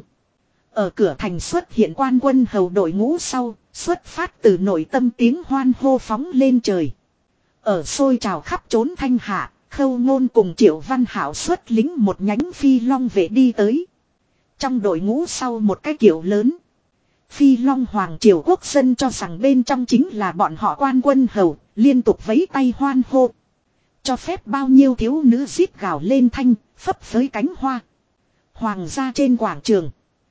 Ở cửa thành xuất hiện quan quân hầu đội ngũ sau, xuất phát từ nội tâm tiếng hoan hô phóng lên trời. Ở xôi trào khắp trốn thanh hạ, Khâu Ngôn cùng Triệu Văn Hảo xuất lính một nhánh Phi Long vệ đi tới. Trong đội ngũ sau một cái kiệu lớn. Phi Long Hoàng Triều quốc dân cho rằng bên trong chính là bọn họ quan quân hầu, liên tục vẫy tay hoan hô. Cho phép bao nhiêu thiếu nữ rít gào lên thanh, phấp phới cánh hoa. Hoàng gia trên quảng trường.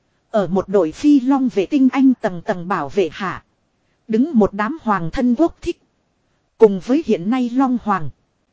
Ở một đội Phi Long vệ tinh anh tầng tầng bảo vệ hạ. Đứng một đám hoàng thân quốc thích. Cùng với hiện nay Long Hoàng.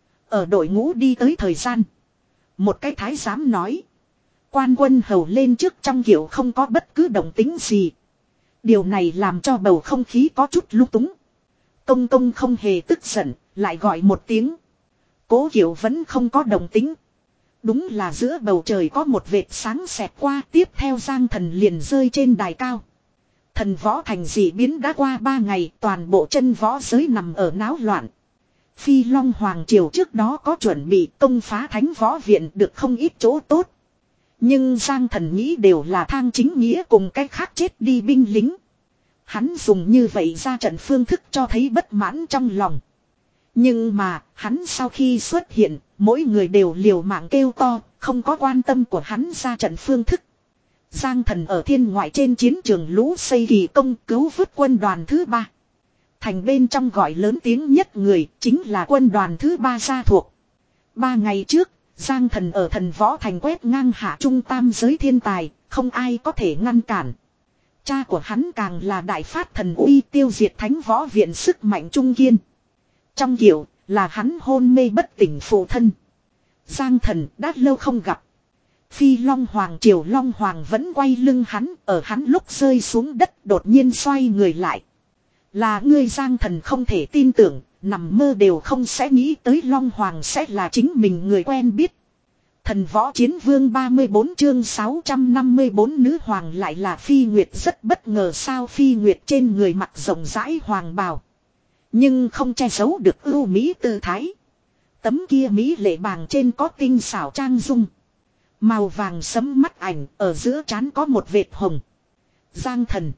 Ở đội ngũ đi tới thời gian. Một cái thái giám nói. Quan quân hầu lên trước trong kiểu không có bất cứ động tính gì. Điều này làm cho bầu không khí có chút lung túng. Công công không hề tức giận, lại gọi một tiếng. Cố Kiều vẫn không có động tính. Đúng là giữa bầu trời có một vệt sáng xẹt qua, tiếp theo Giang Thần liền rơi trên đài cao. Thần võ thành dị biến đã qua ba ngày, toàn bộ chân võ giới nằm ở náo loạn. Phi Long Hoàng Triều trước đó có chuẩn bị công phá thánh võ viện được không ít chỗ tốt. Nhưng Giang Thần nghĩ đều là thang chính nghĩa cùng cách khác chết đi binh lính. Hắn dùng như vậy ra trận phương thức cho thấy bất mãn trong lòng. Nhưng mà, hắn sau khi xuất hiện, mỗi người đều liều mạng kêu to, không có quan tâm của hắn ra trận phương thức. Giang Thần ở thiên ngoại trên chiến trường lũ xây kỳ công cứu vớt quân đoàn thứ ba. Thành bên trong gọi lớn tiếng nhất người chính là quân đoàn thứ ba gia thuộc. Ba ngày trước, Giang Thần ở thần võ thành quét ngang hạ trung tam giới thiên tài, không ai có thể ngăn cản. Cha của hắn càng là đại phát thần uy tiêu diệt thánh võ viện sức mạnh trung kiên. Trong kiểu là hắn hôn mê bất tỉnh phụ thân. Giang Thần đã lâu không gặp. Phi Long Hoàng Triều Long Hoàng vẫn quay lưng hắn, ở hắn lúc rơi xuống đất đột nhiên xoay người lại. Là ngươi Giang Thần không thể tin tưởng, nằm mơ đều không sẽ nghĩ tới Long Hoàng sẽ là chính mình người quen biết. Thần võ chiến vương ba mươi bốn chương sáu trăm năm mươi bốn nữ hoàng lại là Phi Nguyệt, rất bất ngờ sao Phi Nguyệt trên người mặc rộng rãi hoàng bào. Nhưng không che giấu được ưu mỹ tư thái. Tấm kia mỹ lệ bàng trên có tinh xảo trang dung. Màu vàng sẫm mắt ảnh, ở giữa trán có một vệt hồng. Giang Thần.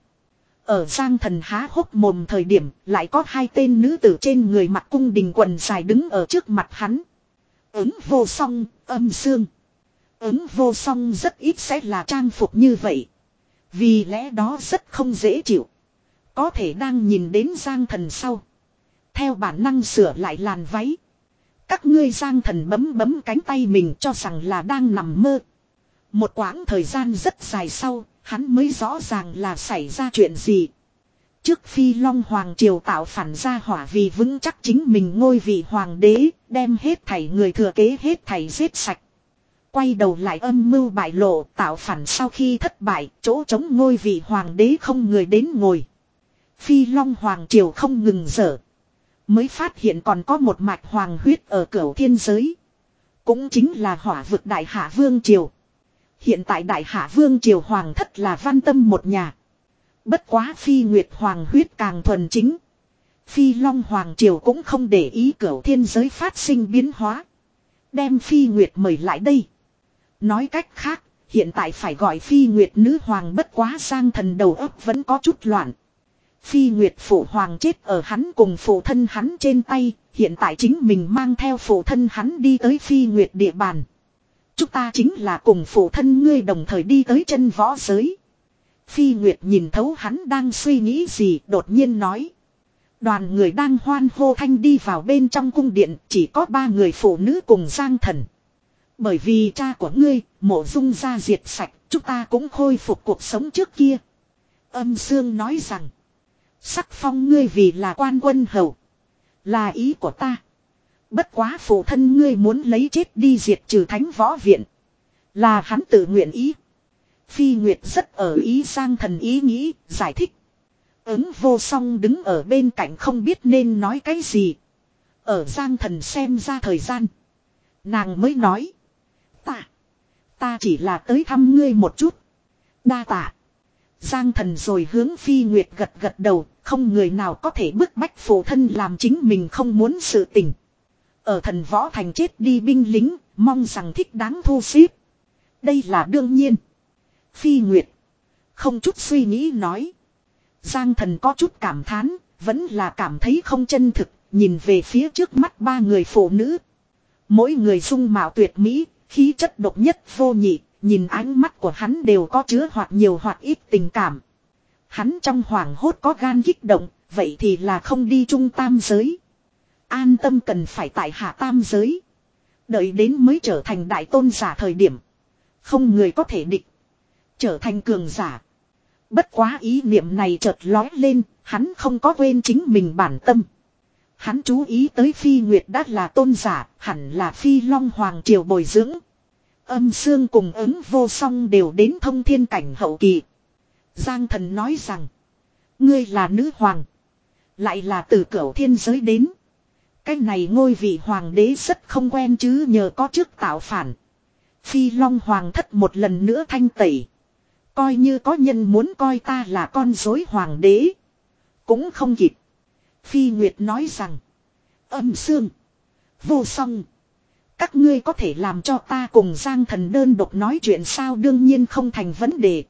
Ở Giang Thần há hốc mồm thời điểm, lại có hai tên nữ tử trên người mặc cung đình quần dài đứng ở trước mặt hắn. Ứng vô song, âm xương. Ứng vô song rất ít sẽ là trang phục như vậy. Vì lẽ đó rất không dễ chịu. Có thể đang nhìn đến Giang Thần sau. Theo bản năng sửa lại làn váy. Các ngươi Giang Thần bấm bấm cánh tay mình cho rằng là đang nằm mơ. Một quãng thời gian rất dài sau, hắn mới rõ ràng là xảy ra chuyện gì. Trước Phi Long Hoàng triều tạo phản ra hỏa vì vững chắc chính mình ngôi vị hoàng đế, đem hết thảy người thừa kế hết thảy giết sạch. Quay đầu lại âm mưu bại lộ, tạo phản sau khi thất bại, chỗ trống ngôi vị hoàng đế không người đến ngồi. Phi Long Hoàng triều không ngừng dở. Mới phát hiện còn có một mạch hoàng huyết ở cửu thiên giới. Cũng chính là hỏa vực Đại Hạ Vương triều. Hiện tại Đại Hạ Vương triều hoàng thất là Văn Tâm một nhà. Bất quá Phi Nguyệt hoàng huyết càng thuần chính. Phi Long Hoàng triều cũng không để ý cửu thiên giới phát sinh biến hóa. Đem Phi Nguyệt mời lại đây. Nói cách khác, hiện tại phải gọi Phi Nguyệt nữ hoàng, bất quá Giang Thần đầu óc vẫn có chút loạn. Phi Nguyệt phụ hoàng chết ở hắn cùng phụ thân hắn trên tay, hiện tại chính mình mang theo phụ thân hắn đi tới Phi Nguyệt địa bàn. Chúng ta chính là cùng phụ thân ngươi đồng thời đi tới chân võ giới. Phi Nguyệt nhìn thấu hắn đang suy nghĩ gì, đột nhiên nói. Đoàn người đang hoan hô thanh đi vào bên trong cung điện, chỉ có ba người phụ nữ cùng Giang Thần. Bởi vì cha của ngươi, Mộ Dung gia diệt sạch, chúng ta cũng khôi phục cuộc sống trước kia. Âm Sương nói rằng. Sắc phong ngươi vì là quan quân hầu. Là ý của ta. Bất quá phụ thân ngươi muốn lấy chết đi diệt trừ thánh võ viện. Là hắn tự nguyện ý. Phi Nguyệt rất ở ý Giang Thần ý nghĩ, giải thích. Ứng vô song đứng ở bên cạnh không biết nên nói cái gì. Ở Giang Thần xem ra thời gian. Nàng mới nói. Ta. Ta chỉ là tới thăm ngươi một chút. Đa tạ. Giang Thần rồi hướng Phi Nguyệt gật gật đầu. Không người nào có thể bức bách phụ thân làm chính mình không muốn sự tình. Ở thần võ thành chết đi binh lính, mong rằng thích đáng thu xếp. Đây là đương nhiên. Phi Nguyệt. Không chút suy nghĩ nói. Giang Thần có chút cảm thán, vẫn là cảm thấy không chân thực, nhìn về phía trước mắt ba người phụ nữ. Mỗi người dung mạo tuyệt mỹ, khí chất độc nhất vô nhị, nhìn ánh mắt của hắn đều có chứa hoặc nhiều hoặc ít tình cảm. Hắn trong hoảng hốt có gan kích động, vậy thì là không đi trung tam giới. An tâm cần phải tại hạ tam giới. Đợi đến mới trở thành đại tôn giả thời điểm. Không người có thể địch. Trở thành cường giả. Bất quá ý niệm này chợt lói lên, hắn không có quên chính mình bản tâm. Hắn chú ý tới Phi Nguyệt đã là tôn giả, hẳn là Phi Long Hoàng triều bồi dưỡng. Âm Sương cùng Ứng vô song đều đến thông thiên cảnh hậu kỳ. Giang Thần nói rằng, ngươi là nữ hoàng. Lại là từ cửu thiên giới đến. Cái này ngôi vị hoàng đế rất không quen chứ, nhờ có trước tạo phản. Phi Long Hoàng thất một lần nữa thanh tẩy. Coi như có nhân muốn coi ta là con rối hoàng đế. Cũng không kịp. Phi Nguyệt nói rằng, Âm Sương, vô song, các ngươi có thể làm cho ta cùng Giang Thần đơn độc nói chuyện sao? Đương nhiên không thành vấn đề.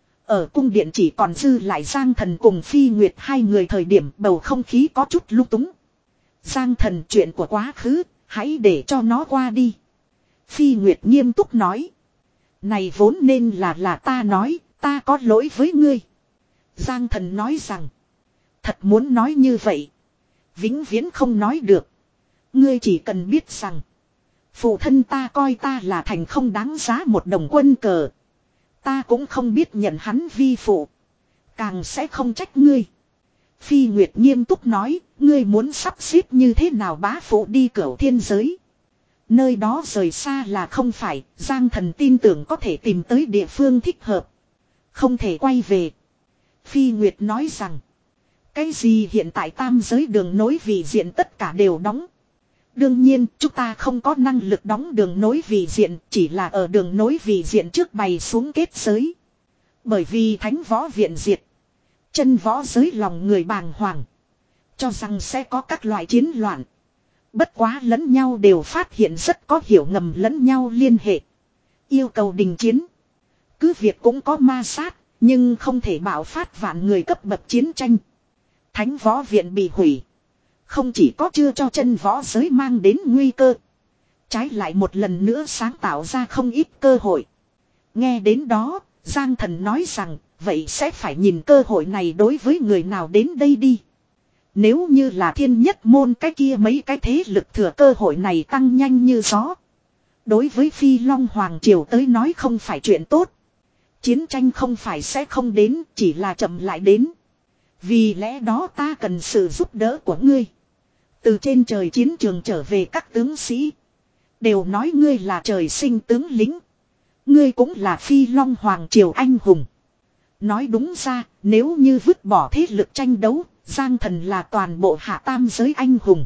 Ở cung điện chỉ còn dư lại Giang Thần cùng Phi Nguyệt hai người thời điểm bầu không khí có chút lung túng. Giang Thần, chuyện của quá khứ, hãy để cho nó qua đi. Phi Nguyệt nghiêm túc nói. Này vốn nên là là ta nói, ta có lỗi với ngươi. Giang Thần nói rằng, thật muốn nói như vậy, vĩnh viễn không nói được. Ngươi chỉ cần biết rằng, phụ thân ta coi ta là thành không đáng giá một đồng quân cờ. Ta cũng không biết nhận hắn vi phụ. Càng sẽ không trách ngươi. Phi Nguyệt nghiêm túc nói, ngươi muốn sắp xếp như thế nào bá phụ đi cửu thiên giới. Nơi đó rời xa là không phải, Giang Thần tin tưởng có thể tìm tới địa phương thích hợp. Không thể quay về. Phi Nguyệt nói rằng, Cái gì hiện tại tam giới đường nối vị diện tất cả đều đóng. Đương nhiên chúng ta không có năng lực đóng đường nối vị diện, chỉ là ở đường nối vị diện trước bày xuống kết giới. Bởi vì thánh võ viện diệt. Chân võ giới lòng người bàng hoàng. Cho rằng sẽ có các loại chiến loạn. Bất quá lẫn nhau đều phát hiện rất có hiểu ngầm lẫn nhau liên hệ. Yêu cầu đình chiến. Cứ việc cũng có ma sát, nhưng không thể bạo phát vạn người cấp bậc chiến tranh. Thánh võ viện bị hủy. Không chỉ có chưa cho chân võ giới mang đến nguy cơ. Trái lại một lần nữa sáng tạo ra không ít cơ hội. Nghe đến đó, Giang Thần nói rằng, vậy sẽ phải nhìn cơ hội này đối với người nào đến đây đi. Nếu như là thiên nhất môn cái kia mấy cái thế lực thừa cơ hội này tăng nhanh như gió. Đối với Phi Long Hoàng Triều tới nói không phải chuyện tốt. Chiến tranh không phải sẽ không đến, chỉ là chậm lại đến. Vì lẽ đó ta cần sự giúp đỡ của ngươi. Từ trên trời chiến trường trở về các tướng sĩ. Đều nói ngươi là trời sinh tướng lính. Ngươi cũng là Phi Long Hoàng Triều anh hùng. Nói đúng ra, nếu như vứt bỏ thế lực tranh đấu, Giang Thần là toàn bộ hạ tam giới anh hùng.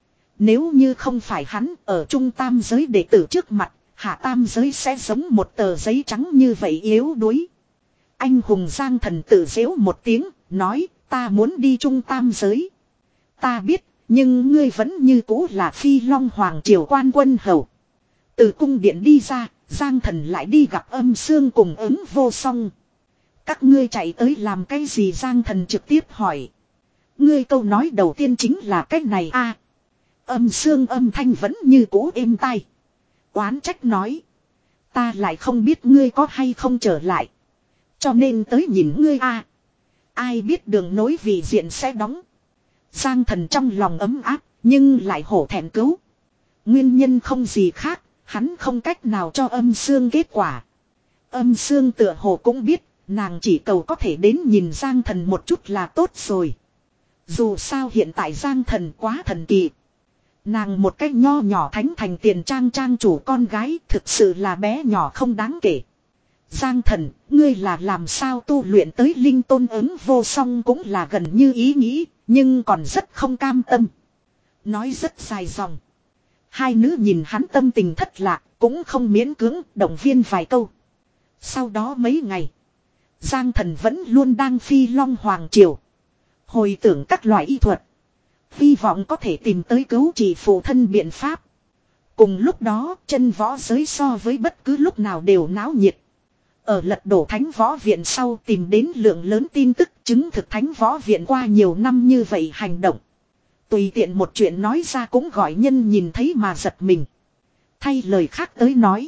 Nếu như không phải hắn ở trung tam giới đệ tử trước mặt, hạ tam giới sẽ giống một tờ giấy trắng như vậy yếu đuối. Anh hùng Giang Thần tự giễu một tiếng, nói ta muốn đi trung tam giới. Ta biết, nhưng ngươi vẫn như cũ là Phi Long Hoàng Triều quan quân hầu. Từ cung điện đi ra, Giang Thần lại đi gặp Âm Sương cùng Ứng Vô Song. Các ngươi chạy tới làm cái gì? Giang Thần trực tiếp hỏi. Ngươi câu nói đầu tiên chính là cái này a. À, Âm Sương âm thanh vẫn như cũ êm tai. Oán trách nói. Ta lại không biết ngươi có hay không trở lại. Cho nên tới nhìn ngươi a. À, ai biết đường nối vị diện sẽ đóng. Giang Thần trong lòng ấm áp, nhưng lại hổ thẹn cứu. Nguyên nhân không gì khác, hắn không cách nào cho Âm Sương kết quả. Âm Sương tựa hồ cũng biết, nàng chỉ cầu có thể đến nhìn Giang Thần một chút là tốt rồi. Dù sao hiện tại Giang Thần quá thần kỳ. Nàng một cách nho nhỏ thánh thành tiền trang trang chủ con gái thực sự là bé nhỏ không đáng kể. Giang Thần, ngươi là làm sao tu luyện tới linh tôn? Ứng Vô Song cũng là gần như ý nghĩ, nhưng còn rất không cam tâm. Nói rất dài dòng. Hai nữ nhìn hắn tâm tình thất lạc, cũng không miễn cưỡng động viên vài câu. Sau đó mấy ngày, Giang Thần vẫn luôn đang Phi Long Hoàng Triều. Hồi tưởng các loại y thuật. Hy vọng có thể tìm tới cứu trị phụ thân biện pháp. Cùng lúc đó, chân võ giới so với bất cứ lúc nào đều náo nhiệt. Ở lật đổ thánh võ viện sau tìm đến lượng lớn tin tức chứng thực thánh võ viện qua nhiều năm như vậy hành động. Tùy tiện một chuyện nói ra cũng gọi nhân nhìn thấy mà giật mình. Thay lời khác tới nói.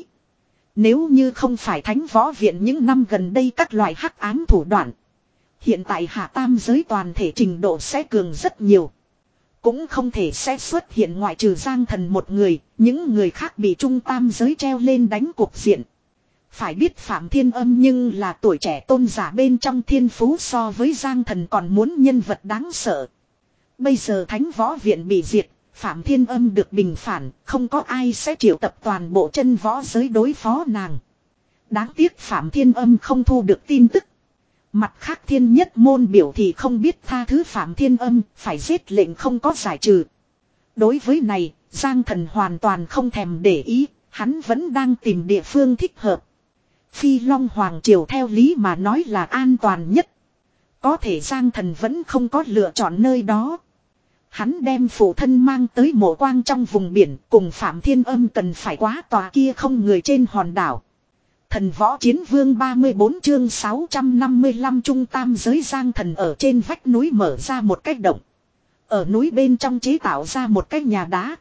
Nếu như không phải thánh võ viện những năm gần đây các loại hắc ám thủ đoạn. Hiện tại hạ tam giới toàn thể trình độ sẽ cường rất nhiều. Cũng không thể sẽ xuất hiện ngoại trừ Giang Thần một người, những người khác bị trung tam giới treo lên đánh cuộc diện. Phải biết Phạm Thiên Âm nhưng là tuổi trẻ tôn giả bên trong thiên phú so với Giang Thần còn muốn nhân vật đáng sợ. Bây giờ thánh võ viện bị diệt, Phạm Thiên Âm được bình phản, không có ai sẽ triệu tập toàn bộ chân võ giới đối phó nàng. Đáng tiếc Phạm Thiên Âm không thu được tin tức. Mặt khác thiên nhất môn biểu thì không biết tha thứ Phạm Thiên Âm, phải giết lệnh không có giải trừ. Đối với này, Giang Thần hoàn toàn không thèm để ý, hắn vẫn đang tìm địa phương thích hợp. Phi Long Hoàng Triều theo lý mà nói là an toàn nhất. Có thể Giang Thần vẫn không có lựa chọn nơi đó. Hắn đem phụ thân mang tới mộ quang trong vùng biển cùng Phạm Thiên Âm cần phải quá tòa kia không người trên hòn đảo. Thần võ chiến vương ba mươi bốn chương sáu trăm năm mươi lăm trung tam giới. Giang Thần ở trên vách núi mở ra một cái động. Ở núi bên trong chế tạo ra một cái nhà đá.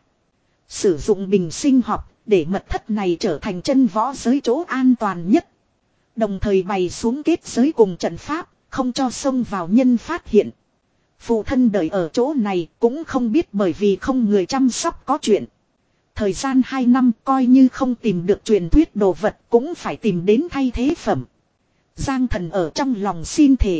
Sử dụng bình sinh học để mật thất này trở thành chân võ giới chỗ an toàn nhất. Đồng thời bày xuống kết giới cùng trận pháp, không cho xông vào nhân phát hiện. Phụ thân đợi ở chỗ này cũng không biết bởi vì không người chăm sóc có chuyện. Thời gian hai năm coi như không tìm được truyền thuyết đồ vật cũng phải tìm đến thay thế phẩm. Giang Thần ở trong lòng xin thề.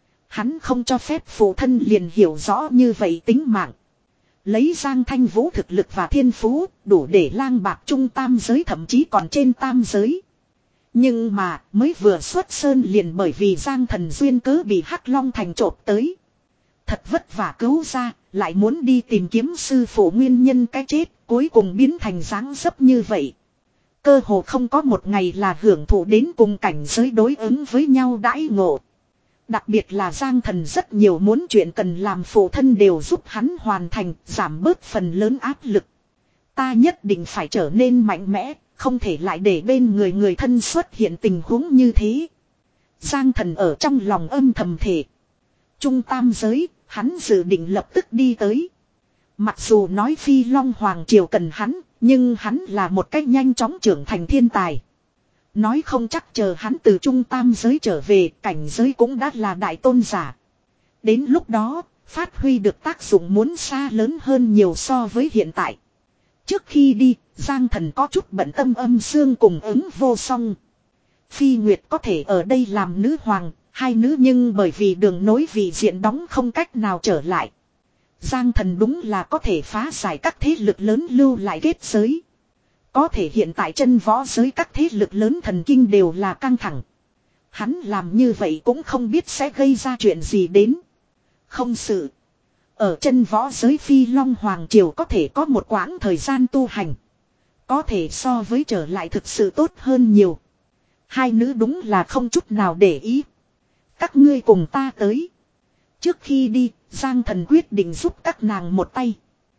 Hắn không cho phép phụ thân liền hiểu rõ như vậy tính mạng. Lấy Giang Thanh Vũ thực lực và thiên phú đủ để lang bạc trung tam giới thậm chí còn trên tam giới. Nhưng mà mới vừa xuất sơn liền bởi vì Giang Thần duyên cớ bị Hắc Long Thành trộm tới. Thật vất vả cứu ra, lại muốn đi tìm kiếm sư phụ nguyên nhân cái chết, cuối cùng biến thành dáng dấp như vậy. Cơ hồ không có một ngày là hưởng thụ đến cùng cảnh giới đối ứng với nhau đãi ngộ. Đặc biệt là Giang Thần rất nhiều muốn chuyện cần làm phụ thân đều giúp hắn hoàn thành, giảm bớt phần lớn áp lực. Ta nhất định phải trở nên mạnh mẽ, không thể lại để bên người người thân xuất hiện tình huống như thế. Giang Thần ở trong lòng âm thầm thể. Trung tam giới, hắn dự định lập tức đi tới. Mặc dù nói Phi Long Hoàng Triều cần hắn, nhưng hắn là một cách nhanh chóng trưởng thành thiên tài. Nói không chắc chờ hắn từ trung tam giới trở về, cảnh giới cũng đã là đại tôn giả. Đến lúc đó, phát huy được tác dụng muốn xa lớn hơn nhiều so với hiện tại. Trước khi đi, Giang Thần có chút bận tâm âm xương cùng ứng vô song. Phi Nguyệt có thể ở đây làm nữ hoàng, hai nữ nhưng bởi vì đường nối vị diện đóng không cách nào trở lại. Giang Thần đúng là có thể phá giải các thế lực lớn lưu lại kết giới. Có thể hiện tại chân võ giới các thế lực lớn thần kinh đều là căng thẳng. Hắn làm như vậy cũng không biết sẽ gây ra chuyện gì đến. Không sự. Ở chân võ giới Phi Long Hoàng Triều có thể có một quãng thời gian tu hành. Có thể so với trở lại thực sự tốt hơn nhiều. Hai nữ đúng là không chút nào để ý. Các ngươi cùng ta tới. Trước khi đi, Giang Thần quyết định giúp các nàng một tay.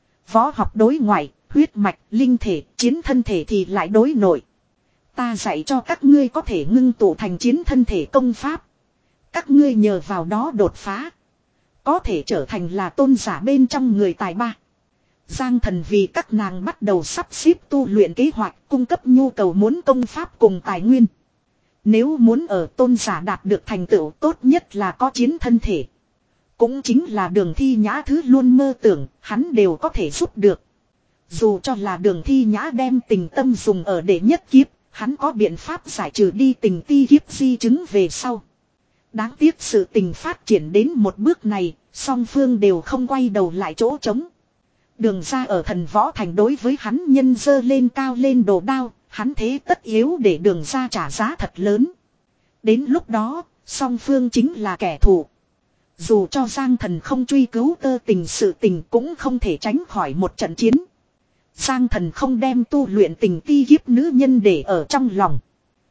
Võ học đối ngoại, huyết mạch, linh thể, chiến thân thể thì lại đối nội. Ta dạy cho các ngươi có thể ngưng tụ thành chiến thân thể công pháp. Các ngươi nhờ vào đó đột phá. Có thể trở thành là tôn giả bên trong người tài ba. Giang Thần vì các nàng bắt đầu sắp xếp tu luyện kế hoạch, cung cấp nhu cầu muốn công pháp cùng tài nguyên. Nếu muốn ở tôn giả đạt được thành tựu tốt nhất là có chiến thân thể. Cũng chính là Đường Thi Nhã thứ luôn mơ tưởng, hắn đều có thể giúp được. Dù cho là Đường Thi Nhã đem tình tâm dùng ở đệ nhất kiếp, hắn có biện pháp giải trừ đi tình ti kiếp di chứng về sau. Đáng tiếc sự tình phát triển đến một bước này, song phương đều không quay đầu lại chỗ trống. Đường ra ở Thần Võ Thành đối với hắn nhân dơ lên cao lên đồ đao, hắn thế tất yếu để đường ra trả giá thật lớn. Đến lúc đó, song phương chính là kẻ thù. Dù cho Giang Thần không truy cứu tơ tình sự tình cũng không thể tránh khỏi một trận chiến. Giang Thần không đem tu luyện tình ti kiếp nữ nhân để ở trong lòng.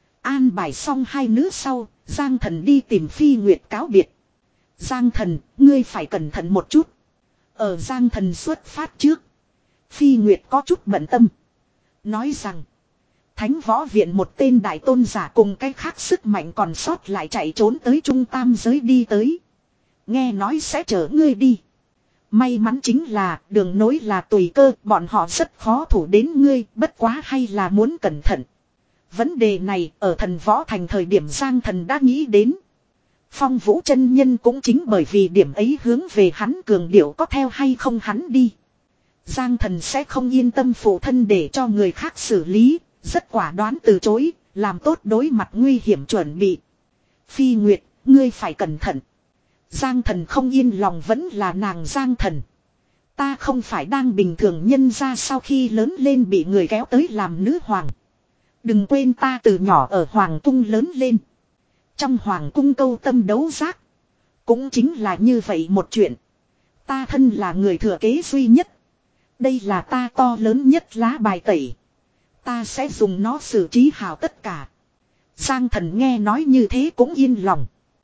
An bài xong hai nữ sau, Giang Thần đi tìm Phi Nguyệt cáo biệt. Giang Thần, ngươi phải cẩn thận một chút. Ở Giang Thần xuất phát trước, Phi Nguyệt có chút bận tâm. Nói rằng, Thánh Võ Viện một tên đại tôn giả cùng cái khác sức mạnh còn sót lại chạy trốn tới trung tam giới đi tới. Nghe nói sẽ chở ngươi đi. May mắn chính là đường nối là tùy cơ, bọn họ rất khó thủ đến ngươi, bất quá hay là muốn cẩn thận. Vấn đề này ở Thần Võ Thành thời điểm Giang Thần đã nghĩ đến. Phong Vũ chân nhân cũng chính bởi vì điểm ấy hướng về hắn cường điệu có theo hay không hắn đi. Giang Thần sẽ không yên tâm phụ thân để cho người khác xử lý, rất quả đoán từ chối, làm tốt đối mặt nguy hiểm chuẩn bị. Phi Nguyệt, ngươi phải cẩn thận. Giang Thần không yên lòng vẫn là nàng Giang Thần. Ta không phải đang bình thường nhân ra sau khi lớn lên bị người kéo tới làm nữ hoàng. Đừng quên ta từ nhỏ ở Hoàng cung lớn lên. Trong Hoàng cung câu tâm đấu giác. Cũng chính là như vậy một chuyện. Ta thân là người thừa kế duy nhất. Đây là ta to lớn nhất lá bài tẩy. Ta sẽ dùng nó xử trí hào tất cả. Giang Thần nghe nói như thế cũng yên lòng.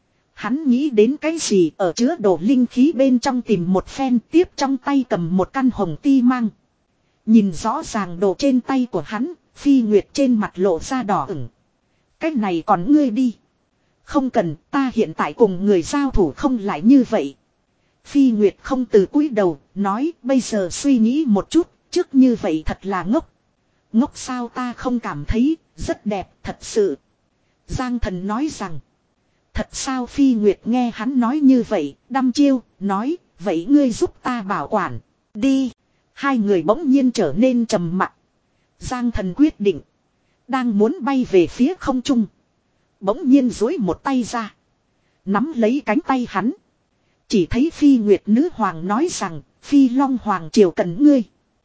Hắn nghĩ đến cái gì ở chứa đồ linh khí bên trong tìm một phen tiếp trong tay cầm một căn hồng ti mang. Nhìn rõ ràng đồ trên tay của hắn, Phi Nguyệt trên mặt lộ ra đỏ ửng. Cái này còn ngươi đi. Không cần, ta hiện tại cùng người giao thủ không lại như vậy. Phi Nguyệt không từ cúi đầu, nói bây giờ suy nghĩ một chút, trước như vậy thật là ngốc. Ngốc sao ta không cảm thấy, rất đẹp, thật sự. Giang Thần nói rằng. Thật sao Phi Nguyệt nghe hắn nói như vậy, đăm chiêu, nói, vậy ngươi giúp ta bảo quản, đi. Hai người bỗng nhiên trở nên trầm mặc. Giang Thần quyết định. Đang muốn bay về phía không trung. Bỗng nhiên duỗi một tay ra. Nắm lấy cánh tay hắn. Chỉ thấy Phi Nguyệt nữ hoàng nói rằng, Phi Long Hoàng Triều cần ngươi.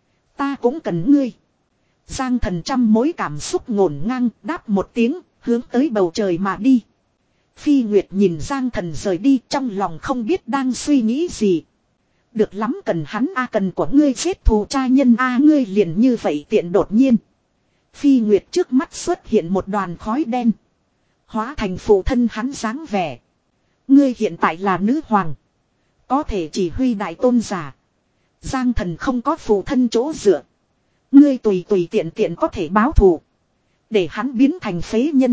Ta cũng cần ngươi. Giang Thần trăm mối cảm xúc ngổn ngang đáp một tiếng, hướng tới bầu trời mà đi. Phi Nguyệt nhìn Giang Thần rời đi, trong lòng không biết đang suy nghĩ gì. Được lắm, cần hắn a, cần của ngươi giết thù cha nhân a, ngươi liền như vậy tiện. Đột nhiên Phi Nguyệt trước mắt xuất hiện một đoàn khói đen, hóa thành phụ thân hắn dáng vẻ. Ngươi hiện tại là nữ hoàng, có thể chỉ huy đại tôn giả. Giang Thần không có phụ thân chỗ dựa, ngươi tùy tùy tiện tiện có thể báo thù, để hắn biến thành phế nhân,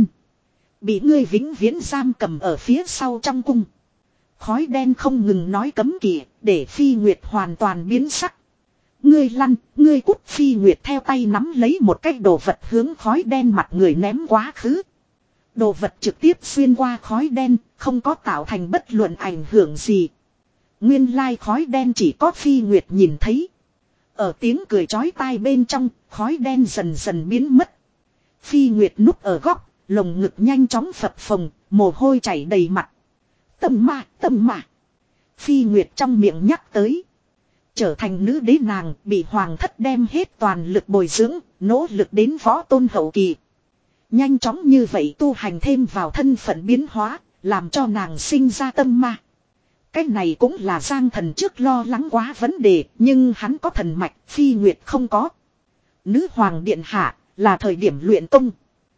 bị ngươi vĩnh viễn giam cầm ở phía sau trong cung. Khói đen không ngừng nói cấm kỵ, để Phi Nguyệt hoàn toàn biến sắc. Ngươi lăn, ngươi cút. Phi Nguyệt theo tay nắm lấy một cái đồ vật hướng khói đen mặt người ném quá khứ. Đồ vật trực tiếp xuyên qua khói đen, không có tạo thành bất luận ảnh hưởng gì. Nguyên lai khói đen chỉ có Phi Nguyệt nhìn thấy. Ở tiếng cười chói tai bên trong, khói đen dần dần biến mất. Phi Nguyệt núp ở góc, lồng ngực nhanh chóng phập phồng, mồ hôi chảy đầy mặt. Tâm ma, tâm ma. Phi Nguyệt trong miệng nhắc tới. Trở thành nữ đế nàng, bị hoàng thất đem hết toàn lực bồi dưỡng, nỗ lực đến võ tôn hậu kỳ. Nhanh chóng như vậy tu hành thêm vào thân phận biến hóa, làm cho nàng sinh ra tâm ma. Cái này cũng là Giang Thần trước lo lắng quá vấn đề, nhưng hắn có thần mạch, Phi Nguyệt không có. Nữ hoàng điện hạ, là thời điểm luyện công.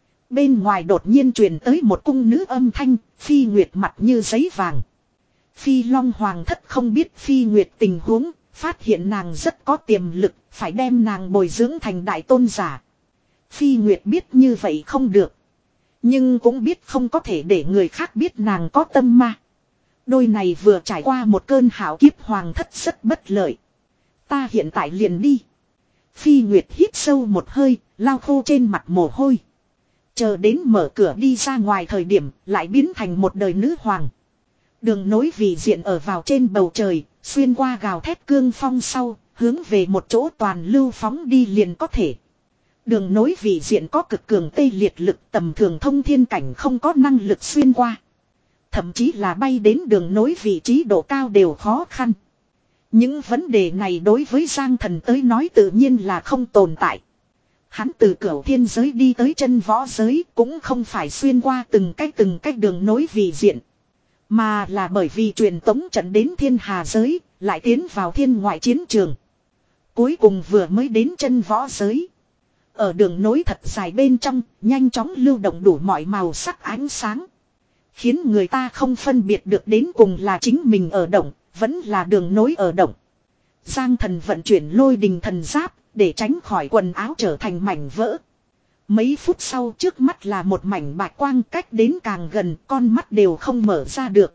Bên ngoài đột nhiên truyền tới một cung nữ âm thanh, Phi Nguyệt mặt như giấy vàng. Phi Long Hoàng thất không biết Phi Nguyệt tình huống, phát hiện nàng rất có tiềm lực, phải đem nàng bồi dưỡng thành đại tôn giả. Phi Nguyệt biết như vậy không được, nhưng cũng biết không có thể để người khác biết nàng có tâm ma. Đôi này vừa trải qua một cơn hảo kiếp, hoàng thất rất bất lợi. Ta hiện tại liền đi. Phi Nguyệt hít sâu một hơi, lau khô trên mặt mồ hôi. Chờ đến mở cửa đi ra ngoài thời điểm, lại biến thành một đời nữ hoàng. Đường nối vị diện ở vào trên bầu trời, xuyên qua gào thét cương phong sau, hướng về một chỗ toàn lưu phóng đi liền có thể. Đường nối vị diện có cực cường tê liệt lực, tầm thường thông thiên cảnh không có năng lực xuyên qua. Thậm chí là bay đến đường nối vị trí độ cao đều khó khăn. Những vấn đề này đối với Giang Thần tới nói tự nhiên là không tồn tại. Hắn từ cửu thiên giới đi tới chân võ giới cũng không phải xuyên qua từng cách từng cách đường nối vị diện. Mà là bởi vì truyền tống trận đến thiên hà giới, lại tiến vào thiên ngoại chiến trường. Cuối cùng vừa mới đến chân võ giới. Ở đường nối thật dài bên trong, nhanh chóng lưu động đủ mọi màu sắc ánh sáng. Khiến người ta không phân biệt được đến cùng là chính mình ở động, vẫn là đường nối ở động. Giang Thần vận chuyển lôi đình thần giáp, để tránh khỏi quần áo trở thành mảnh vỡ. Mấy phút sau trước mắt là một mảnh bạch quang, cách đến càng gần con mắt đều không mở ra được.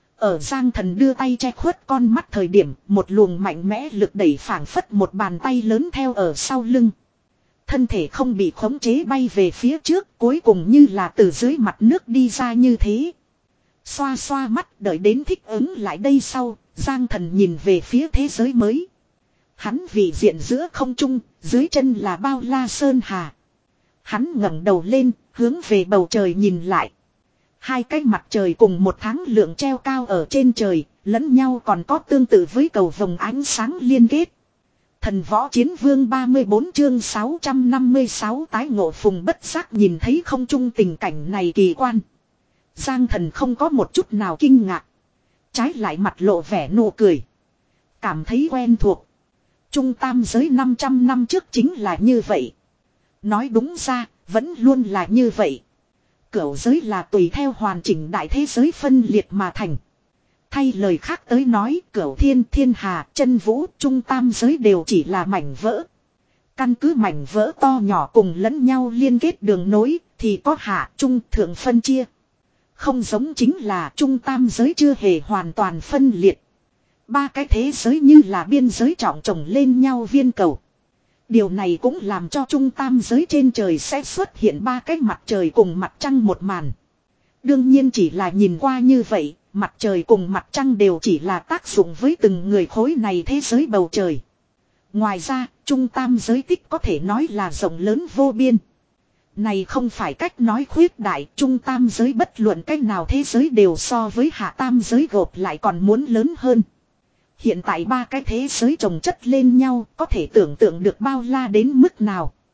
Ở Giang Thần đưa tay che khuất con mắt thời điểm, một luồng mạnh mẽ lực đẩy phảng phất một bàn tay lớn theo ở sau lưng. Thân thể không bị khống chế bay về phía trước, cuối cùng như là từ dưới mặt nước đi ra như thế. Xoa xoa mắt đợi đến thích ứng lại đây sau, Giang Thần nhìn về phía thế giới mới. Hắn vị diện giữa không trung, dưới chân là bao la sơn hà. Hắn ngẩng đầu lên, hướng về bầu trời nhìn lại. Hai cái mặt trời cùng một tháng lượng treo cao ở trên trời, lẫn nhau còn có tương tự với cầu vồng ánh sáng liên kết. Thần võ chiến vương ba mươi bốn chương sáu trăm năm mươi sáu tái ngộ Phùng bất giác nhìn thấy không trung tình cảnh này kỳ quan. Giang Thần không có một chút nào kinh ngạc. Trái lại mặt lộ vẻ nụ cười. Cảm thấy quen thuộc. Trung tam giới năm trăm năm trước chính là như vậy. Nói đúng ra, vẫn luôn là như vậy. Cửu giới là tùy theo hoàn chỉnh đại thế giới phân liệt mà thành. Thay lời khác tới nói, cửu thiên, thiên hà, chân vũ, trung tam giới đều chỉ là mảnh vỡ. Căn cứ mảnh vỡ to nhỏ cùng lẫn nhau liên kết đường nối, thì có hạ, trung, thượng phân chia. Không giống chính là trung tam giới chưa hề hoàn toàn phân liệt. Ba cái thế giới như là biên giới trọng chồng lên nhau viên cầu. Điều này cũng làm cho trung tam giới trên trời sẽ xuất hiện ba cái mặt trời cùng mặt trăng một màn. Đương nhiên chỉ là nhìn qua như vậy, mặt trời cùng mặt trăng đều chỉ là tác dụng với từng người khối này thế giới bầu trời. Ngoài ra, trung tam giới tích có thể nói là rộng lớn vô biên. Này không phải cách nói khuyết đại, trung tam giới bất luận cách nào thế giới đều so với hạ tam giới gộp lại còn muốn lớn hơn. Hiện tại ba cái thế giới chồng chất lên nhau có thể tưởng tượng được bao la đến mức nào.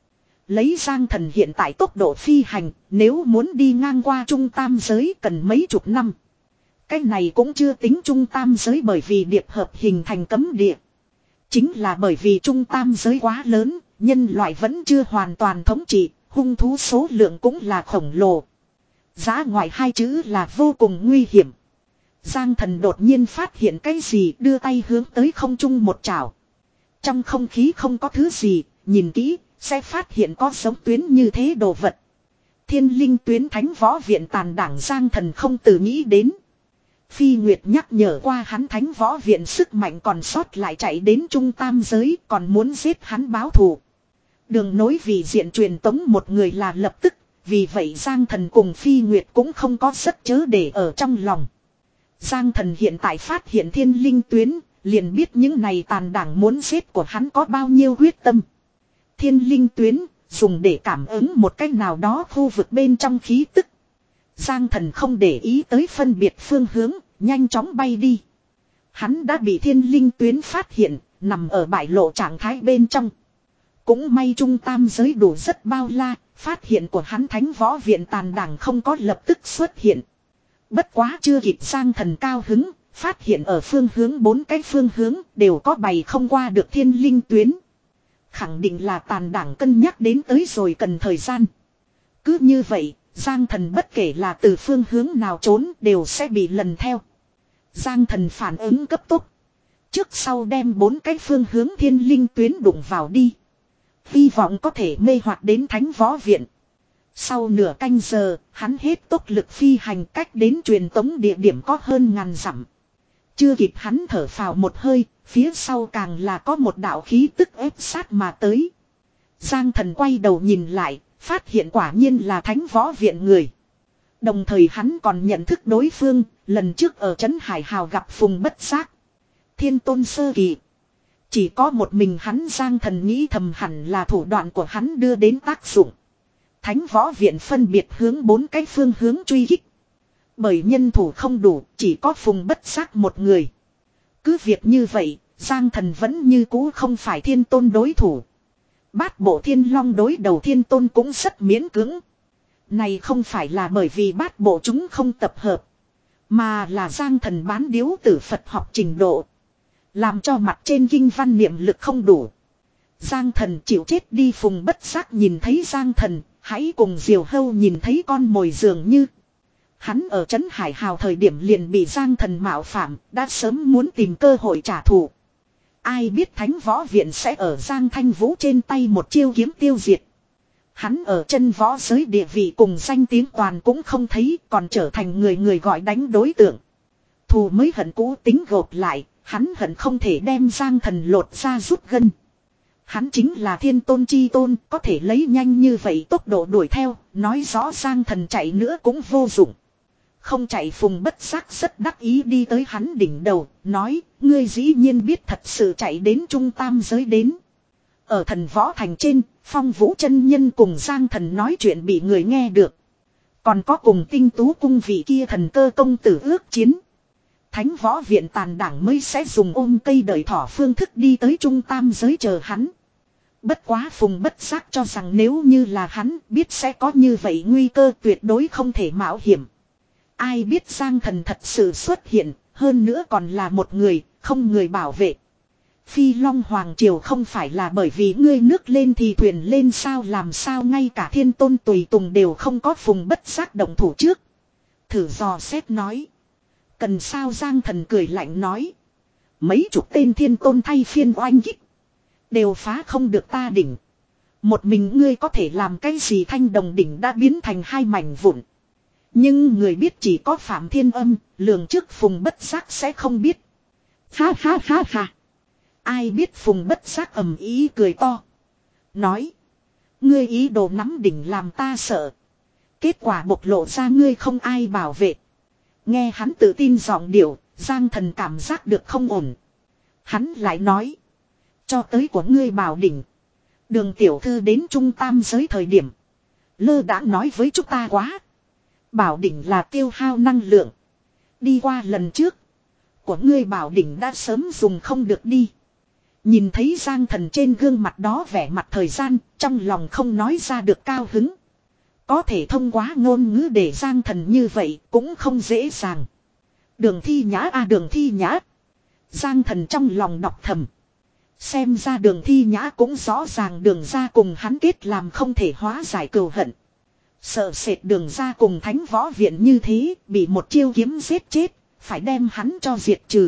Lấy Giang Thần hiện tại tốc độ phi hành, nếu muốn đi ngang qua trung tam giới cần mấy chục năm. Cái này cũng chưa tính trung tam giới bởi vì điệp hợp hình thành cấm địa. Chính là bởi vì trung tam giới quá lớn, nhân loại vẫn chưa hoàn toàn thống trị, hung thú số lượng cũng là khổng lồ. Giá ngoài hai chữ là vô cùng nguy hiểm. Giang Thần đột nhiên phát hiện cái gì, đưa tay hướng tới không trung một chảo. Trong không khí không có thứ gì, nhìn kỹ, sẽ phát hiện có giống tuyến như thế đồ vật. Thiên linh tuyến thánh võ viện tàn đảng Giang Thần không từ nghĩ đến. Phi Nguyệt nhắc nhở qua hắn thánh võ viện sức mạnh còn sót lại chạy đến trung tam giới còn muốn giết hắn báo thù. Đường nối vì diện truyền tống một người là lập tức, vì vậy Giang Thần cùng Phi Nguyệt cũng không có rất chớ để ở trong lòng. Giang Thần hiện tại phát hiện thiên linh tuyến, liền biết những này tàn đảng muốn giết của hắn có bao nhiêu quyết tâm. Thiên linh tuyến, dùng để cảm ứng một cách nào đó khu vực bên trong khí tức. Giang Thần không để ý tới phân biệt phương hướng, nhanh chóng bay đi. Hắn đã bị thiên linh tuyến phát hiện, nằm ở bại lộ trạng thái bên trong. Cũng may trung tam giới đủ rất bao la, phát hiện của hắn thánh võ viện tàn đảng không có lập tức xuất hiện. Bất quá chưa kịp Giang Thần cao hứng, phát hiện ở phương hướng bốn cái phương hướng đều có bày không qua được thiên linh tuyến. Khẳng định là tàn đảng cân nhắc đến tới rồi cần thời gian. Cứ như vậy, Giang Thần bất kể là từ phương hướng nào trốn đều sẽ bị lần theo. Giang Thần phản ứng cấp tốc. Trước sau đem bốn cái phương hướng thiên linh tuyến đụng vào đi. Hy vọng có thể mê hoặc đến thánh võ viện. Sau nửa canh giờ, hắn hết tốc lực phi hành cách đến truyền tống địa điểm có hơn ngàn dặm. Chưa kịp hắn thở phào một hơi, phía sau càng là có một đạo khí tức ép sát mà tới. Giang Thần quay đầu nhìn lại, phát hiện quả nhiên là thánh võ viện người. Đồng thời hắn còn nhận thức đối phương, lần trước ở trấn Hải Hào gặp Phùng Bất Giác. Thiên tôn sơ kỳ. Chỉ có một mình hắn Giang Thần nghĩ thầm hẳn là thủ đoạn của hắn đưa đến tác dụng. Thánh võ viện phân biệt hướng bốn cái phương hướng truy kích. Bởi nhân thủ không đủ, chỉ có Phùng Bất Giác một người. Cứ việc như vậy, Giang Thần vẫn như cũ không phải thiên tôn đối thủ. Bát bộ thiên long đối đầu thiên tôn cũng rất miễn cưỡng. Này không phải là bởi vì bát bộ chúng không tập hợp. Mà là Giang Thần bán điếu tử Phật học trình độ. Làm cho mặt trên kinh văn niệm lực không đủ. Giang Thần chịu chết đi. Phùng Bất Giác nhìn thấy Giang Thần, hãy cùng Diều Hâu nhìn thấy con mồi dường như. Hắn ở trấn Hải Hào thời điểm liền bị Giang Thần mạo phạm, đã sớm muốn tìm cơ hội trả thù. Ai biết thánh võ viện sẽ ở Giang Thanh Vũ trên tay một chiêu kiếm tiêu diệt. Hắn ở chân võ giới địa vị cùng danh tiếng toàn cũng không thấy, còn trở thành người người gọi đánh đối tượng. Thù mới hận cũ tính gộp lại, hắn hận không thể đem Giang Thần lột ra rút gân. Hắn chính là thiên tôn chi tôn, có thể lấy nhanh như vậy tốc độ đuổi theo, nói rõ Giang Thần chạy nữa cũng vô dụng. Không chạy. Phùng Bất Giác rất đắc ý đi tới hắn đỉnh đầu, nói, ngươi dĩ nhiên biết thật sự chạy đến trung tam giới đến. Ở thần võ thành trên, Phong Vũ chân nhân cùng Giang Thần nói chuyện bị người nghe được. Còn có cùng Tinh Tú cung vị kia thần cơ công tử ước chiến. Thánh võ viện tàn đảng mới sẽ dùng ôm cây đợi thỏ phương thức đi tới trung tam giới chờ hắn. Bất quá Phùng Bất Giác cho rằng nếu như là hắn biết sẽ có như vậy nguy cơ tuyệt đối không thể mạo hiểm. Ai biết Giang Thần thật sự xuất hiện, hơn nữa còn là một người, không người bảo vệ. Phi Long Hoàng Triều không phải là bởi vì ngươi nước lên thì thuyền lên sao, làm sao ngay cả thiên tôn tùy tùng đều không có. Phùng Bất Giác động thủ trước. Thử dò xét nói. Cần sao? Giang Thần cười lạnh nói. Mấy chục tên thiên tôn thay phiên oanh kích. Đều phá không được ta đỉnh. Một mình ngươi có thể làm cái gì? Thanh đồng đỉnh đã biến thành hai mảnh vụn. Nhưng người biết chỉ có Phạm Thiên Âm, lường trước Phùng Bất Giác sẽ không biết. Ha ha ha ha. Ai biết Phùng Bất Giác ầm ý cười to. Nói. Ngươi ý đồ nắm đỉnh làm ta sợ. Kết quả bộc lộ ra ngươi không ai bảo vệ. Nghe hắn tự tin giọng điệu, Giang Thần cảm giác được không ổn. Hắn lại nói. Cho tới của ngươi bảo đỉnh. Đường tiểu thư đến trung tam giới thời điểm. Lơ đã nói với chúng ta quá. Bảo đỉnh là tiêu hao năng lượng. Đi qua lần trước. Của ngươi bảo đỉnh đã sớm dùng không được đi. Nhìn thấy Giang Thần trên gương mặt đó vẻ mặt thời gian, trong lòng không nói ra được cao hứng. Có thể thông qua ngôn ngữ để Giang Thần như vậy cũng không dễ dàng. Đường Thi Nhã à Đường Thi Nhã. Giang Thần trong lòng đọc thầm. Xem ra Đường Thi Nhã cũng rõ ràng Đường ra cùng hắn kết làm không thể hóa giải cừu hận. Sợ sệt Đường ra cùng Thánh Võ Viện như thế, bị một chiêu kiếm giết chết, phải đem hắn cho diệt trừ.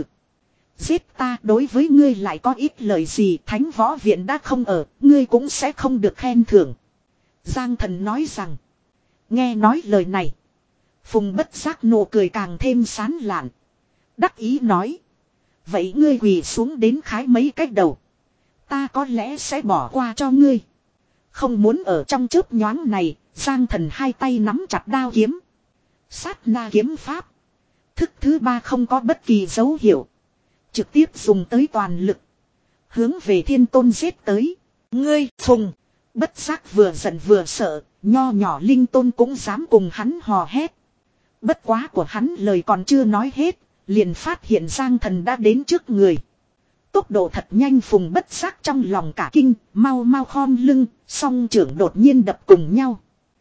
Giết ta đối với ngươi lại có ít lời gì, Thánh Võ Viện đã không ở, ngươi cũng sẽ không được khen thưởng. Giang Thần nói rằng. Nghe nói lời này. Phùng Bất Giác nụ cười càng thêm sán lạn. Đắc ý nói. Vậy ngươi quỳ xuống đến khái mấy cách đầu. Ta có lẽ sẽ bỏ qua cho ngươi. Không muốn ở trong chớp nhoáng này, Giang Thần hai tay nắm chặt đao kiếm. Sát na kiếm pháp. Thức thứ ba không có bất kỳ dấu hiệu. Trực tiếp dùng tới toàn lực. Hướng về Thiên Tôn giết tới. Ngươi, Phùng. Bất Giác vừa giận vừa sợ, nho nhỏ Linh Tôn cũng dám cùng hắn hò hét. Bất quá của hắn lời còn chưa nói hết, liền phát hiện Giang Thần đã đến trước người. Tốc độ thật nhanh, Phùng Bất Giác trong lòng cả kinh, mau mau khom lưng, song trưởng đột nhiên đập cùng nhau.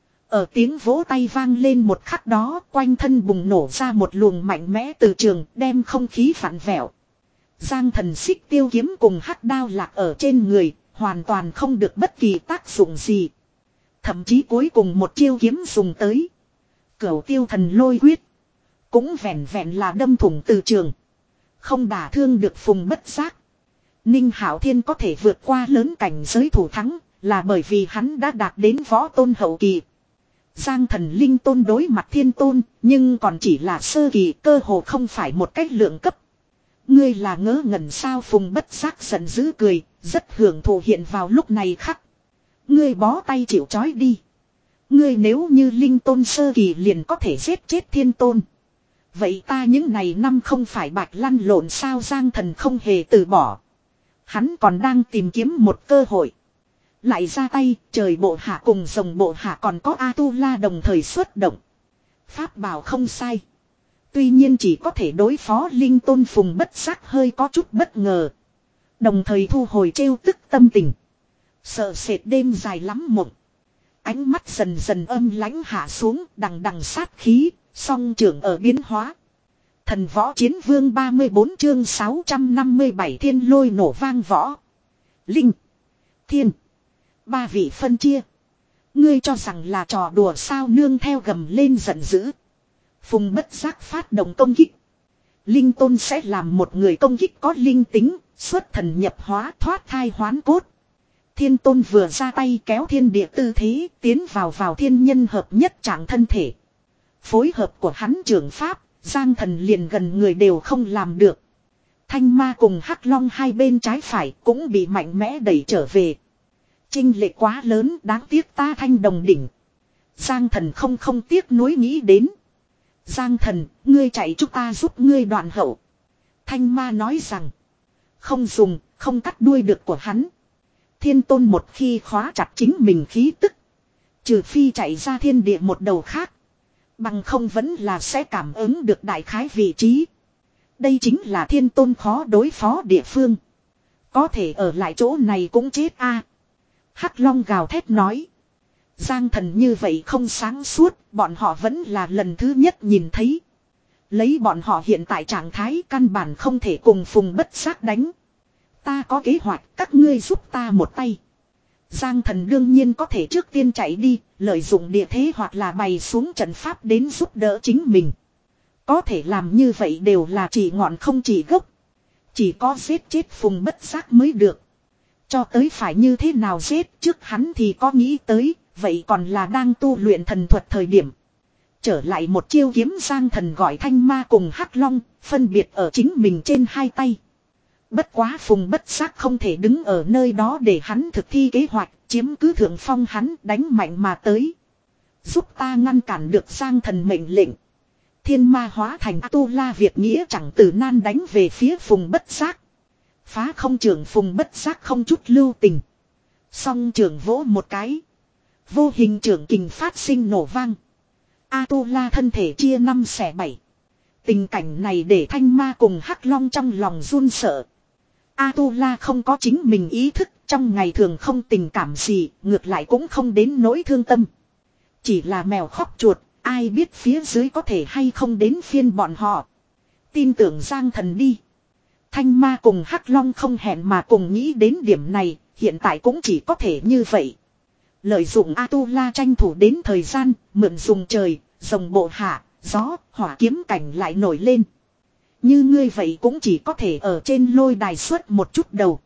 Ở tiếng vỗ tay vang lên một khắc đó, quanh thân bùng nổ ra một luồng mạnh mẽ từ trường, đem không khí phản vẹo. Giang Thần xích tiêu kiếm cùng hắc đao lạc ở trên người, hoàn toàn không được bất kỳ tác dụng gì. Thậm chí cuối cùng một chiêu kiếm dùng tới. Cửu Tiêu Thần Lôi Quyết. Cũng vẹn vẹn là đâm thủng từ trường. Không đả thương được Phùng Bất Giác. Ninh Hạo Thiên có thể vượt qua lớn cảnh giới thủ thắng, là bởi vì hắn đã đạt đến võ tôn hậu kỳ. Giang Thần Linh Tôn đối mặt Thiên Tôn, nhưng còn chỉ là sơ kỳ, cơ hồ không phải một cách lượng cấp. Ngươi là ngớ ngẩn sao? Phùng Bất Giác giận dữ cười, rất hưởng thụ hiện vào lúc này khắc. Ngươi bó tay chịu trói đi. Ngươi nếu như Linh Tôn sơ kỳ liền có thể giết chết Thiên Tôn. Vậy ta những này năm không phải bạch lăn lộn sao? Giang Thần không hề từ bỏ. Hắn còn đang tìm kiếm một cơ hội. Lại ra tay, trời bộ hạ cùng rồng bộ hạ còn có A-tu-la đồng thời xuất động. Pháp bảo không sai. Tuy nhiên chỉ có thể đối phó Linh Tôn. Phùng Bất Giác hơi có chút bất ngờ. Đồng thời thu hồi trêu tức tâm tình. Sợ sệt đêm dài lắm mộng. Ánh mắt dần dần âm lãnh hạ xuống, đằng đằng sát khí, song trưởng ở biến hóa. Thần Võ Chiến Vương ba mươi bốn chương sáu trăm năm mươi bảy thiên lôi nổ vang võ. Linh. Thiên. Ba vị phân chia. Ngươi cho rằng là trò đùa sao? Nương theo gầm lên giận dữ. Phùng Bất Giác phát động công kích. Linh Tôn sẽ làm một người công kích có linh tính, xuất thần nhập hóa, thoát thai hoán cốt. Thiên Tôn vừa ra tay kéo thiên địa tư thế, tiến vào vào thiên nhân hợp nhất trạng thân thể. Phối hợp của hắn trường pháp, Giang Thần liền gần người đều không làm được. Thanh Ma cùng Hắc Long hai bên trái phải cũng bị mạnh mẽ đẩy trở về. Chênh lệch quá lớn, đáng tiếc ta thanh đồng đỉnh. Giang Thần không không tiếc nuối nghĩ đến. Giang Thần, ngươi chạy chúng ta giúp ngươi đoạn hậu. Thanh Ma nói rằng, không dùng, không cắt đuôi được của hắn. Thiên Tôn một khi khóa chặt chính mình khí tức, trừ phi chạy ra thiên địa một đầu khác, bằng không vẫn là sẽ cảm ứng được đại khái vị trí. Đây chính là Thiên Tôn khó đối phó địa phương. Có thể ở lại chỗ này cũng chết a. Hắc Long gào thét nói. Giang Thần như vậy không sáng suốt, bọn họ vẫn là lần thứ nhất nhìn thấy. Lấy bọn họ hiện tại trạng thái căn bản không thể cùng Phùng Bất Giác đánh. Ta có kế hoạch, các ngươi giúp ta một tay. Giang Thần đương nhiên có thể trước tiên chạy đi, lợi dụng địa thế hoặc là bày xuống trận pháp đến giúp đỡ chính mình. Có thể làm như vậy đều là chỉ ngọn không chỉ gốc. Chỉ có giết chết Phùng Bất Giác mới được. Cho tới phải như thế nào giết trước hắn thì có nghĩ tới, vậy còn là đang tu luyện thần thuật thời điểm. Trở lại một chiêu kiếm, Giang Thần gọi Thanh Ma cùng Hắc Long, phân biệt ở chính mình trên hai tay. Bất quá Phùng Bất Giác không thể đứng ở nơi đó để hắn thực thi kế hoạch, chiếm cứ thượng phong, hắn đánh mạnh mà tới. Giúp ta ngăn cản được Giang Thần mệnh lệnh. Thiên Ma hóa thành A-tu-la Việt nghĩa chẳng từ nan đánh về phía Phùng Bất Giác. Phá không trưởng, Phùng Bất Giác không chút lưu tình. Song trưởng vỗ một cái. Vô hình trưởng kình phát sinh nổ vang. A-tu-la thân thể chia năm xẻ bảy. Tình cảnh này để Thanh Ma cùng Hắc Long trong lòng run sợ. Atula không có chính mình ý thức, trong ngày thường không tình cảm gì, ngược lại cũng không đến nỗi thương tâm. Chỉ là mèo khóc chuột, ai biết phía dưới có thể hay không đến phiên bọn họ. Tin tưởng Giang Thần đi. Thanh Ma cùng Hắc Long không hẹn mà cùng nghĩ đến điểm này, hiện tại cũng chỉ có thể như vậy. Lợi dụng Atula tranh thủ đến thời gian, mượn dùng trời, rồng bộ hạ, gió, hỏa kiếm cảnh lại nổi lên. Như ngươi vậy cũng chỉ có thể ở trên lôi đài suốt một chút đầu.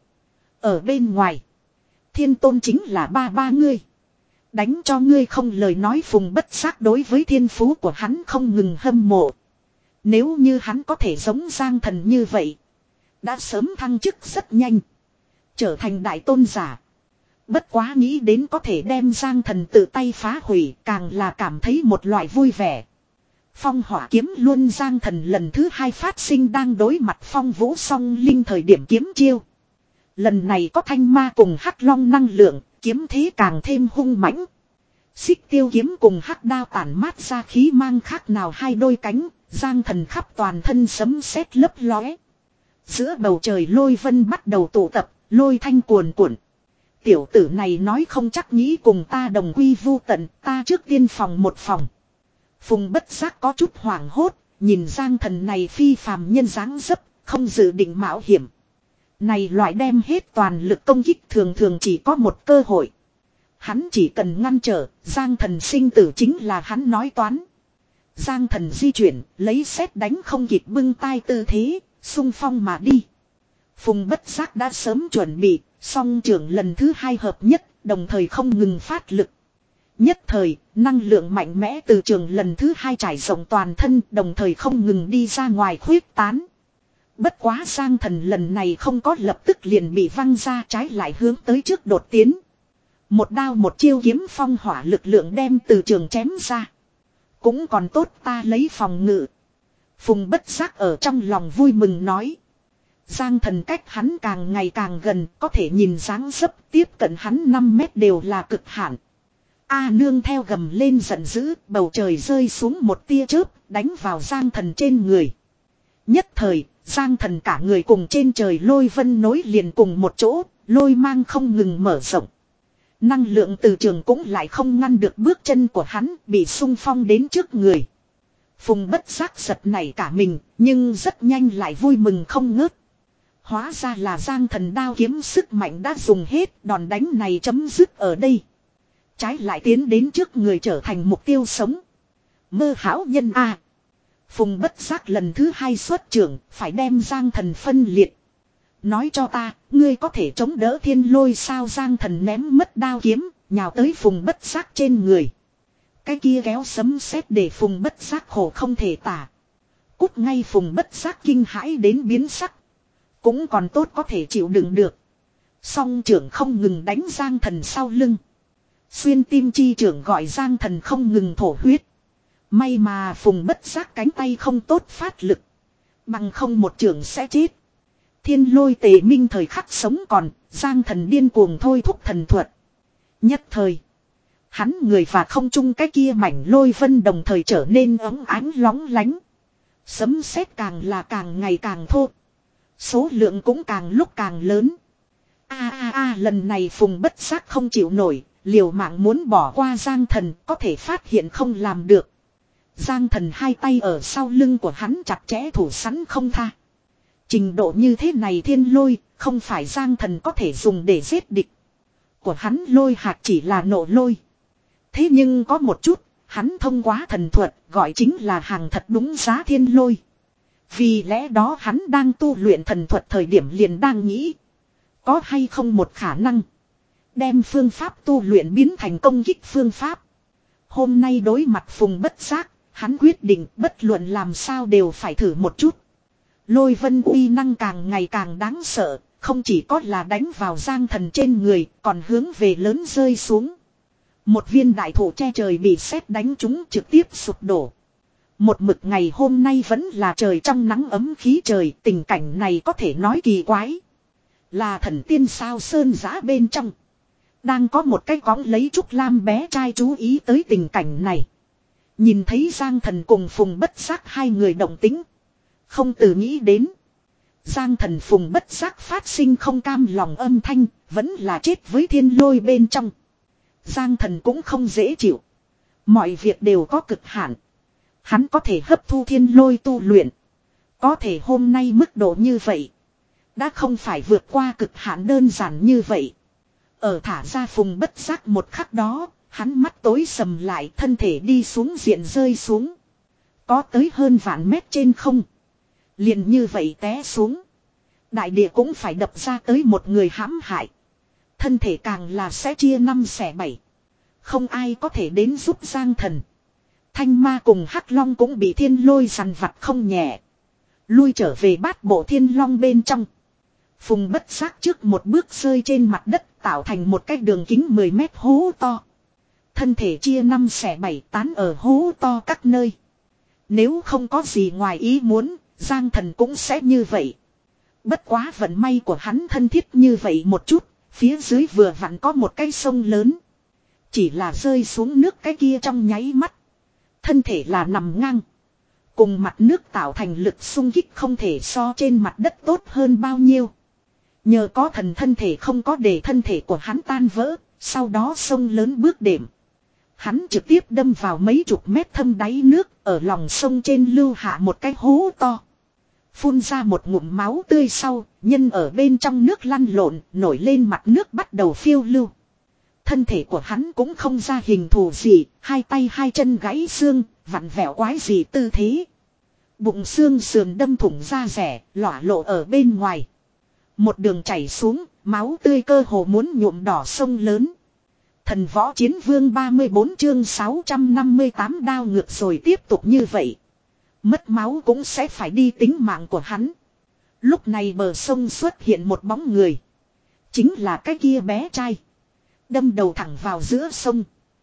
Ở bên ngoài, Thiên Tôn chính là ba ba ngươi. Đánh cho ngươi không lời nói. Phùng Bất Giác đối với thiên phú của hắn không ngừng hâm mộ. Nếu như hắn có thể giống Giang Thần như vậy, đã sớm thăng chức rất nhanh, trở thành đại tôn giả. Bất quá nghĩ đến có thể đem Giang Thần tự tay phá hủy, càng là cảm thấy một loại vui vẻ. Phong hỏa kiếm luôn Giang Thần lần thứ hai phát sinh đang đối mặt Phong Vũ Song Linh thời điểm kiếm chiêu. Lần này có Thanh Ma cùng Hắc Long năng lượng, kiếm thế càng thêm hung mãnh. Xích Tiêu kiếm cùng Hắc Đao tản mát ra khí mang khác nào hai đôi cánh, Giang Thần khắp toàn thân sấm sét lấp lóe. Giữa bầu trời lôi vân bắt đầu tụ tập, lôi thanh cuồn cuộn. Tiểu tử này nói không chắc nghĩ cùng ta đồng quy vu tận, ta trước tiên phòng một phòng. Phùng Bất Giác có chút hoảng hốt, nhìn Giang Thần này phi phàm nhân dáng dấp, không dự định mạo hiểm. Này loại đem hết toàn lực công kích thường thường chỉ có một cơ hội. Hắn chỉ cần ngăn trở, Giang Thần sinh tử chính là hắn nói toán. Giang Thần di chuyển, lấy sét đánh không kịp bưng tay tư thế, xung phong mà đi. Phùng Bất Giác đã sớm chuẩn bị, song trưởng lần thứ hai hợp nhất, đồng thời không ngừng phát lực. Nhất thời, năng lượng mạnh mẽ từ trường lần thứ hai trải rộng toàn thân, đồng thời không ngừng đi ra ngoài khuyết tán. Bất quá Giang Thần lần này không có lập tức liền bị văng ra, trái lại hướng tới trước đột tiến. Một đao một chiêu kiếm phong hỏa lực lượng đem từ trường chém ra. Cũng còn tốt ta lấy phòng ngự. Phùng Bất Giác ở trong lòng vui mừng nói. Giang Thần cách hắn càng ngày càng gần, có thể nhìn dáng dấp tiếp cận hắn năm mét đều là cực hạn. A nương theo gầm lên giận dữ, bầu trời rơi xuống một tia chớp, đánh vào Giang Thần trên người. Nhất thời, Giang Thần cả người cùng trên trời lôi vân nối liền cùng một chỗ, lôi mang không ngừng mở rộng. Năng lượng từ trường cũng lại không ngăn được bước chân của hắn, bị xung phong đến trước người. Phùng Bất Giác giật nảy cả mình, nhưng rất nhanh lại vui mừng không ngớt. Hóa ra là Giang Thần đao kiếm sức mạnh đã dùng hết, đòn đánh này chấm dứt ở đây. Trái lại tiến đến trước người trở thành mục tiêu sống. Mơ hão nhân a. Phùng Bất Giác lần thứ hai xuất trưởng, phải đem Giang Thần phân liệt. Nói cho ta, ngươi có thể chống đỡ thiên lôi sao? Giang Thần ném mất đao kiếm, nhào tới Phùng Bất Giác trên người. Cái kia kéo sấm sét để Phùng Bất Giác khổ không thể tả. Cút ngay! Phùng Bất Giác kinh hãi đến biến sắc. Cũng còn tốt có thể chịu đựng được. Song trưởng không ngừng đánh Giang Thần sau lưng. Xuyên tim chi trưởng gọi Giang Thần không ngừng thổ huyết. May mà Phùng Bất Giác cánh tay không tốt phát lực. Bằng không một trưởng sẽ chết. Thiên lôi tề minh thời khắc sống còn, Giang Thần điên cuồng thôi thúc thần thuật. Nhất thời, hắn người và không chung cái kia mảnh lôi vân đồng thời trở nên ấm ánh lóng lánh. Sấm sét càng là càng ngày càng thô. Số lượng cũng càng lúc càng lớn. A a a lần này Phùng Bất Giác không chịu nổi, liều mạng muốn bỏ qua Giang Thần, có thể phát hiện không làm được. Giang Thần hai tay ở sau lưng của hắn chặt chẽ thủ sẵn không tha. Trình độ như thế này thiên lôi, không phải Giang Thần có thể dùng để giết địch. Của hắn lôi hạt chỉ là nộ lôi. Thế nhưng có một chút, hắn thông qua thần thuật, gọi chính là hàng thật đúng giá thiên lôi. Vì lẽ đó hắn đang tu luyện thần thuật thời điểm liền đang nghĩ. Có hay không một khả năng đem phương pháp tu luyện biến thành công kích phương pháp. Hôm nay đối mặt Phùng Bất Giác, hắn quyết định bất luận làm sao đều phải thử một chút. Lôi vân uy năng càng ngày càng đáng sợ, không chỉ có là đánh vào Giang Thần trên người, còn hướng về lớn rơi xuống. Một viên đại thụ che trời bị sét đánh trúng trực tiếp sụp đổ. Một mực ngày hôm nay vẫn là trời trong nắng ấm khí trời, tình cảnh này có thể nói kỳ quái. Là thần tiên sao? Sơn giã bên trong đang có một cái cõng lấy trúc lam bé trai chú ý tới tình cảnh này. Nhìn thấy Giang Thần cùng Phùng Bất Giác hai người động tính, không từ nghĩ đến. Giang Thần Phùng bất giác phát sinh không cam lòng âm thanh, vẫn là chết với thiên lôi bên trong. Giang Thần cũng không dễ chịu. Mọi việc đều có cực hạn. Hắn có thể hấp thu thiên lôi tu luyện. Có thể hôm nay mức độ như vậy. Đã không phải vượt qua cực hạn đơn giản như vậy. Ở thả ra Phùng bất giác một khắc đó, hắn mắt tối sầm lại, thân thể đi xuống diện rơi xuống. Có tới hơn vạn mét trên không. Liền như vậy té xuống. Đại địa cũng phải đập ra tới một người hãm hại. Thân thể càng là sẽ chia năm xẻ bảy. Không ai có thể đến giúp Giang Thần. Thanh Ma cùng Hắc Long cũng bị thiên lôi dằn vặt không nhẹ. Lui trở về bát bộ thiên long bên trong. Phùng bất giác trước một bước rơi trên mặt đất, tạo thành một cái đường kính mười mét hố to. Thân thể chia năm xẻ bảy tán ở hố to các nơi. Nếu không có gì ngoài ý muốn, Giang Thần cũng sẽ như vậy. Bất quá vận may của hắn thân thiết như vậy một chút, phía dưới vừa vặn có một cái sông lớn. Chỉ là rơi xuống nước cái kia trong nháy mắt. Thân thể là nằm ngang. Cùng mặt nước tạo thành lực xung kích không thể so trên mặt đất tốt hơn bao nhiêu. Nhờ có thần thân thể không có để thân thể của hắn tan vỡ, sau đó sông lớn bước đệm. Hắn trực tiếp đâm vào mấy chục mét thâm đáy nước, ở lòng sông trên lưu hạ một cái hố to. Phun ra một ngụm máu tươi sau, nhân ở bên trong nước lăn lộn, nổi lên mặt nước bắt đầu phiêu lưu. Thân thể của hắn cũng không ra hình thù gì, hai tay hai chân gãy xương, vặn vẹo quái gì tư thế. Bụng xương sườn đâm thủng da rẻ, lỏa lộ ở bên ngoài. Một đường chảy xuống, máu tươi cơ hồ muốn nhuộm đỏ sông lớn. Thần võ chiến vương ba mươi bốn chương sáu trăm năm mươi tám đao ngược rồi tiếp tục như vậy. Mất máu cũng sẽ phải đi tính mạng của hắn. Lúc này bờ sông xuất hiện một bóng người. Chính là cái kia bé trai. Đâm đầu thẳng vào giữa sông.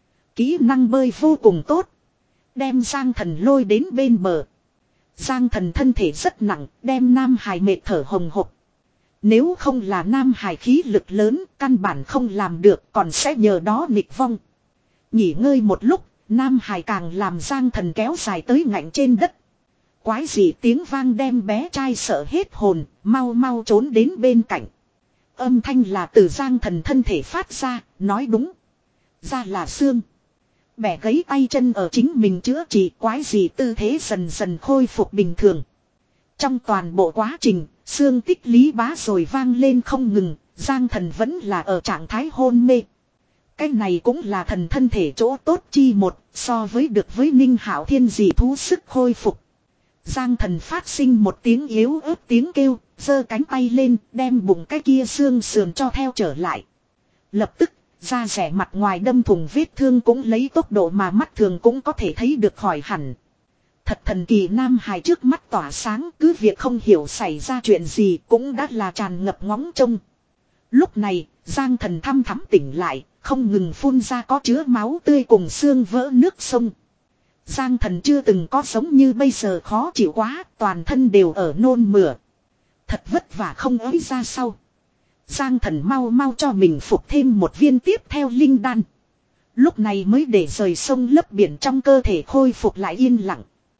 Kỹ năng bơi vô cùng tốt. Đem Giang Thần lôi đến bên bờ. Giang Thần thân thể rất nặng, đem Nam Hải mệt thở hồng hộc. Nếu không là Nam Hải khí lực lớn, căn bản không làm được, còn sẽ nhờ đó nghịch vong. Nghỉ ngơi một lúc, Nam Hải càng làm Giang Thần kéo dài tới ngạnh trên đất. Quái gì tiếng vang đem bé trai sợ hết hồn, mau mau trốn đến bên cạnh. Âm thanh là từ Giang Thần thân thể phát ra, nói đúng. Ra là xương. Bẻ gãy tay chân ở chính mình chữa trị, quái gì tư thế dần dần khôi phục bình thường. Trong toàn bộ quá trình, xương tích lý bá rồi vang lên không ngừng, Giang Thần vẫn là ở trạng thái hôn mê. Cái này cũng là thần thân thể chỗ tốt chi một, so với được với Ninh Hạo Thiên dị thú sức khôi phục. Giang Thần phát sinh một tiếng yếu ớt tiếng kêu, giơ cánh tay lên, đem bụng cái kia xương sườn cho theo trở lại. Lập tức, da rẻ mặt ngoài đâm thủng vết thương cũng lấy tốc độ mà mắt thường cũng có thể thấy được khỏi hẳn. Thật thần kỳ Nam Hải trước mắt tỏa sáng, cứ việc không hiểu xảy ra chuyện gì cũng đã là tràn ngập ngóng trông. Lúc này, Giang Thần thăm thắm tỉnh lại, không ngừng phun ra có chứa máu tươi cùng xương vỡ nước sông. Giang Thần chưa từng có giống như bây giờ khó chịu quá, toàn thân đều ở nôn mửa. Thật vất vả không ới ra sau. Giang Thần mau mau cho mình phục thêm một viên tiếp theo linh đan. Lúc này mới để rời sông lấp biển trong cơ thể khôi phục lại yên lặng.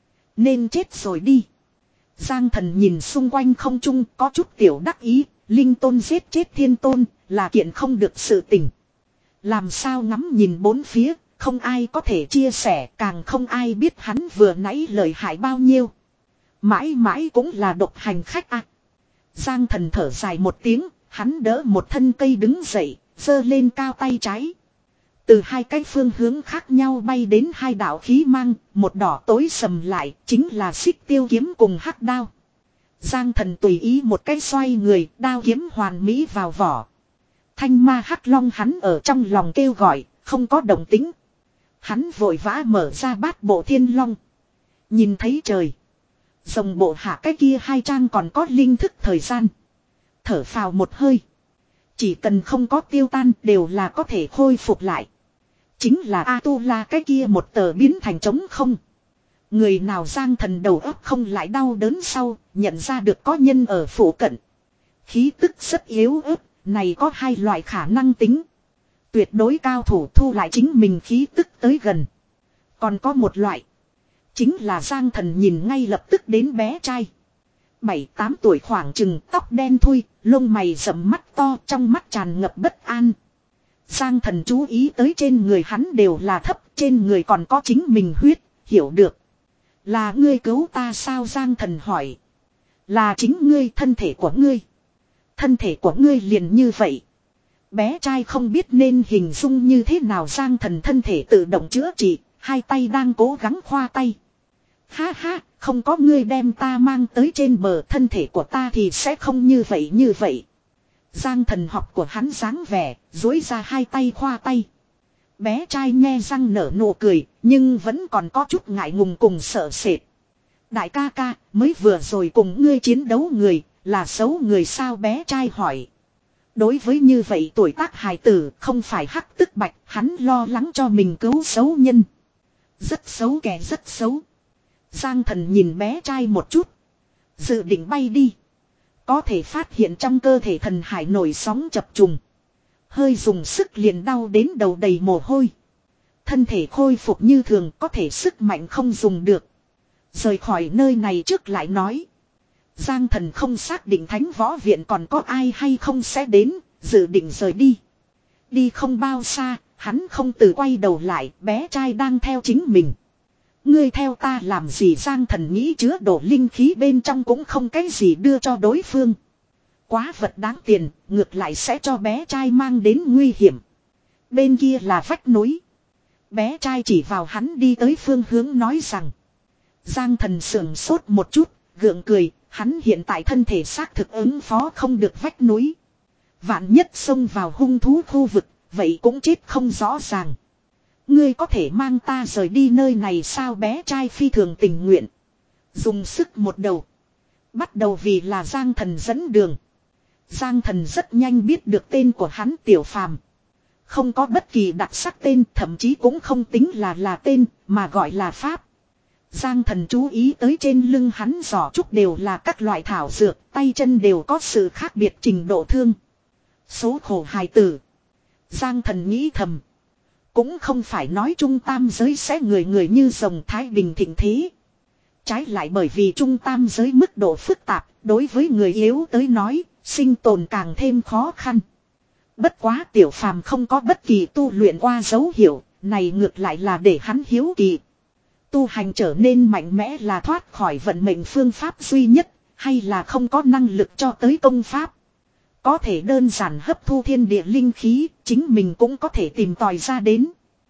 Nên chết rồi đi. Giang Thần nhìn xung quanh không trung có chút tiểu đắc ý, linh tôn giết chết thiên tôn là kiện không được sự tình. Làm sao ngắm nhìn bốn phía, không ai có thể chia sẻ, càng không ai biết hắn vừa nãy lợi hại bao nhiêu. Mãi mãi cũng là độc hành khách à. Giang Thần thở dài một tiếng, hắn đỡ một thân cây đứng dậy, giơ lên cao tay trái. Từ hai cái phương hướng khác nhau bay đến hai đạo khí mang, một đỏ tối sầm lại, chính là xích tiêu kiếm cùng hắc đao. Giang Thần tùy ý một cái xoay người, đao kiếm hoàn mỹ vào vỏ. Thanh ma hắc long hắn ở trong lòng kêu gọi, không có động tĩnh. Hắn vội vã mở ra bát bộ thiên long. Nhìn thấy trời. Rồng bộ hạ cái kia hai trang còn có linh thức thời gian. Thở phào một hơi. Chỉ cần không có tiêu tan đều là có thể khôi phục lại. Chính là A-tu-la cái kia một tờ biến thành trống không. Người nào Giang Thần đầu óc không lại đau đớn sau, nhận ra được có nhân ở phủ cận. Khí tức rất yếu ớt, này có hai loại khả năng tính. Tuyệt đối cao thủ thu lại chính mình khí tức tới gần. Còn có một loại. Chính là Giang Thần nhìn ngay lập tức đến bé trai. bảy tám tuổi khoảng chừng, tóc đen thui, lông mày rậm, mắt to, trong mắt tràn ngập bất an. Giang Thần chú ý tới trên người hắn đều là thấp, trên người còn có chính mình huyết, hiểu được. Là ngươi cứu ta sao? Giang Thần hỏi. Là chính ngươi, thân thể của ngươi. Thân thể của ngươi liền như vậy. Bé trai không biết nên hình dung như thế nào. Giang Thần thân thể tự động chữa trị, hai tay đang cố gắng khoa tay. Ha ha, không có ngươi đem ta mang tới trên bờ, thân thể của ta thì sẽ không như vậy như vậy. Giang Thần học của hắn dáng vẻ, duỗi ra hai tay khoa tay. Bé trai nhe răng nở nụ cười, nhưng vẫn còn có chút ngại ngùng cùng sợ sệt. Đại ca ca, mới vừa rồi cùng ngươi chiến đấu người, là xấu người sao? Bé trai hỏi. Đối với như vậy tuổi tác hài tử, không phải hắc tức bạch, hắn lo lắng cho mình cứu xấu nhân. Rất xấu, kẻ rất xấu. Giang Thần nhìn bé trai một chút. Dự định bay đi. Có thể phát hiện trong cơ thể thần hải nổi sóng chập trùng. Hơi dùng sức liền đau đến đầu đầy mồ hôi. Thân thể khôi phục như thường, có thể sức mạnh không dùng được. Rời khỏi nơi này trước lại nói. Giang Thần không xác định Thánh Võ Viện còn có ai hay không sẽ đến, dự định rời đi. Đi không bao xa, hắn không từ quay đầu lại, bé trai đang theo chính mình. Ngươi theo ta làm gì? Giang Thần nghĩ chứa đổ linh khí bên trong cũng không cái gì đưa cho đối phương. Quá vật đáng tiền, ngược lại sẽ cho bé trai mang đến nguy hiểm. Bên kia là vách núi. Bé trai chỉ vào hắn đi tới phương hướng nói rằng. Giang Thần sườn sốt một chút, gượng cười, hắn hiện tại thân thể xác thực ứng phó không được vách núi. Vạn nhất xông vào hung thú khu vực, vậy cũng chết không rõ ràng. Ngươi có thể mang ta rời đi nơi này sao? Bé trai phi thường tình nguyện. Dùng sức một đầu. Bắt đầu vì là Giang Thần dẫn đường. Giang Thần rất nhanh biết được tên của hắn, Tiểu Phàm. Không có bất kỳ đặc sắc tên, thậm chí cũng không tính là là tên, mà gọi là Pháp. Giang Thần chú ý tới trên lưng hắn giỏ trúc đều là các loại thảo dược, tay chân đều có sự khác biệt trình độ thương. Số khổ hài tử. Giang Thần nghĩ thầm. Cũng không phải nói trung tam giới sẽ người người như rồng thái bình thịnh thế. Trái lại bởi vì trung tam giới mức độ phức tạp, đối với người yếu tới nói, sinh tồn càng thêm khó khăn. Bất quá Tiểu Phàm không có bất kỳ tu luyện qua dấu hiệu, này ngược lại là để hắn hiếu kỳ. Tu hành trở nên mạnh mẽ là thoát khỏi vận mệnh phương pháp duy nhất, hay là không có năng lực cho tới công pháp. Có thể đơn giản hấp thu thiên địa linh khí, chính mình cũng có thể tìm tòi ra đến.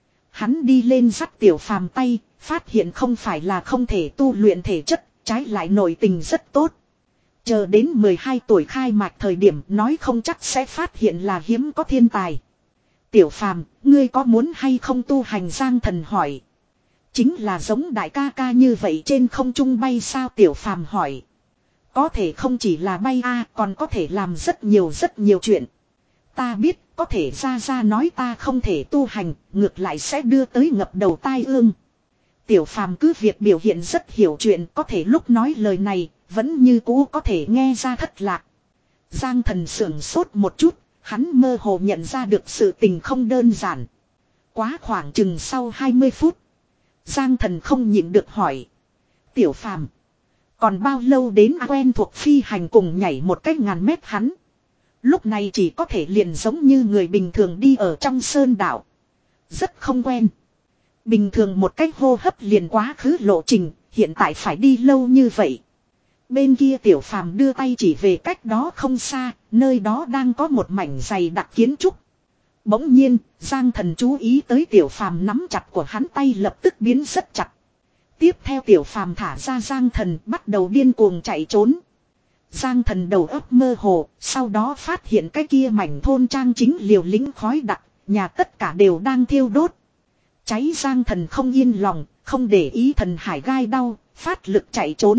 Hắn đi lên dắt Tiểu Phàm tay, phát hiện không phải là không thể tu luyện thể chất, trái lại nội tình rất tốt. Chờ đến mười hai tuổi khai mạch thời điểm nói không chắc sẽ phát hiện là hiếm có thiên tài. Tiểu Phàm, ngươi có muốn hay không tu hành? Giang Thần hỏi. Chính là giống đại ca ca như vậy trên không trung bay sao? Tiểu Phàm hỏi. Có thể không chỉ là bay a, còn có thể làm rất nhiều rất nhiều chuyện. Ta biết, có thể ra ra nói ta không thể tu hành, ngược lại sẽ đưa tới ngập đầu tai ương. Tiểu Phàm cứ việc biểu hiện rất hiểu chuyện, có thể lúc nói lời này, vẫn như cũ có thể nghe ra thất lạc. Giang Thần sưởng sốt một chút, hắn mơ hồ nhận ra được sự tình không đơn giản. Quá khoảng chừng sau hai mươi phút. Giang Thần không nhịn được hỏi. Tiểu Phàm, còn bao lâu đến quen thuộc phi hành cùng nhảy một cách ngàn mét? Hắn lúc này chỉ có thể liền giống như người bình thường đi ở trong sơn đảo. Rất không quen. Bình thường một cách hô hấp liền quá khứ lộ trình, hiện tại phải đi lâu như vậy. Bên kia Tiểu Phàm đưa tay chỉ về cách đó không xa, nơi đó đang có một mảnh dày đặc kiến trúc. Bỗng nhiên, Giang Thần chú ý tới Tiểu Phàm nắm chặt của hắn tay lập tức biến rất chặt. Tiếp theo Tiểu Phàm thả ra Giang Thần bắt đầu điên cuồng chạy trốn. Giang Thần đầu óc mơ hồ, sau đó phát hiện cái kia mảnh thôn trang chính liều lĩnh khói đặc, nhà tất cả đều đang thiêu đốt. Cháy. Giang Thần không yên lòng, không để ý thần hải gai đau, phát lực chạy trốn.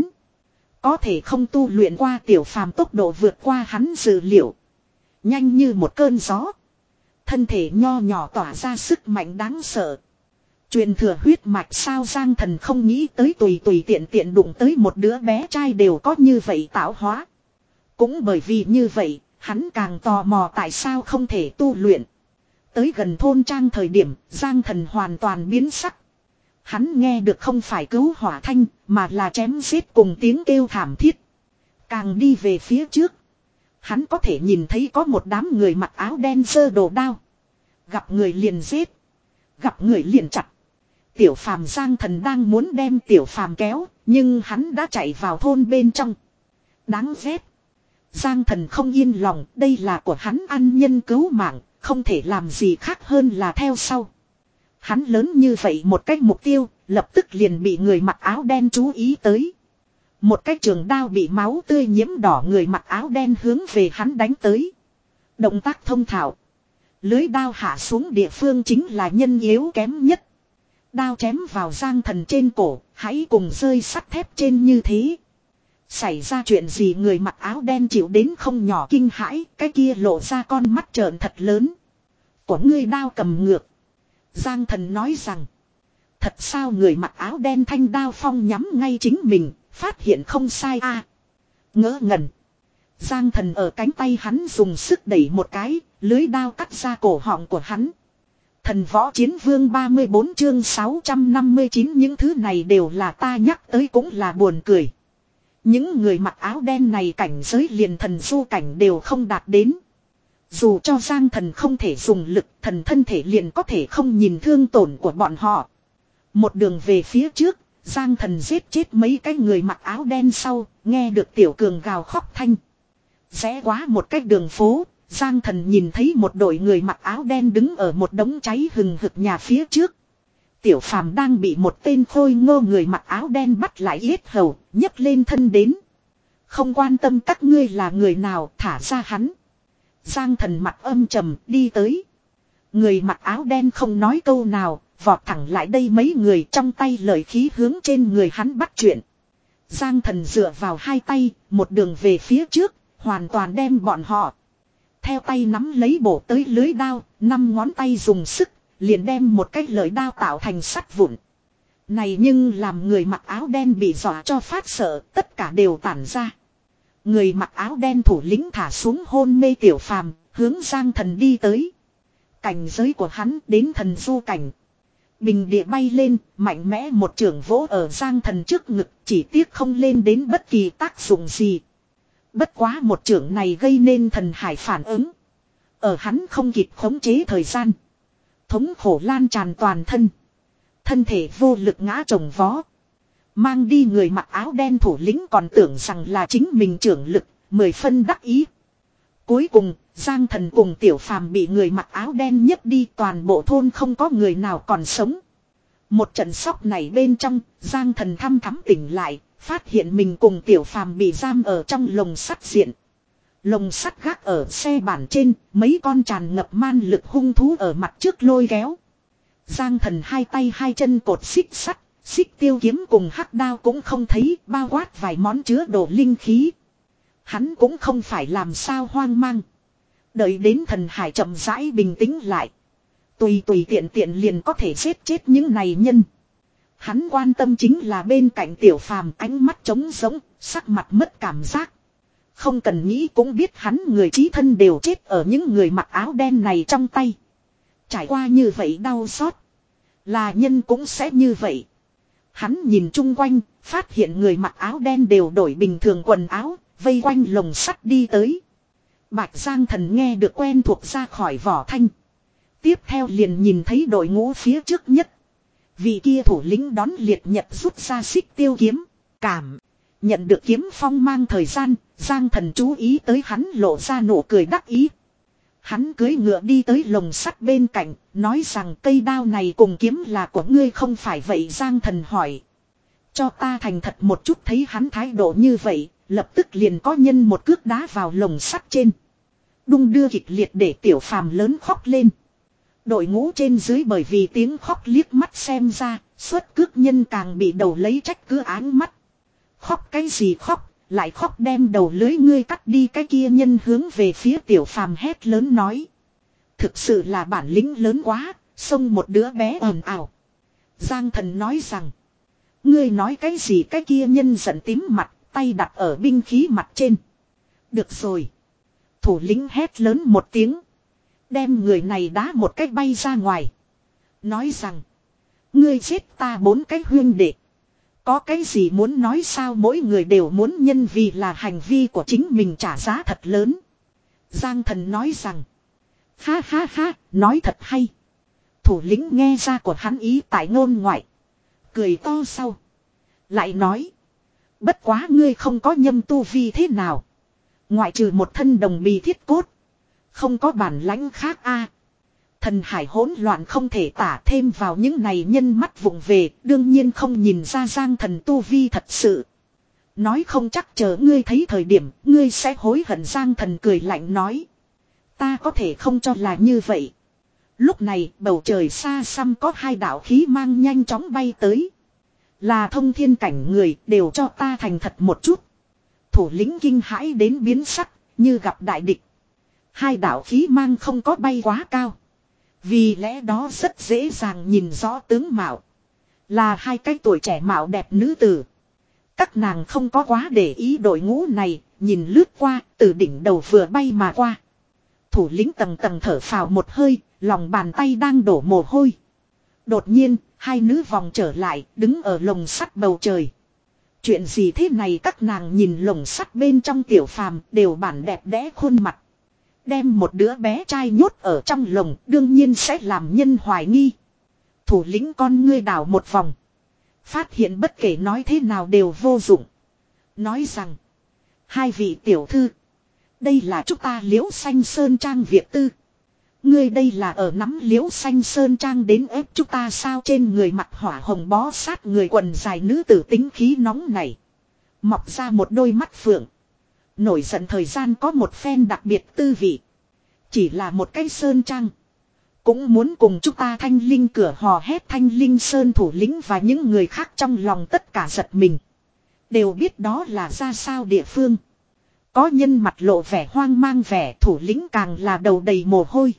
Có thể không tu luyện qua Tiểu Phàm tốc độ vượt qua hắn dự liệu. Nhanh như một cơn gió. Thân thể nho nhỏ tỏa ra sức mạnh đáng sợ. Truyền thừa huyết mạch sao? Giang Thần không nghĩ tới tùy tùy tiện tiện đụng tới một đứa bé trai đều có như vậy tạo hóa. Cũng bởi vì như vậy, hắn càng tò mò tại sao không thể tu luyện. Tới gần thôn trang thời điểm, Giang Thần hoàn toàn biến sắc. Hắn nghe được không phải cứu hỏa thanh, mà là chém giết cùng tiếng kêu thảm thiết. Càng đi về phía trước. Hắn có thể nhìn thấy có một đám người mặc áo đen giơ đồ đao. Gặp người liền giết. Gặp người liền chặt. Tiểu phàm Giang Thần đang muốn đem tiểu phàm kéo. Nhưng hắn đã chạy vào thôn bên trong. Đáng ghét. Giang Thần không yên lòng. Đây là của hắn ăn nhân cứu mạng. Không thể làm gì khác hơn là theo sau. Hắn lớn như vậy một cách mục tiêu. Lập tức liền bị người mặc áo đen chú ý tới. Một cái trường đao bị máu tươi nhiễm đỏ người mặc áo đen hướng về hắn đánh tới. Động tác thông thạo. Lưới đao hạ xuống địa phương chính là nhân yếu kém nhất. Đao chém vào Giang Thần trên cổ, hãy cùng rơi sắt thép trên như thế. Xảy ra chuyện gì người mặc áo đen chịu đến không nhỏ kinh hãi, cái kia lộ ra con mắt trợn thật lớn. Của ngươi đao cầm ngược. Giang Thần nói rằng. Thật sao người mặc áo đen thanh đao phong nhắm ngay chính mình, phát hiện không sai a. À, ngỡ ngẩn. Giang Thần ở cánh tay hắn dùng sức đẩy một cái, lưới đao cắt ra cổ họng của hắn. Thần võ chiến vương ba mươi bốn chương sáu trăm năm mươi chín những thứ này đều là ta nhắc tới cũng là buồn cười. Những người mặc áo đen này cảnh giới liền thần du cảnh đều không đạt đến. Dù cho Giang Thần không thể dùng lực, thần thân thể liền có thể không nhìn thương tổn của bọn họ. Một đường về phía trước, Giang Thần giết chết mấy cái người mặc áo đen sau, nghe được Tiểu Cường gào khóc thanh. Rẽ quá một cái đường phố, Giang Thần nhìn thấy một đội người mặc áo đen đứng ở một đống cháy hừng hực nhà phía trước. Tiểu Phàm đang bị một tên khôi ngô người mặc áo đen bắt lại yết hầu, nhấc lên thân đến. Không quan tâm các ngươi là người nào, thả ra hắn. Giang Thần mặt âm trầm đi tới. Người mặc áo đen không nói câu nào, vọt thẳng lại đây mấy người trong tay lợi khí hướng trên người hắn bắt chuyện. Giang Thần dựa vào hai tay, một đường về phía trước, hoàn toàn đem bọn họ. Theo tay nắm lấy bổ tới lưới đao, năm ngón tay dùng sức, liền đem một cái lưỡi đao tạo thành sắt vụn. Này nhưng làm người mặc áo đen bị dọa cho phát sợ, tất cả đều tản ra. Người mặc áo đen thủ lĩnh thả xuống hôn mê Tiểu Phàm, hướng Giang Thần đi tới. Cảnh giới của hắn đến thần du cảnh. Bình địa bay lên, mạnh mẽ một trường vỗ ở Giang Thần trước ngực, chỉ tiếc không lên đến bất kỳ tác dụng gì. Bất quá một trường này gây nên thần hải phản ứng. Ở hắn không kịp khống chế thời gian. Thống khổ lan tràn toàn thân. Thân thể vô lực ngã chồng vó. Mang đi người mặc áo đen thủ lĩnh còn tưởng rằng là chính mình trưởng lực, mười phân đắc ý. Cuối cùng, Giang Thần cùng Tiểu Phàm bị người mặc áo đen nhấc đi, toàn bộ thôn không có người nào còn sống. Một trận sốc này bên trong, Giang Thần thăm thắm tỉnh lại, phát hiện mình cùng Tiểu Phàm bị giam ở trong lồng sắt diện. Lồng sắt gác ở xe bản trên, mấy con tràn ngập man lực hung thú ở mặt trước lôi kéo. Giang Thần hai tay hai chân cột xích sắt, xích tiêu kiếm cùng hắc đao cũng không thấy, bao quát vài món chứa đồ linh khí. Hắn cũng không phải làm sao hoang mang. Đợi đến thần hải chậm rãi bình tĩnh lại. Tùy tùy tiện tiện liền có thể giết chết những này nhân. Hắn quan tâm chính là bên cạnh Tiểu Phàm, ánh mắt trống rỗng, sắc mặt mất cảm giác. Không cần nghĩ cũng biết hắn người chí thân đều chết ở những người mặc áo đen này trong tay. Trải qua như vậy đau xót. Là nhân cũng sẽ như vậy. Hắn nhìn chung quanh, phát hiện người mặc áo đen đều đổi bình thường quần áo, vây quanh lồng sắt đi tới. Bạch Giang Thần nghe được quen thuộc ra khỏi vỏ thanh. Tiếp theo liền nhìn thấy đội ngũ phía trước nhất. Vị kia thủ lĩnh đón liệt nhật rút ra xích tiêu kiếm. Cảm. Nhận được kiếm phong mang thời gian, Giang Thần chú ý tới hắn lộ ra nụ cười đắc ý. Hắn cưỡi ngựa đi tới lồng sắt bên cạnh, nói rằng cây đao này cùng kiếm là của ngươi không phải vậy. Giang Thần hỏi. Cho ta thành thật một chút, thấy hắn thái độ như vậy, lập tức liền có nhân một cước đá vào lồng sắt trên. Đung đưa kịch liệt để Tiểu Phàm lớn khóc lên. Đội ngũ trên dưới bởi vì tiếng khóc liếc mắt xem ra, xuất cước nhân càng bị đầu lấy trách cứ áng mắt. Khóc cái gì khóc, lại khóc đem đầu lưới ngươi cắt đi. Cái kia nhân hướng về phía Tiểu Phàm hét lớn nói. Thực sự là bản lĩnh lớn quá, xông một đứa bé ồn ào. Giang Thần nói rằng. Ngươi nói cái gì? Cái kia nhân giận tím mặt, tay đặt ở binh khí mặt trên. Được rồi. Thủ lĩnh hét lớn một tiếng. Đem người này đá một cách bay ra ngoài. Nói rằng. Ngươi giết ta bốn cái huyên đệ. Có cái gì muốn nói sao, mỗi người đều muốn nhân vì là hành vi của chính mình trả giá thật lớn. Giang Thần nói rằng. Ha ha ha, nói thật hay. Thủ lĩnh nghe ra của hắn ý tại ngôn ngoại. Cười to sau. Lại nói. Bất quá ngươi không có nhâm tu vi thế nào. Ngoại trừ một thân đồng bì thiết cốt. Không có bản lãnh khác a. Thần hải hỗn loạn không thể tả, thêm vào những này nhân mắt vụng về, đương nhiên không nhìn ra Giang Thần tu vi thật sự. Nói không chắc chờ ngươi thấy thời điểm, ngươi sẽ hối hận. Giang Thần cười lạnh nói. Ta có thể không cho là như vậy. Lúc này bầu trời xa xăm có hai đạo khí mang nhanh chóng bay tới. Là thông thiên cảnh người, đều cho ta thành thật một chút. Thủ lĩnh kinh hãi đến biến sắc, như gặp đại địch. Hai đạo khí mang không có bay quá cao. Vì lẽ đó rất dễ dàng nhìn rõ tướng mạo. Là hai cái tuổi trẻ mạo đẹp nữ tử. Các nàng không có quá để ý đội ngũ này, nhìn lướt qua, từ đỉnh đầu vừa bay mà qua. Thủ lĩnh tầng tầng thở phào một hơi, lòng bàn tay đang đổ mồ hôi. Đột nhiên, hai nữ vòng trở lại, đứng ở lồng sắt bầu trời. Chuyện gì thế này, các nàng nhìn lồng sắt bên trong tiểu phàm, đều bản đẹp đẽ khuôn mặt. Đem một đứa bé trai nhốt ở trong lồng, đương nhiên sẽ làm nhân hoài nghi. Thủ lĩnh con ngươi đảo một vòng. Phát hiện bất kể nói thế nào đều vô dụng. Nói rằng, hai vị tiểu thư, đây là chúng ta Liễu Xanh Sơn Trang Việt tư. Ngươi đây là ở nắm Liễu Xanh Sơn Trang đến ép chúng ta sao? Trên người mặt hỏa hồng bó sát người quần dài nữ tử tính khí nóng này. Mọc ra một đôi mắt phượng. Nổi giận thời gian có một phen đặc biệt tư vị. Chỉ là một cái Sơn Trang. Cũng muốn cùng chúng ta Thanh Linh cửa hò hét. Thanh Linh Sơn thủ lĩnh và những người khác trong lòng tất cả giật mình. Đều biết đó là ra sao địa phương. Có nhân mặt lộ vẻ hoang mang, vẻ thủ lĩnh càng là đầu đầy mồ hôi.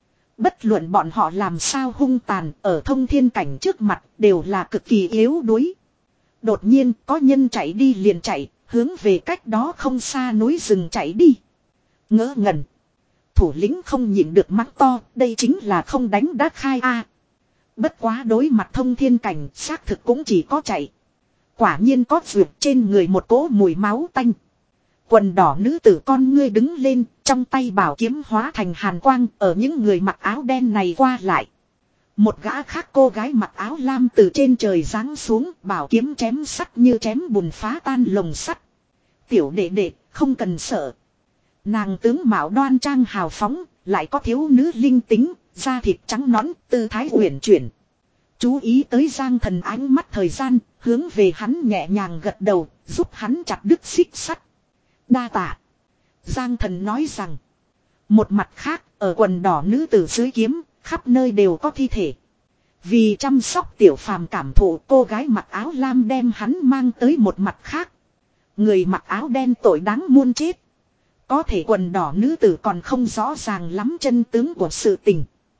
Bất luận bọn họ làm sao hung tàn, ở thông thiên cảnh trước mặt đều là cực kỳ yếu đuối. Đột nhiên có nhân chạy đi liền chạy, hướng về cách đó không xa núi rừng chạy đi. Ngỡ ngẩn. Thủ lĩnh không nhịn được mắng to, đây chính là không đánh đã khai a. Bất quá đối mặt thông thiên cảnh, xác thực cũng chỉ có chạy. Quả nhiên có vượt trên người một cỗ mùi máu tanh. Quần đỏ nữ tử con ngươi đứng lên, trong tay bảo kiếm hóa thành hàn quang, ở những người mặc áo đen này qua lại. Một gã khác cô gái mặc áo lam từ trên trời giáng xuống, bảo kiếm chém sắt như chém bùn phá tan lồng sắt. Tiểu đệ đệ, không cần sợ. Nàng tướng mạo đoan trang hào phóng, lại có thiếu nữ linh tính, da thịt trắng nõn, tư thái uyển chuyển. Chú ý tới Giang Thần ánh mắt thời gian, hướng về hắn nhẹ nhàng gật đầu, giúp hắn chặt đứt xích sắt. Đa tạ. Giang Thần nói rằng. Một mặt khác, ở quần đỏ nữ tử dưới kiếm, khắp nơi đều có thi thể. Vì chăm sóc tiểu phàm cảm thụ, cô gái mặc áo lam đem hắn mang tới một mặt khác. Người mặc áo đen tội đáng muôn chết. Có thể quần đỏ nữ tử còn không rõ ràng lắm chân tướng của sự tình.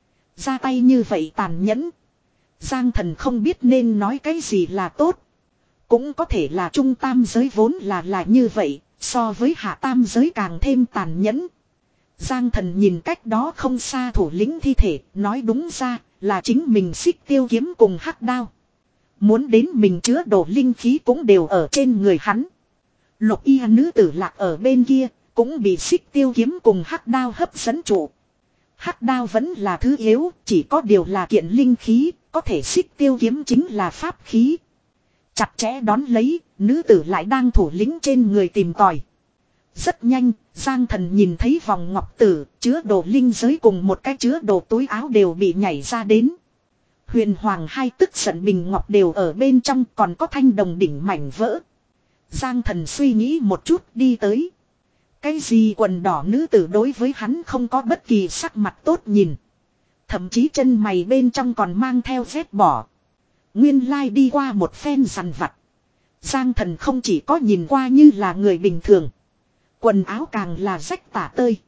Ra tay như vậy tàn nhẫn. Giang Thần không biết nên nói cái gì là tốt. Cũng có thể là trung tam giới vốn là là như vậy. So với hạ tam giới càng thêm tàn nhẫn. Giang Thần nhìn cách đó không xa thủ lĩnh thi thể, nói đúng ra là chính mình xích tiêu kiếm cùng hắc đao. Muốn đến mình chứa đồ linh khí cũng đều ở trên người hắn. Lục y nữ tử lạc ở bên kia, cũng bị xích tiêu kiếm cùng hắc đao hấp dẫn trụ. Hắc đao vẫn là thứ yếu, chỉ có điều là kiện linh khí, có thể xích tiêu kiếm chính là pháp khí. Chặt chẽ đón lấy, nữ tử lại đang thủ lĩnh trên người tìm tòi. Rất nhanh, Giang Thần nhìn thấy vòng ngọc tử, chứa đồ linh giới cùng một cái chứa đồ túi áo đều bị nhảy ra đến. Huyền Hoàng hai tức giận bình ngọc đều ở bên trong, còn có thanh đồng đỉnh mảnh vỡ. Giang Thần suy nghĩ một chút đi tới. Cái gì quần đỏ nữ tử đối với hắn không có bất kỳ sắc mặt tốt nhìn. Thậm chí chân mày bên trong còn mang theo vết bỏ. Nguyên lai đi qua một phen dằn vặt. Giang Thần không chỉ có nhìn qua như là người bình thường. Quần áo càng là rách tả tơi.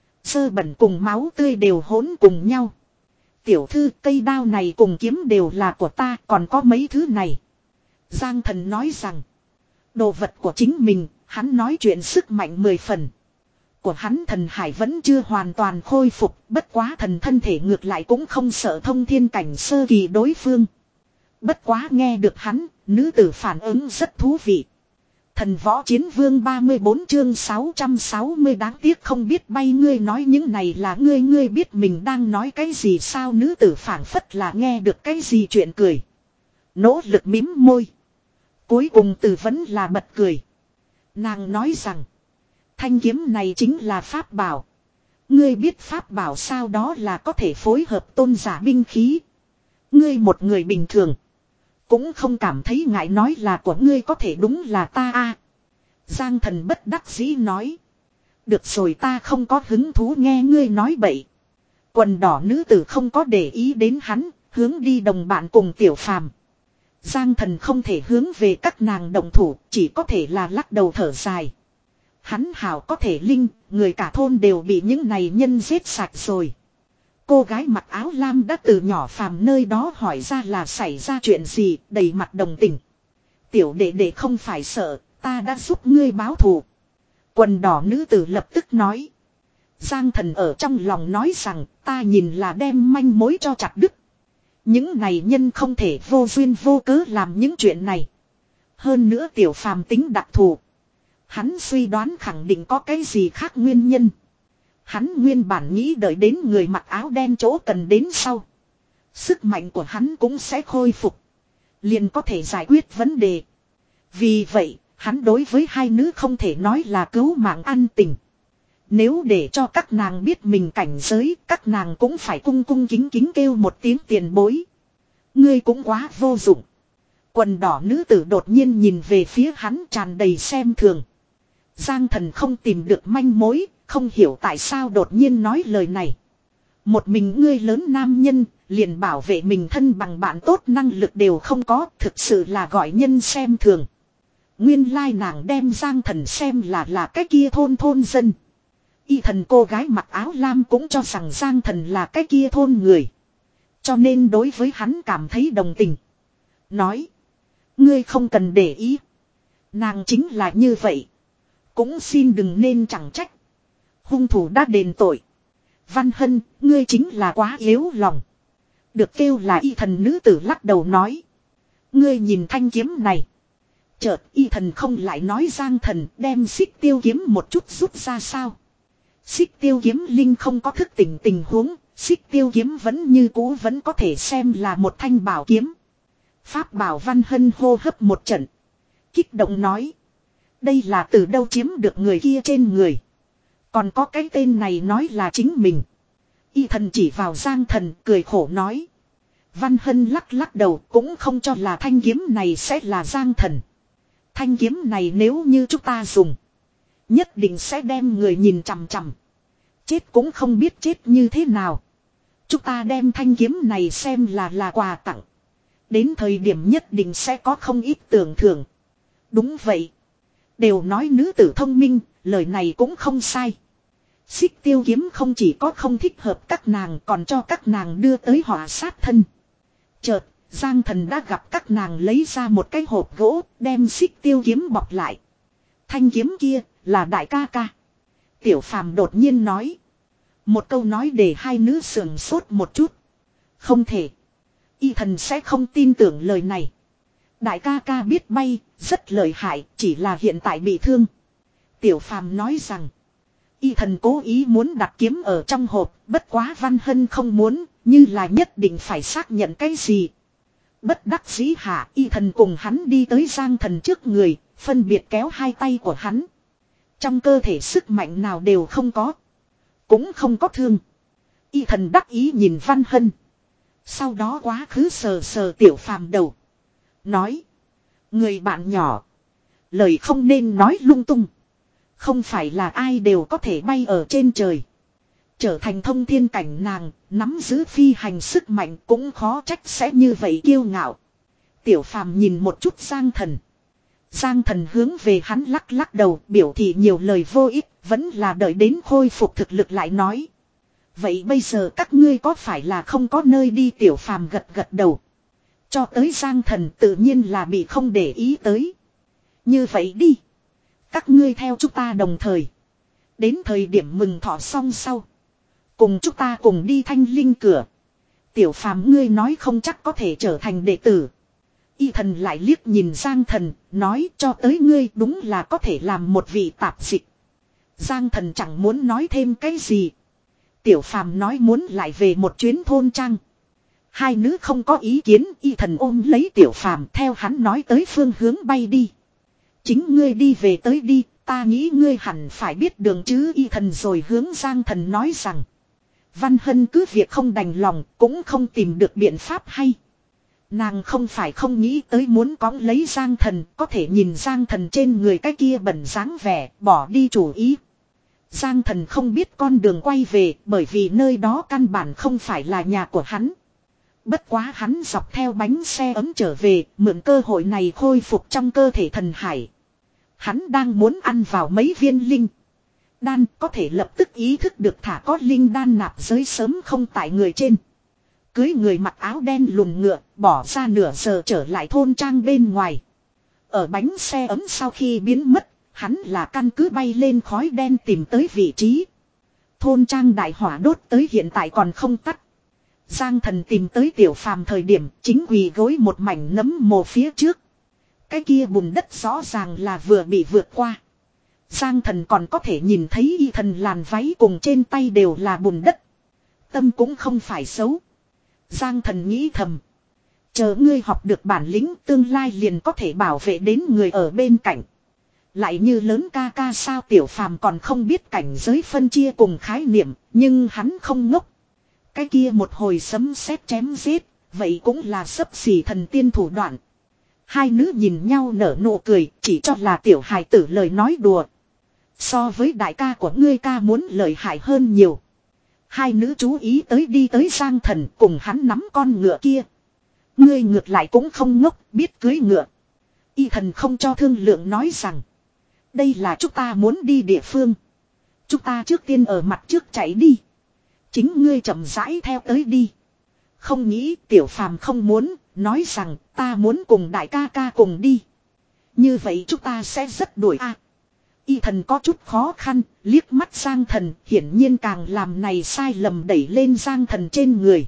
Sơ bẩn cùng máu tươi đều hỗn cùng nhau. Tiểu thư, cây đao này cùng kiếm đều là của ta, còn có mấy thứ này. Giang Thần nói rằng. Đồ vật của chính mình, hắn nói chuyện sức mạnh mười phần. Của hắn thần hải vẫn chưa hoàn toàn khôi phục, bất quá thần thân thể ngược lại cũng không sợ thông thiên cảnh sơ kỳ đối phương. Bất quá nghe được hắn, nữ tử phản ứng rất thú vị. Thần võ chiến vương ba mươi bốn chương sáu trăm sáu mươi đáng tiếc không biết bay, ngươi nói những này là ngươi ngươi biết mình đang nói cái gì sao? Nữ tử phảng phất là nghe được cái gì chuyện cười. Nỗ lực mím môi. Cuối cùng từ vẫn là bật cười. Nàng nói rằng, thanh kiếm này chính là pháp bảo. Ngươi biết pháp bảo sao? Đó là có thể phối hợp tôn giả binh khí. Ngươi một người bình thường cũng không cảm thấy ngại nói là của ngươi, có thể đúng là ta a. Giang Thần bất đắc dĩ nói. Được rồi, ta không có hứng thú nghe ngươi nói bậy. Quần đỏ nữ tử không có để ý đến hắn, hướng đi đồng bạn cùng Tiểu Phàm. Giang Thần không thể hướng về các nàng động thủ, chỉ có thể là lắc đầu thở dài. Hắn hảo có thể linh, người cả thôn đều bị những này nhân giết sạch rồi. Cô gái mặc áo lam đã từ nhỏ Phàm nơi đó hỏi ra là xảy ra chuyện gì, đầy mặt đồng tình. Tiểu đệ đệ không phải sợ, ta đã giúp ngươi báo thù. Quần đỏ nữ tử lập tức nói. Giang Thần ở trong lòng nói rằng, ta nhìn là đem manh mối cho chặt đứt. Những này nhân không thể vô duyên vô cớ làm những chuyện này. Hơn nữa Tiểu Phàm tính đặc thù. Hắn suy đoán khẳng định có cái gì khác nguyên nhân. Hắn nguyên bản nghĩ đợi đến người mặc áo đen chỗ cần đến sau. Sức mạnh của hắn cũng sẽ khôi phục. Liền có thể giải quyết vấn đề. Vì vậy, hắn đối với hai nữ không thể nói là cứu mạng ăn tình. Nếu để cho các nàng biết mình cảnh giới, các nàng cũng phải cung cung kính kính kêu một tiếng tiền bối. Ngươi cũng quá vô dụng. Quần đỏ nữ tử đột nhiên nhìn về phía hắn tràn đầy xem thường. Giang Thần không tìm được manh mối, không hiểu tại sao đột nhiên nói lời này. Một mình ngươi lớn nam nhân, liền bảo vệ mình thân bằng bạn tốt năng lực đều không có, thực sự là gọi nhân xem thường. Nguyên lai nàng đem Giang Thần xem là là cái kia thôn thôn dân. Y thần cô gái mặc áo lam cũng cho rằng Giang Thần là cái kia thôn người. Cho nên đối với hắn cảm thấy đồng tình. Nói, ngươi không cần để ý. Nàng chính là như vậy. Cũng xin đừng nên chẳng trách. Hung thủ đã đền tội. Văn Hân, ngươi chính là quá yếu lòng. Được kêu là y thần nữ tử lắc đầu nói. Ngươi nhìn thanh kiếm này. Chợt y thần không lại nói Giang Thần đem xích tiêu kiếm một chút rút ra sao. Xích tiêu kiếm linh không có thức tỉnh tình huống. Xích tiêu kiếm vẫn như cũ vẫn có thể xem là một thanh bảo kiếm. Pháp bảo Văn Hân hô hấp một trận. Kích động nói. Đây là từ đâu chiếm được người kia trên người. Còn có cái tên này nói là chính mình. Y thần chỉ vào Giang Thần cười khổ nói. Văn Hân lắc lắc đầu cũng không cho là thanh kiếm này sẽ là Giang Thần. Thanh kiếm này nếu như chúng ta dùng. Nhất định sẽ đem người nhìn chằm chằm. Chết cũng không biết chết như thế nào. Chúng ta đem thanh kiếm này xem là là quà tặng. Đến thời điểm nhất định sẽ có không ít tưởng thưởng. Đúng vậy. Đều nói nữ tử thông minh, lời này cũng không sai. Xích tiêu kiếm không chỉ có không thích hợp các nàng còn cho các nàng đưa tới họa sát thân. Chợt, Giang Thần đã gặp các nàng lấy ra một cái hộp gỗ, đem xích tiêu kiếm bọc lại. Thanh kiếm kia là đại ca ca. Tiểu Phàm đột nhiên nói. Một câu nói để hai nữ sườn sốt một chút. Không thể. Y thần sẽ không tin tưởng lời này. Đại ca ca biết bay, rất lợi hại, chỉ là hiện tại bị thương. Tiểu Phàm nói rằng. Y thần cố ý muốn đặt kiếm ở trong hộp, bất quá Văn Hân không muốn, như là nhất định phải xác nhận cái gì. Bất đắc dĩ hạ, y thần cùng hắn đi tới Giang Thần trước người, phân biệt kéo hai tay của hắn. Trong cơ thể sức mạnh nào đều không có. Cũng không có thương. Y thần đắc ý nhìn Văn Hân. Sau đó quá khứ sờ sờ Tiểu Phàm đầu. Nói. Người bạn nhỏ. Lời không nên nói lung tung. Không phải là ai đều có thể bay ở trên trời. Trở thành thông thiên cảnh nàng, nắm giữ phi hành sức mạnh cũng khó trách sẽ như vậy kiêu ngạo. Tiểu Phàm nhìn một chút Giang Thần. Giang Thần hướng về hắn lắc lắc đầu, biểu thị nhiều lời vô ích, vẫn là đợi đến khôi phục thực lực lại nói. Vậy bây giờ các ngươi có phải là không có nơi đi? Tiểu Phàm gật gật đầu. Cho tới Giang Thần tự nhiên là bị không để ý tới. Như vậy đi. Các ngươi theo chúng ta đồng thời. Đến thời điểm mừng thọ xong sau. Cùng chúng ta cùng đi Thanh Linh cửa. Tiểu Phàm ngươi nói không chắc có thể trở thành đệ tử. Y thần lại liếc nhìn Giang Thần, nói cho tới ngươi đúng là có thể làm một vị tạp dịch. Giang Thần chẳng muốn nói thêm cái gì. Tiểu Phàm nói muốn lại về một chuyến thôn trang. Hai nữ không có ý kiến, Y thần ôm lấy Tiểu Phàm theo hắn nói tới phương hướng bay đi. Chính ngươi đi về tới đi, ta nghĩ ngươi hẳn phải biết đường chứ. Y thần rồi hướng Giang Thần nói rằng. Văn Hân cứ việc không đành lòng, cũng không tìm được biện pháp hay. Nàng không phải không nghĩ tới muốn cõng lấy Giang Thần, có thể nhìn Giang Thần trên người cái kia bẩn dáng vẻ, bỏ đi chủ ý. Giang Thần không biết con đường quay về, bởi vì nơi đó căn bản không phải là nhà của hắn. Bất quá hắn dọc theo bánh xe ấm trở về, mượn cơ hội này khôi phục trong cơ thể thần hải. Hắn đang muốn ăn vào mấy viên linh đan, có thể lập tức ý thức được thả có linh đan nạp giới sớm không tại người trên. Cưới người mặc áo đen lùn ngựa, bỏ ra nửa giờ trở lại thôn trang bên ngoài. Ở bánh xe ấm sau khi biến mất, hắn là căn cứ bay lên khói đen tìm tới vị trí. Thôn trang đại hỏa đốt tới hiện tại còn không tắt. Giang Thần tìm tới Tiểu Phàm thời điểm chính quỳ gối một mảnh nấm mồ phía trước. Cái kia bùn đất rõ ràng là vừa bị vượt qua. Giang Thần còn có thể nhìn thấy Y thần làn váy cùng trên tay đều là bùn đất. Tâm cũng không phải xấu. Giang Thần nghĩ thầm. Chờ ngươi học được bản lĩnh tương lai liền có thể bảo vệ đến người ở bên cạnh. Lại như lớn ca ca sao. Tiểu Phàm còn không biết cảnh giới phân chia cùng khái niệm, nhưng hắn không ngốc. Cái kia một hồi sấm sét chém giết, vậy cũng là xấp xỉ thần tiên thủ đoạn. Hai nữ nhìn nhau nở nụ cười, chỉ cho là tiểu hài tử lời nói đùa. So với đại ca của ngươi ca muốn lợi hại hơn nhiều. Hai nữ chú ý tới đi tới Giang Thần cùng hắn nắm con ngựa kia. Ngươi ngược lại cũng không ngốc, biết cưới ngựa. Y thần không cho thương lượng nói rằng. Đây là chúng ta muốn đi địa phương. Chúng ta trước tiên ở mặt trước chạy đi. Chính ngươi chậm rãi theo tới đi. Không nghĩ Tiểu Phàm không muốn, nói rằng ta muốn cùng đại ca ca cùng đi. Như vậy chúng ta sẽ rất đuổi a. À, Y thần có chút khó khăn, liếc mắt Giang Thần, hiển nhiên càng làm này sai lầm đẩy lên Giang Thần trên người.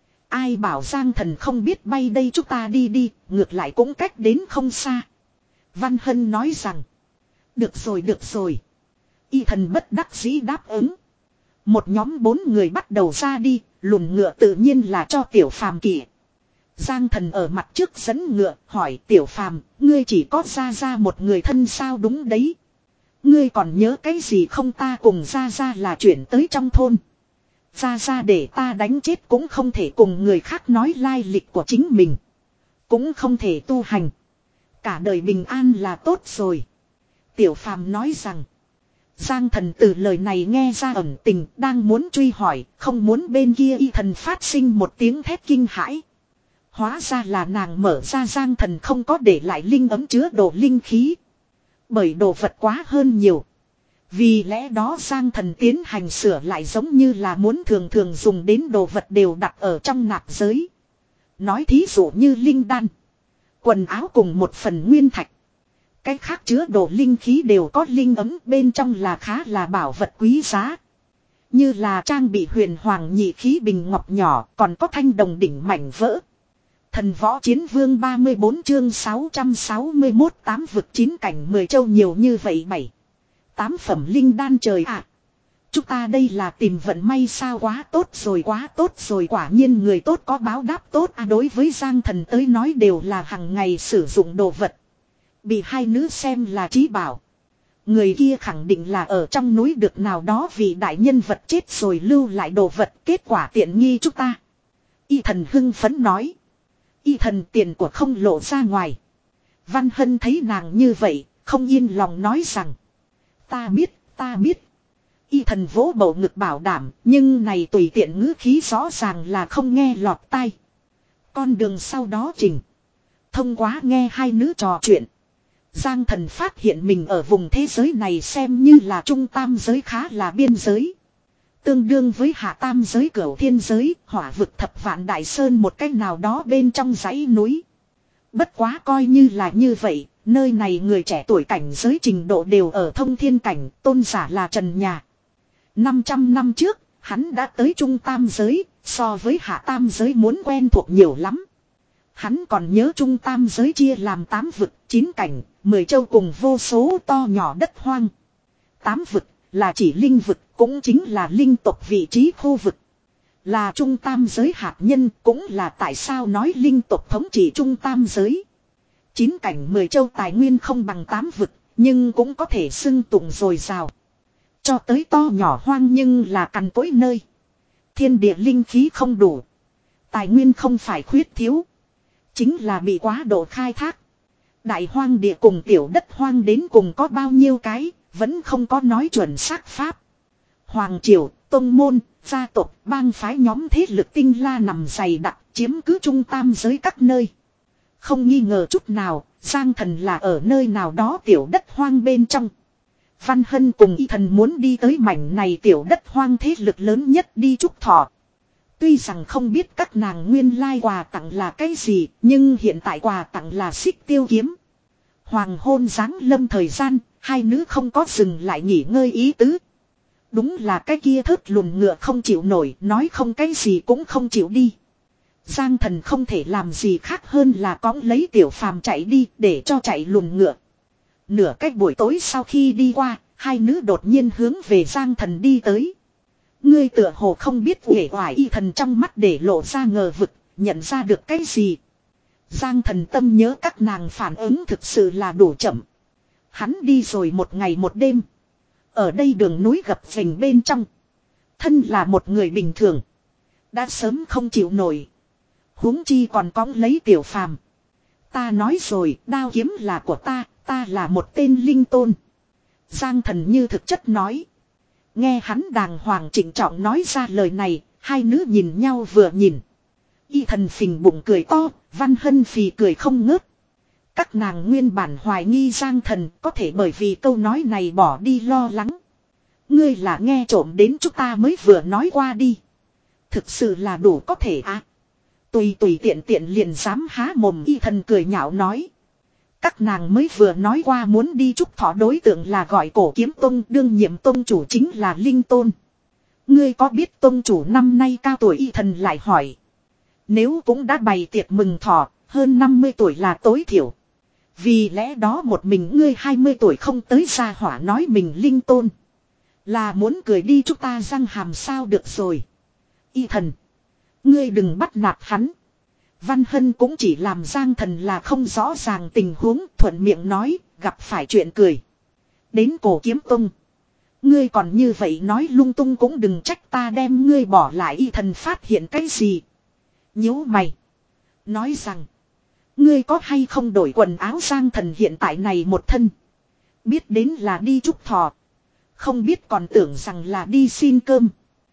Ai bảo Giang Thần không biết bay đây, chúng ta đi đi, ngược lại cũng cách đến không xa. Văn Hân nói rằng. Được rồi được rồi. Y thần bất đắc dĩ đáp ứng. Một nhóm bốn người bắt đầu ra đi, lùn ngựa tự nhiên là cho Tiểu Phàm kỵ. Giang Thần ở mặt trước dẫn ngựa, hỏi Tiểu Phàm, ngươi chỉ có ra ra một người thân sao? Đúng đấy. Ngươi còn nhớ cái gì không? Ta cùng ra ra là chuyển tới trong thôn. Ra ra để ta đánh chết cũng không thể cùng người khác nói lai lịch của chính mình. Cũng không thể tu hành. Cả đời bình an là tốt rồi. Tiểu Phàm nói rằng. Giang Thần từ lời này nghe ra ẩn tình, đang muốn truy hỏi, không muốn bên kia Y thần phát sinh một tiếng thét kinh hãi. Hóa ra là nàng mở ra. Giang Thần không có để lại linh ấm chứa đồ linh khí. Bởi đồ vật quá hơn nhiều. Vì lẽ đó Giang Thần tiến hành sửa lại, giống như là muốn thường thường dùng đến đồ vật đều đặt ở trong nạp giới. Nói thí dụ như linh đan, quần áo cùng một phần nguyên thạch. Cái khác chứa đồ linh khí đều có linh ấm, bên trong là khá là bảo vật quý giá. Như là trang bị huyền hoàng nhị khí bình ngọc nhỏ, còn có thanh đồng đỉnh mảnh vỡ. Thần võ chiến vương ba mươi bốn chương sáu trăm sáu mươi mốt, tám vực chín cảnh mười châu nhiều như vậy bảy. Tám phẩm linh đan trời ạ. À, chúng ta đây là tìm vận may sao? Quá tốt rồi quá tốt rồi, quả nhiên người tốt có báo đáp tốt à. Đối với Giang Thần tới nói đều là hàng ngày sử dụng đồ vật. Bị hai nữ xem là trí bảo. Người kia khẳng định là ở trong núi được nào đó vì đại nhân vật chết rồi lưu lại đồ vật, kết quả tiện nghi chúng ta. Y thần hưng phấn nói. Y thần tiền của không lộ ra ngoài. Văn Hân thấy nàng như vậy, không yên lòng nói rằng. Ta biết, ta biết. Y thần vỗ bầu ngực bảo đảm, nhưng này tùy tiện ngữ khí rõ ràng là không nghe lọt tai. Con đường sau đó trình. Thông qua nghe hai nữ trò chuyện. Giang Thần phát hiện mình ở vùng thế giới này xem như là trung tam giới, khá là biên giới. Tương đương với hạ tam giới cửu thiên giới, hỏa vực thập vạn đại sơn một cách nào đó bên trong dãy núi. Bất quá coi như là như vậy, nơi này người trẻ tuổi cảnh giới trình độ đều ở thông thiên cảnh, tôn giả là trần nhà. năm trăm năm trước, hắn đã tới trung tam giới, so với hạ tam giới muốn quen thuộc nhiều lắm. Hắn còn nhớ trung tam giới chia làm tám vực, chín cảnh, mười châu cùng vô số to nhỏ đất hoang. Tám vực là chỉ linh vực, cũng chính là linh tộc vị trí khu vực. Là trung tam giới hạt nhân, cũng là tại sao nói linh tộc thống trị trung tam giới. Chín cảnh mười châu tài nguyên không bằng tám vực, nhưng cũng có thể xưng tụng dồi dào. Cho tới to nhỏ hoang nhưng là cằn cỗi nơi. Thiên địa linh khí không đủ. Tài nguyên không phải khuyết thiếu. Chính là bị quá độ khai thác. Đại hoang địa cùng tiểu đất hoang đến cùng có bao nhiêu cái, vẫn không có nói chuẩn xác pháp. Hoàng triều, tông môn, gia tộc, bang phái nhóm thế lực tinh la nằm dày đặc, chiếm cứ trung tam giới các nơi. Không nghi ngờ chút nào, Giang Thần là ở nơi nào đó tiểu đất hoang bên trong. Văn Hân cùng Y Thần muốn đi tới mảnh này tiểu đất hoang thế lực lớn nhất đi trúc thọ. Tuy rằng không biết các nàng nguyên lai quà tặng là cái gì, nhưng hiện tại quà tặng là xích tiêu kiếm. Hoàng hôn giáng lâm thời gian, hai nữ không có dừng lại nghỉ ngơi ý tứ. Đúng là cái kia thớt lùn ngựa không chịu nổi, nói không cái gì cũng không chịu đi. Giang Thần không thể làm gì khác hơn là cõng lấy tiểu phàm chạy đi để cho chạy lùn ngựa. Nửa cách buổi tối sau khi đi qua, hai nữ đột nhiên hướng về Giang Thần đi tới. Ngươi tựa hồ không biết uể oải Y Thần trong mắt để lộ ra ngờ vực, nhận ra được cái gì. Giang Thần tâm nhớ các nàng phản ứng thực sự là đủ chậm. Hắn đi rồi một ngày một đêm. Ở đây đường núi gập ghềnh bên trong. Thân là một người bình thường. Đã sớm không chịu nổi. Huống chi còn cõng lấy tiểu phàm. Ta nói rồi, đao kiếm là của ta, ta là một tên linh tôn. Giang Thần như thực chất nói. Nghe hắn đàng hoàng trịnh trọng nói ra lời này, hai nữ nhìn nhau vừa nhìn. Y Thần phình bụng cười to, Văn Hân phì cười không ngớt. Các nàng nguyên bản hoài nghi Giang Thần có thể bởi vì câu nói này bỏ đi lo lắng. Ngươi là nghe trộm đến chúng ta mới vừa nói qua đi. Thực sự là đủ có thể à. Tùy tùy tiện tiện liền dám há mồm. Y Thần cười nhạo nói. Các nàng mới vừa nói qua muốn đi trúc thọ đối tượng là gọi Cổ Kiếm Tông, đương nhiệm tông chủ chính là Linh Tôn. Ngươi có biết tông chủ năm nay cao tuổi? Y Thần lại hỏi. Nếu cũng đã bày tiệc mừng thọ, hơn năm mươi tuổi là tối thiểu. Vì lẽ đó một mình ngươi hai mươi tuổi không tới gia hỏa nói mình Linh Tôn. Là muốn cười đi chúng ta răng hàm sao được rồi. Y Thần. Ngươi đừng bắt nạt hắn. Văn Hân cũng chỉ làm Giang Thần là không rõ ràng tình huống, thuận miệng nói, gặp phải chuyện cười. Đến Cổ Kiếm Tông. Ngươi còn như vậy nói lung tung cũng đừng trách ta đem ngươi bỏ lại. Y Thần phát hiện cái gì? Nhíu mày. Nói rằng. Ngươi có hay không đổi quần áo? Giang Thần hiện tại này một thân. Biết đến là đi trúc thọ. Không biết còn tưởng rằng là đi xin cơm.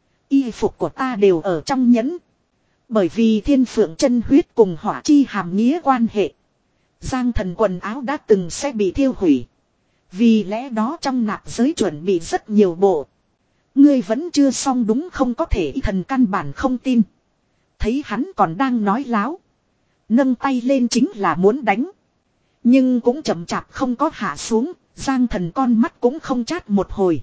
Y phục của ta đều ở trong nhẫn. Bởi vì thiên phượng chân huyết cùng hỏa chi hàm nghĩa quan hệ. Giang Thần quần áo đã từng sẽ bị thiêu hủy. Vì lẽ đó trong nạp giới chuẩn bị rất nhiều bộ. Ngươi vẫn chưa xong đúng không? Có thể Y Thần căn bản không tin. Thấy hắn còn đang nói láo. Nâng tay lên chính là muốn đánh. Nhưng cũng chậm chạp không có hạ xuống. Giang Thần con mắt cũng không chát một hồi.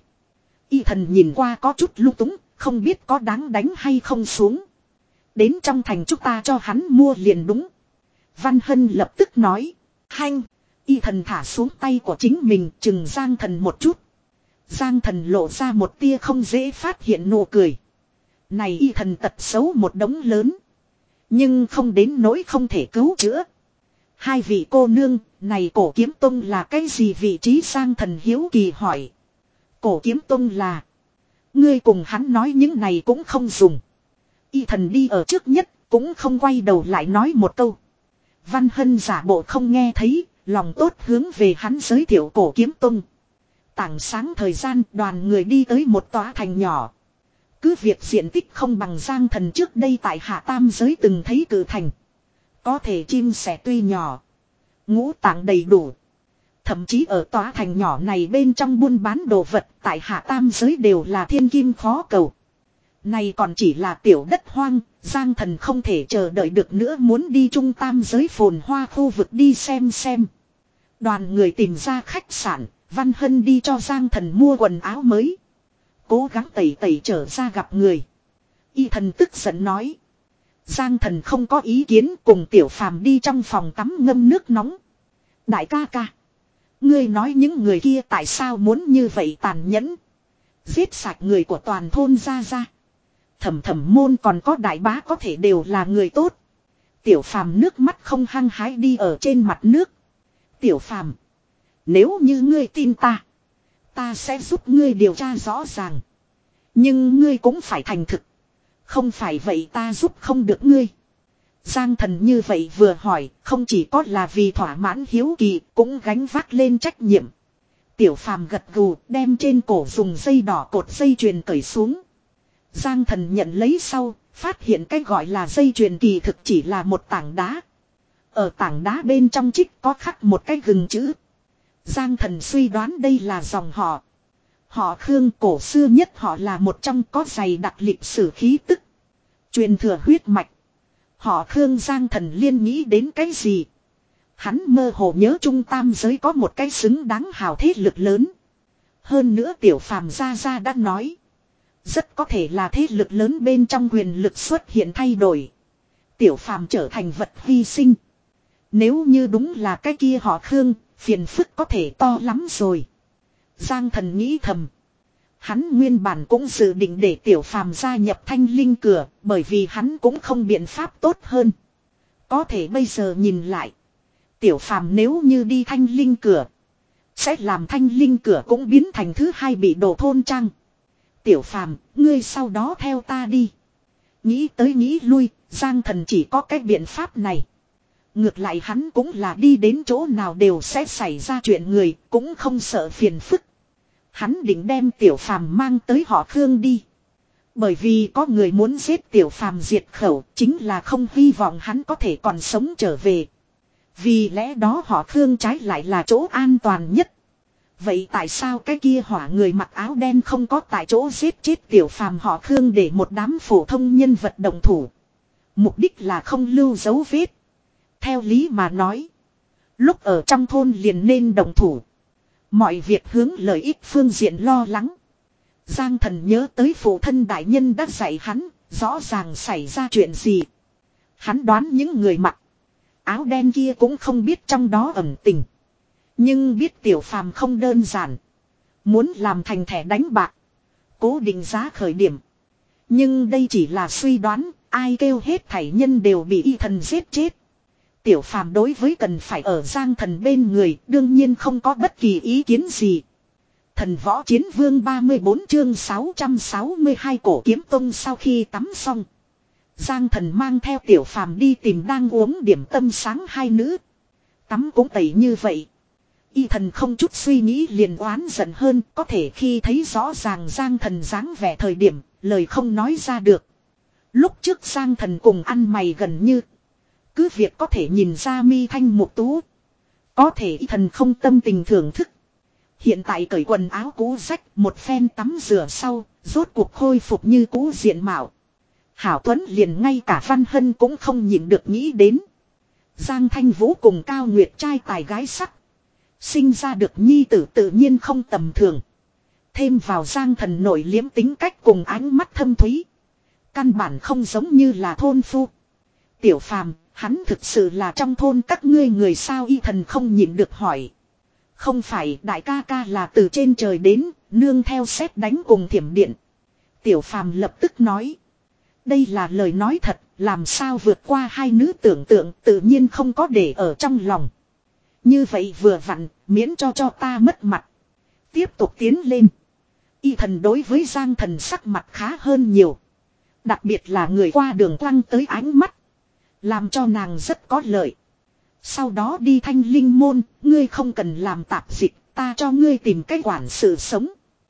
Y Thần nhìn qua có chút lung túng. Không biết có đáng đánh hay không xuống. Đến trong thành chúng ta cho hắn mua liền đúng. Văn Hân lập tức nói. Hanh. Y Thần thả xuống tay của chính mình, chừng Giang Thần một chút. Giang Thần lộ ra một tia không dễ phát hiện nụ cười. Này Y Thần tật xấu một đống lớn. Nhưng không đến nỗi không thể cứu chữa. Hai vị cô nương, này Cổ Kiếm Tông là cái gì vị trí? Giang Thần hiếu kỳ hỏi. Cổ Kiếm Tông là. Ngươi cùng hắn nói những này cũng không dùng. Y Thần đi ở trước nhất, cũng không quay đầu lại nói một câu. Văn Hân giả bộ không nghe thấy, lòng tốt hướng về hắn giới thiệu Cổ Kiếm Tông. Tảng sáng thời gian, đoàn người đi tới một tòa thành nhỏ. Cứ việc diện tích không bằng Giang Thần trước đây tại Hạ Tam giới từng thấy cử thành. Có thể chim sẻ tuy nhỏ, ngũ tạng đầy đủ. Thậm chí ở tòa thành nhỏ này bên trong buôn bán đồ vật tại Hạ Tam giới đều là thiên kim khó cầu. Này còn chỉ là tiểu đất hoang, Giang Thần không thể chờ đợi được nữa, muốn đi trung tam giới phồn hoa khu vực đi xem xem. Đoàn người tìm ra khách sạn, Văn Hân đi cho Giang Thần mua quần áo mới. Cố gắng tẩy tẩy trở ra gặp người. Y Thần tức giận nói. Giang Thần không có ý kiến, cùng Tiểu Phàm đi trong phòng tắm ngâm nước nóng. Đại ca ca. Ngươi nói những người kia tại sao muốn như vậy tàn nhẫn. Giết sạch người của toàn thôn ra ra. Thẩm Thẩm môn còn có đại bá có thể đều là người tốt. Tiểu Phàm nước mắt không hăng hái đi ở trên mặt nước. Tiểu Phàm, nếu như ngươi tin ta, ta sẽ giúp ngươi điều tra rõ ràng. Nhưng ngươi cũng phải thành thực. Không phải vậy ta giúp không được ngươi. Giang Thần như vậy vừa hỏi, không chỉ có là vì thỏa mãn hiếu kỳ, cũng gánh vác lên trách nhiệm. Tiểu Phàm gật gù, đem trên cổ dùng dây đỏ cột dây chuyền cởi xuống. Giang Thần nhận lấy sau, phát hiện cái gọi là dây chuyền kỳ thực chỉ là một tảng đá. Ở tảng đá bên trong trích có khắc một cái gừng chữ. Giang Thần suy đoán đây là dòng họ. Họ Khương cổ xưa nhất họ là một trong có dày đặc lịch sử khí tức. Truyền thừa huyết mạch. Họ Khương Giang Thần liên nghĩ đến cái gì? Hắn mơ hồ nhớ Trung Tam giới có một cái xứng đáng hào thế lực lớn. Hơn nữa Tiểu Phàm gia gia đã nói. Rất có thể là thế lực lớn bên trong quyền lực xuất hiện thay đổi. Tiểu Phàm trở thành vật hy sinh. Nếu như đúng là cái kia họ Khương, phiền phức có thể to lắm rồi. Giang Thần nghĩ thầm. Hắn nguyên bản cũng dự định để Tiểu Phàm gia nhập Thanh Linh Cửa, bởi vì hắn cũng không biện pháp tốt hơn. Có thể bây giờ nhìn lại. Tiểu Phàm nếu như đi Thanh Linh Cửa, sẽ làm Thanh Linh Cửa cũng biến thành thứ hai bị đổ thôn trang. Tiểu Phàm, ngươi sau đó theo ta đi. Nghĩ tới nghĩ lui, Giang Thần chỉ có cái biện pháp này. Ngược lại hắn cũng là đi đến chỗ nào đều sẽ xảy ra chuyện người, cũng không sợ phiền phức. Hắn định đem Tiểu Phàm mang tới họ Khương đi. Bởi vì có người muốn giết Tiểu Phàm diệt khẩu, chính là không hy vọng hắn có thể còn sống trở về. Vì lẽ đó họ Khương trái lại là chỗ an toàn nhất. Vậy tại sao cái kia hỏa người mặc áo đen không có tại chỗ giết chết Tiểu Phàm họ Khương để một đám phổ thông nhân vật đồng thủ? Mục đích là không lưu dấu vết. Theo lý mà nói, lúc ở trong thôn liền nên đồng thủ. Mọi việc hướng lợi ích phương diện lo lắng. Giang Thần nhớ tới phụ thân đại nhân đã dạy hắn, rõ ràng xảy ra chuyện gì. Hắn đoán những người mặc áo đen kia cũng không biết trong đó ẩn tình. Nhưng biết Tiểu Phàm không đơn giản. Muốn làm thành thẻ đánh bạc. Cố định giá khởi điểm. Nhưng đây chỉ là suy đoán, ai kêu hết thảy nhân đều bị y thần giết chết. Tiểu Phàm đối với cần phải ở Giang Thần bên người, đương nhiên không có bất kỳ ý kiến gì. Thần Võ Chiến Vương ba mươi bốn chương sáu trăm sáu mươi hai Cổ Kiếm Tông sau khi tắm xong. Giang Thần mang theo Tiểu Phàm đi tìm đang uống điểm tâm sáng hai nữ. Tắm cũng tẩy như vậy. Y thần không chút suy nghĩ liền oán giận hơn, có thể khi thấy rõ ràng Giang Thần dáng vẻ thời điểm, lời không nói ra được. Lúc trước Giang Thần cùng ăn mày gần như. Cứ việc có thể nhìn ra mi thanh mục tú. Có thể y thần không tâm tình thưởng thức. Hiện tại cởi quần áo cũ rách, một phen tắm rửa sau, rốt cuộc khôi phục như cũ diện mạo. Hảo Tuấn liền ngay cả Văn Hân cũng không nhịn được nghĩ đến. Giang Thanh Vũ cùng Cao Nguyệt trai tài gái sắc. Sinh ra được nhi tử tự nhiên không tầm thường. Thêm vào Giang Thần nổi liếm tính cách cùng ánh mắt thâm thúy. Căn bản không giống như là thôn phu. Tiểu Phàm, hắn thực sự là trong thôn các ngươi người sao? Y thần không nhịn được hỏi. Không phải, đại ca ca là từ trên trời đến, nương theo sét đánh cùng thiểm điện. Tiểu Phàm lập tức nói. Đây là lời nói thật, làm sao vượt qua hai nữ tưởng tượng, tự nhiên không có để ở trong lòng. Như vậy vừa vặn, miễn cho cho ta mất mặt. Tiếp tục tiến lên. Y thần đối với Giang Thần sắc mặt khá hơn nhiều. Đặc biệt là người qua đường quăng tới ánh mắt. Làm cho nàng rất có lợi. Sau đó đi Thanh Linh môn, ngươi không cần làm tạp dịch, ta cho ngươi tìm cái quản sự sống.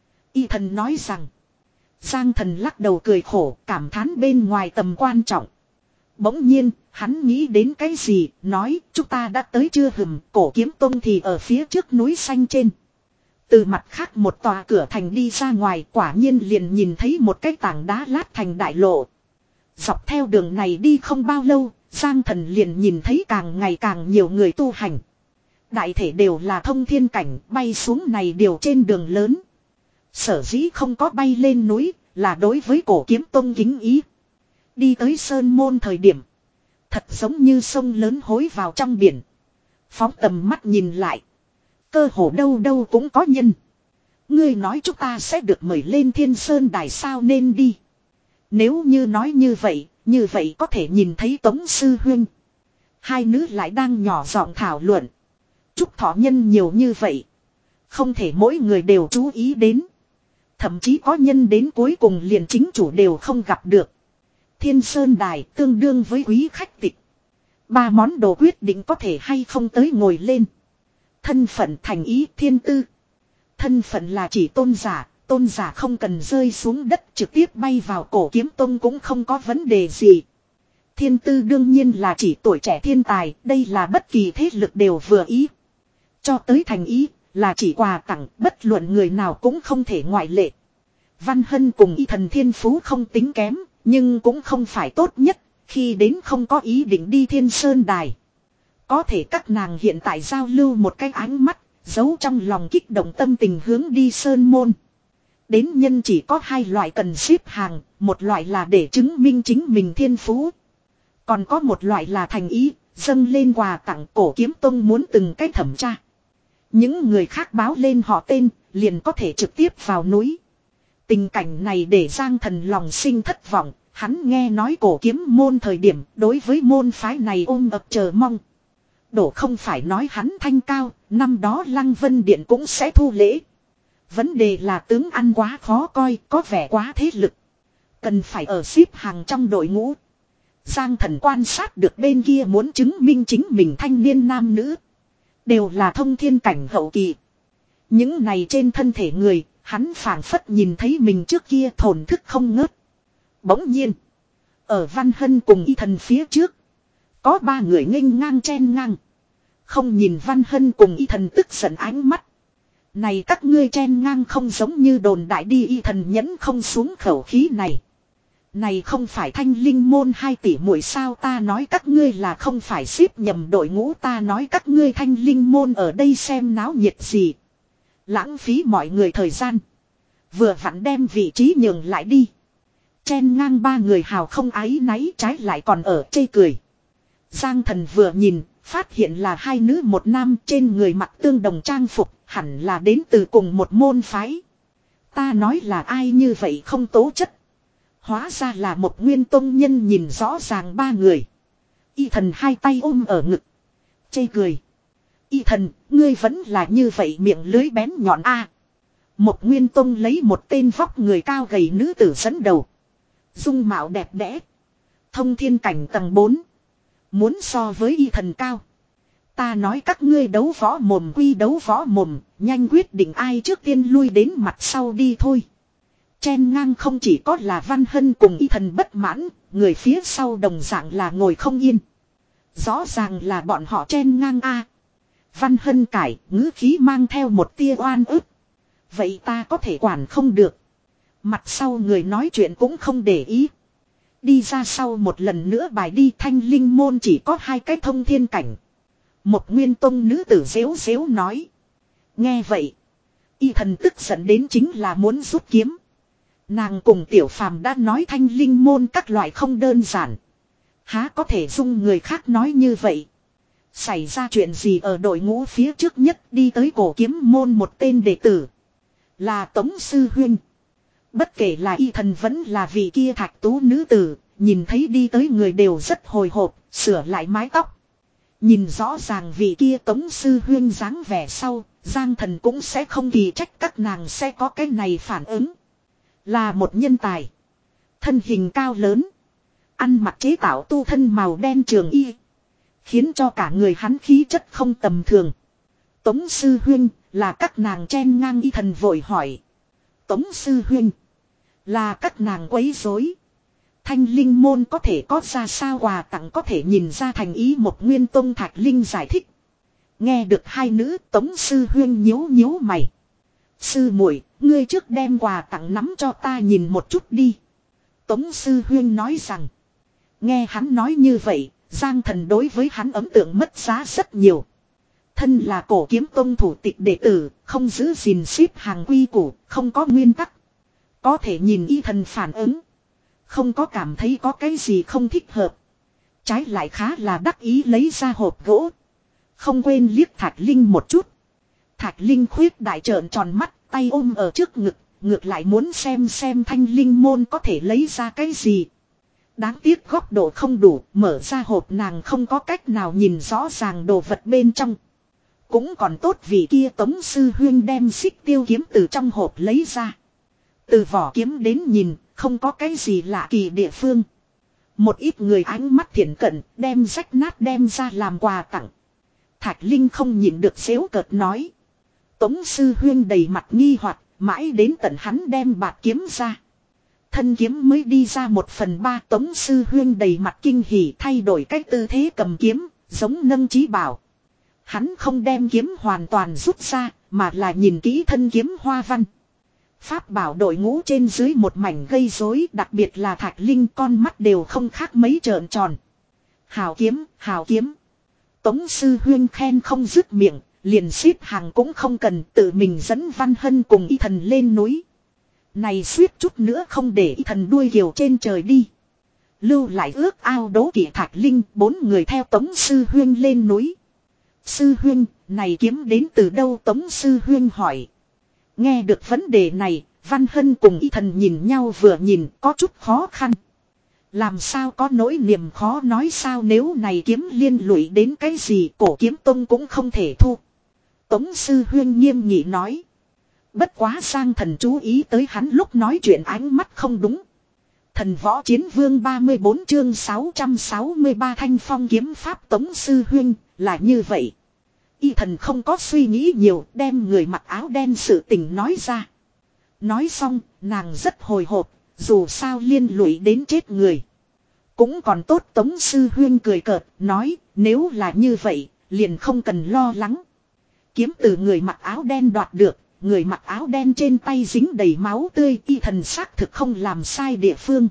Y thần nói rằng. Giang Thần lắc đầu cười khổ, cảm thán bên ngoài tầm quan trọng. Bỗng nhiên, hắn nghĩ đến cái gì, nói, chúng ta đã tới chưa hừm, Cổ Kiếm Tông thì ở phía trước núi xanh trên. Từ mặt khác một tòa cửa thành đi ra ngoài, quả nhiên liền nhìn thấy một cái tảng đá lát thành đại lộ. Dọc theo đường này đi không bao lâu, Giang Thần liền nhìn thấy càng ngày càng nhiều người tu hành. Đại thể đều là thông thiên cảnh, bay xuống này đều trên đường lớn. Sở dĩ không có bay lên núi, là đối với Cổ Kiếm Tông kính ý. Đi tới sơn môn thời điểm. Thật giống như sông lớn hối vào trong biển. Phóng tầm mắt nhìn lại. Cơ hồ đâu đâu cũng có nhân. Ngươi nói chúng ta sẽ được mời lên Thiên Sơn Đài sao nên đi. Nếu như nói như vậy, như vậy có thể nhìn thấy Tống sư huynh. Hai nữ lại đang nhỏ giọng thảo luận. Chúc thọ nhân nhiều như vậy. Không thể mỗi người đều chú ý đến. Thậm chí có nhân đến cuối cùng liền chính chủ đều không gặp được. Thiên Sơn Đài tương đương với quý khách tịch. Ba món đồ quyết định có thể hay không tới ngồi lên. Thân phận thành ý thiên tư. Thân phận là chỉ tôn giả. Tôn giả không cần rơi xuống đất trực tiếp bay vào cổ kiếm tông cũng không có vấn đề gì. Thiên tư đương nhiên là chỉ tuổi trẻ thiên tài. Đây là bất kỳ thế lực đều vừa ý. Cho tới thành ý là chỉ quà tặng, bất luận người nào cũng không thể ngoại lệ. Văn Hân cùng y thần thiên phú không tính kém, nhưng cũng không phải tốt nhất, khi đến không có ý định đi Thiên Sơn Đài. Có thể các nàng hiện tại giao lưu một cái ánh mắt, giấu trong lòng kích động tâm tình hướng đi Sơn Môn. Đến nhân chỉ có hai loại cần xếp hàng, một loại là để chứng minh chính mình thiên phú. Còn có một loại là thành ý, dâng lên quà tặng. Cổ kiếm tông muốn từng cái thẩm tra. Những người khác báo lên họ tên, liền có thể trực tiếp vào núi. Tình cảnh này để Giang Thần lòng sinh thất vọng, hắn nghe nói cổ kiếm môn thời điểm, đối với môn phái này ôm ập chờ mong. Đổ không phải nói hắn thanh cao, năm đó Lăng Vân Điện cũng sẽ thu lễ. Vấn đề là tướng ăn quá khó coi, có vẻ quá thế lực. Cần phải ở xếp hàng trong đội ngũ. Giang Thần quan sát được bên kia muốn chứng minh chính mình thanh niên nam nữ. Đều là thông thiên cảnh hậu kỳ. Những này trên thân thể người, hắn phảng phất nhìn thấy mình trước kia thổn thức không ngớt. Bỗng nhiên, ở Văn Hân cùng y thần phía trước, có ba người nghênh ngang chen ngang. Không nhìn Văn Hân cùng y thần tức giận ánh mắt. Này các ngươi chen ngang không giống như đồn đại đi, y thần nhẫn không xuống khẩu khí này. Này không phải Thanh Linh môn hai tỷ muội sao, ta nói các ngươi là không phải xếp nhầm đội ngũ, ta nói các ngươi Thanh Linh môn ở đây xem náo nhiệt gì. Lãng phí mọi người thời gian. Vừa vặn đem vị trí nhường lại đi. Chen ngang ba người hào không áy náy, trái lại còn ở chê cười. Giang Thần vừa nhìn, phát hiện là hai nữ một nam, trên người mặc tương đồng trang phục, hẳn là đến từ cùng một môn phái. Ta nói là ai như vậy không tố chất. Hóa ra là một nguyên tông nhân, nhìn rõ ràng ba người. Y thần hai tay ôm ở ngực. Chê cười. Y thần, ngươi vẫn là như vậy miệng lưới bén nhọn a. Một nguyên tông lấy một tên vóc người cao gầy nữ tử dẫn đầu. Dung mạo đẹp đẽ. Thông thiên cảnh tầng bốn. Muốn so với y thần cao. Ta nói các ngươi đấu võ mồm quy đấu võ mồm, nhanh quyết định ai trước tiên lui đến mặt sau đi thôi. Chen ngang không chỉ có là Văn Hân cùng y thần bất mãn, người phía sau đồng dạng là ngồi không yên. Rõ ràng là bọn họ chen ngang a. Văn Hân cải, ngữ khí mang theo một tia oan ức. Vậy ta có thể quản không được. Mặt sau người nói chuyện cũng không để ý. Đi ra sau một lần nữa bài đi, Thanh Linh môn chỉ có hai cái thông thiên cảnh. Một nguyên tông nữ tử xếu xếu nói. Nghe vậy, y thần tức giận đến chính là muốn rút kiếm. Nàng cùng Tiểu Phàm đã nói Thanh Linh môn các loại không đơn giản. Há có thể dung người khác nói như vậy. Xảy ra chuyện gì ở đội ngũ phía trước nhất đi tới cổ kiếm môn một tên đệ tử. Là Tống Sư Huynh. Bất kể là y thần vẫn là vị kia thạch tú nữ tử, nhìn thấy đi tới người đều rất hồi hộp, sửa lại mái tóc. Nhìn rõ ràng vị kia Tống Sư Huynh dáng vẻ sau, Giang Thần cũng sẽ không kỳ trách các nàng sẽ có cái này phản ứng. Là một nhân tài. Thân hình cao lớn. Ăn mặc chế tạo tu thân màu đen trường y. Khiến cho cả người hắn khí chất không tầm thường. Tống Sư Huynh là các nàng chen ngang y thần vội hỏi. Tống Sư Huynh là các nàng quấy rối. Thanh Linh môn có thể có ra sao quà tặng có thể nhìn ra thành ý, một nguyên tông Thạch Linh giải thích. Nghe được hai nữ, Tống Sư Huynh nhíu nhíu mày. Sư muội, ngươi trước đem quà tặng nắm cho ta nhìn một chút đi. Tống Sư Huynh nói rằng. Nghe hắn nói như vậy, Giang Thần đối với hắn ấn tượng mất giá rất nhiều. Thân là cổ kiếm tông thủ tịch đệ tử, không giữ gìn xếp hàng quy củ, không có nguyên tắc. Có thể nhìn y thần phản ứng. Không có cảm thấy có cái gì không thích hợp. Trái lại khá là đắc ý lấy ra hộp gỗ. Không quên liếc Thạch Linh một chút. Thạch Linh khuyết đại trợn tròn mắt, tay ôm ở trước ngực, ngược lại muốn xem xem thanh linh môn có thể lấy ra cái gì. Đáng tiếc góc độ không đủ, mở ra hộp nàng không có cách nào nhìn rõ ràng đồ vật bên trong. Cũng còn tốt vì kia Tống Sư Huyên đem xích tiêu kiếm từ trong hộp lấy ra. Từ vỏ kiếm đến nhìn, không có cái gì lạ kỳ địa phương. Một ít người ánh mắt thiện cận, đem rách nát đem ra làm quà tặng. Thạch Linh không nhịn được xéo cợt nói. Tống Sư Huyên đầy mặt nghi hoặc, mãi đến tận hắn đem bạt kiếm ra. Thân kiếm mới đi ra một phần ba. Tống Sư Huyên đầy mặt kinh hỉ thay đổi cách tư thế cầm kiếm, giống nâng chí bảo. Hắn không đem kiếm hoàn toàn rút ra, mà là nhìn kỹ thân kiếm hoa văn. Pháp bảo đội ngũ trên dưới một mảnh gây rối, đặc biệt là Thạch Linh con mắt đều không khác mấy trợn tròn. Hào kiếm, hào kiếm. Tống Sư Huyên khen không dứt miệng, liền xếp hàng cũng không cần, tự mình dẫn Văn Hân cùng Y Thần lên núi. Này suýt chút nữa không để Y Thần đuôi kiều trên trời đi. Lưu lại ước ao đố kỵ Thạch Linh, bốn người theo Tống Sư Huyên lên núi. Sư Huyên, này kiếm đến từ đâu? Tống Sư Huyên hỏi. Nghe được vấn đề này, Văn Hân cùng Y Thần nhìn nhau vừa nhìn có chút khó khăn. Làm sao có nỗi niềm khó nói sao, nếu này kiếm liên lụy đến cái gì Cổ Kiếm Tông cũng không thể thu. Tống Sư Huyên nghiêm nghị nói. Bất quá Giang Thần chú ý tới hắn lúc nói chuyện ánh mắt không đúng. Thần Võ Chiến Vương ba mươi bốn chương sáu trăm sáu mươi ba Thanh Phong kiếm pháp. Tống Sư Huyên là như vậy. Y Thần không có suy nghĩ nhiều, đem người mặc áo đen sự tình nói ra. Nói xong, nàng rất hồi hộp, dù sao liên lụy đến chết người. Cũng còn tốt. Tống Sư Huyên cười cợt, nói, nếu là như vậy, liền không cần lo lắng. Kiếm từ người mặc áo đen đoạt được, người mặc áo đen trên tay dính đầy máu tươi, Y Thần xác thực không làm sai địa phương.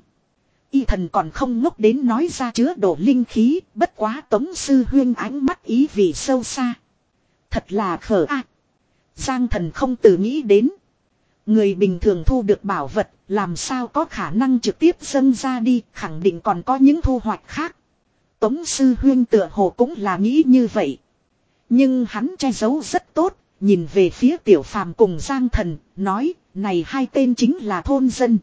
Y Thần còn không ngốc đến nói ra chứa đổ linh khí, bất quá Tống Sư Huyên ánh mắt ý vị sâu xa. Thật là khờ a. Giang Thần không tự nghĩ đến. Người bình thường thu được bảo vật, làm sao có khả năng trực tiếp dâng ra đi, khẳng định còn có những thu hoạch khác. Tống Sư Huyên tựa hồ cũng là nghĩ như vậy. Nhưng hắn che giấu rất tốt, nhìn về phía Tiểu Phàm cùng Giang Thần, nói, này hai tên chính là thôn dân.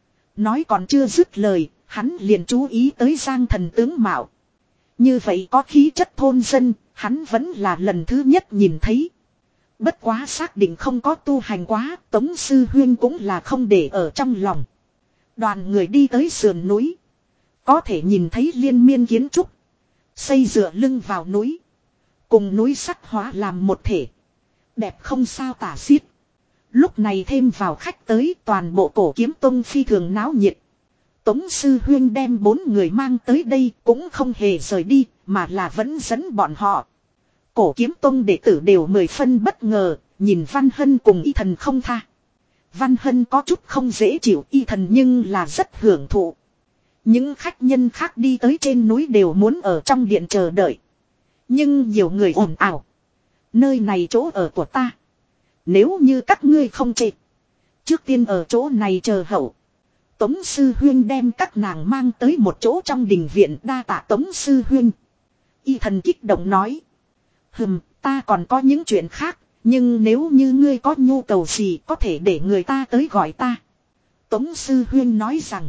Nói còn chưa dứt lời, hắn liền chú ý tới Giang Thần tướng mạo. Như vậy có khí chất thôn dân, hắn vẫn là lần thứ nhất nhìn thấy. Bất quá xác định không có tu hành quá, Tống Sư Huyên cũng là không để ở trong lòng. Đoàn người đi tới sườn núi. Có thể nhìn thấy liên miên kiến trúc. Xây dựa lưng vào núi. Cùng núi sắc hóa làm một thể. Đẹp không sao tả xiết. Lúc này thêm vào khách tới, toàn bộ Cổ Kiếm Tông phi thường náo nhiệt. Tống Sư Huyên đem bốn người mang tới đây cũng không hề rời đi, mà là vẫn dẫn bọn họ. Cổ Kiếm Tông đệ tử đều mười phân bất ngờ, nhìn Văn Hân cùng Y Thần không tha. Văn Hân có chút không dễ chịu, Y Thần nhưng là rất hưởng thụ. Những khách nhân khác đi tới trên núi đều muốn ở trong điện chờ đợi. Nhưng nhiều người ồn ào. Nơi này chỗ ở của ta. Nếu như các ngươi không chê, trước tiên ở chỗ này chờ hậu. Tống Sư Huyên đem các nàng mang tới một chỗ trong đình viện, đa tạ Tống Sư Huyên. Y Thần kích động nói. Hừm, ta còn có những chuyện khác, nhưng nếu như ngươi có nhu cầu gì có thể để người ta tới gọi ta. Tống Sư Huyên nói rằng.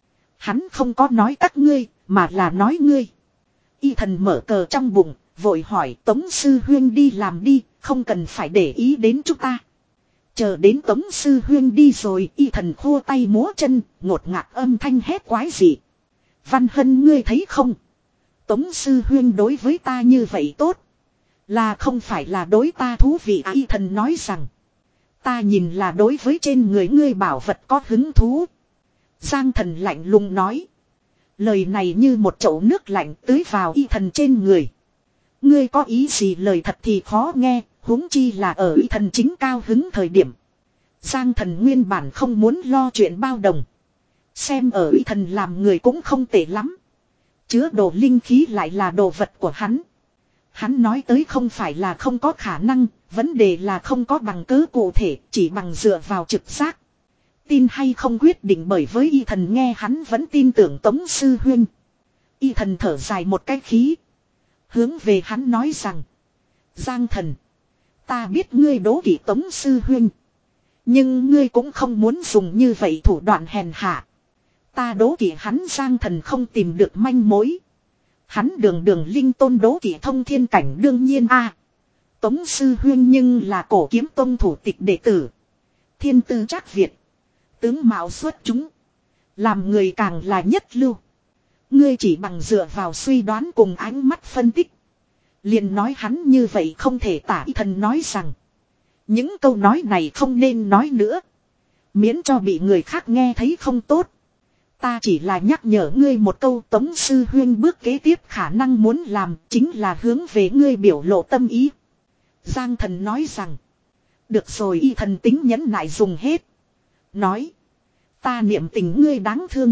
Hắn không có nói các ngươi, mà là nói ngươi. Y Thần mở cờ trong bụng, vội hỏi Tống Sư Huyên đi làm đi, không cần phải để ý đến chúng ta. Chờ đến Tống Sư Huyên đi rồi, Y Thần khô tay múa chân, ngột ngạt âm thanh hét quái dị. Văn Hân ngươi thấy không? Tống Sư Huyên đối với ta như vậy tốt. Là không phải là đối ta thú vị à? Y Thần nói rằng. Ta nhìn là đối với trên người ngươi bảo vật có hứng thú. Giang Thần lạnh lùng nói. Lời này như một chậu nước lạnh tưới vào Y Thần trên người. Ngươi có ý gì? Lời thật thì khó nghe, huống chi là ở Y Thần chính cao hứng thời điểm. Giang Thần nguyên bản không muốn lo chuyện bao đồng. Xem ở Y Thần làm người cũng không tệ lắm. Chứa đồ linh khí lại là đồ vật của hắn. Hắn nói tới không phải là không có khả năng, vấn đề là không có bằng cớ cụ thể, chỉ bằng dựa vào trực giác. tin hay không quyết định bởi với y thần nghe hắn vẫn tin tưởng Tống Sư Huynh. Y thần thở dài một cái khí. Hướng về hắn nói rằng. Giang thần. Ta biết ngươi đố kỵ Tống Sư Huynh. Nhưng ngươi cũng không muốn dùng như vậy thủ đoạn hèn hạ. Ta đố kỵ hắn Giang thần không tìm được manh mối. Hắn đường đường linh tôn đố kỵ thông thiên cảnh đương nhiên a. Tống Sư Huynh nhưng là cổ kiếm tông thủ tịch đệ tử. Thiên tư trác Việt. Tướng mạo xuất chúng. Làm người càng là nhất lưu. Ngươi chỉ bằng dựa vào suy đoán cùng ánh mắt phân tích. Liền nói hắn như vậy không thể tả. Y thần nói rằng. Những câu nói này không nên nói nữa. Miễn cho bị người khác nghe thấy không tốt. Ta chỉ là nhắc nhở ngươi một câu. Tống Sư Huynh bước kế tiếp khả năng muốn làm chính là hướng về ngươi biểu lộ tâm ý. Giang thần nói rằng. Được rồi. Y thần tính nhẫn nại dùng hết. Nói. Ta niệm tình ngươi đáng thương.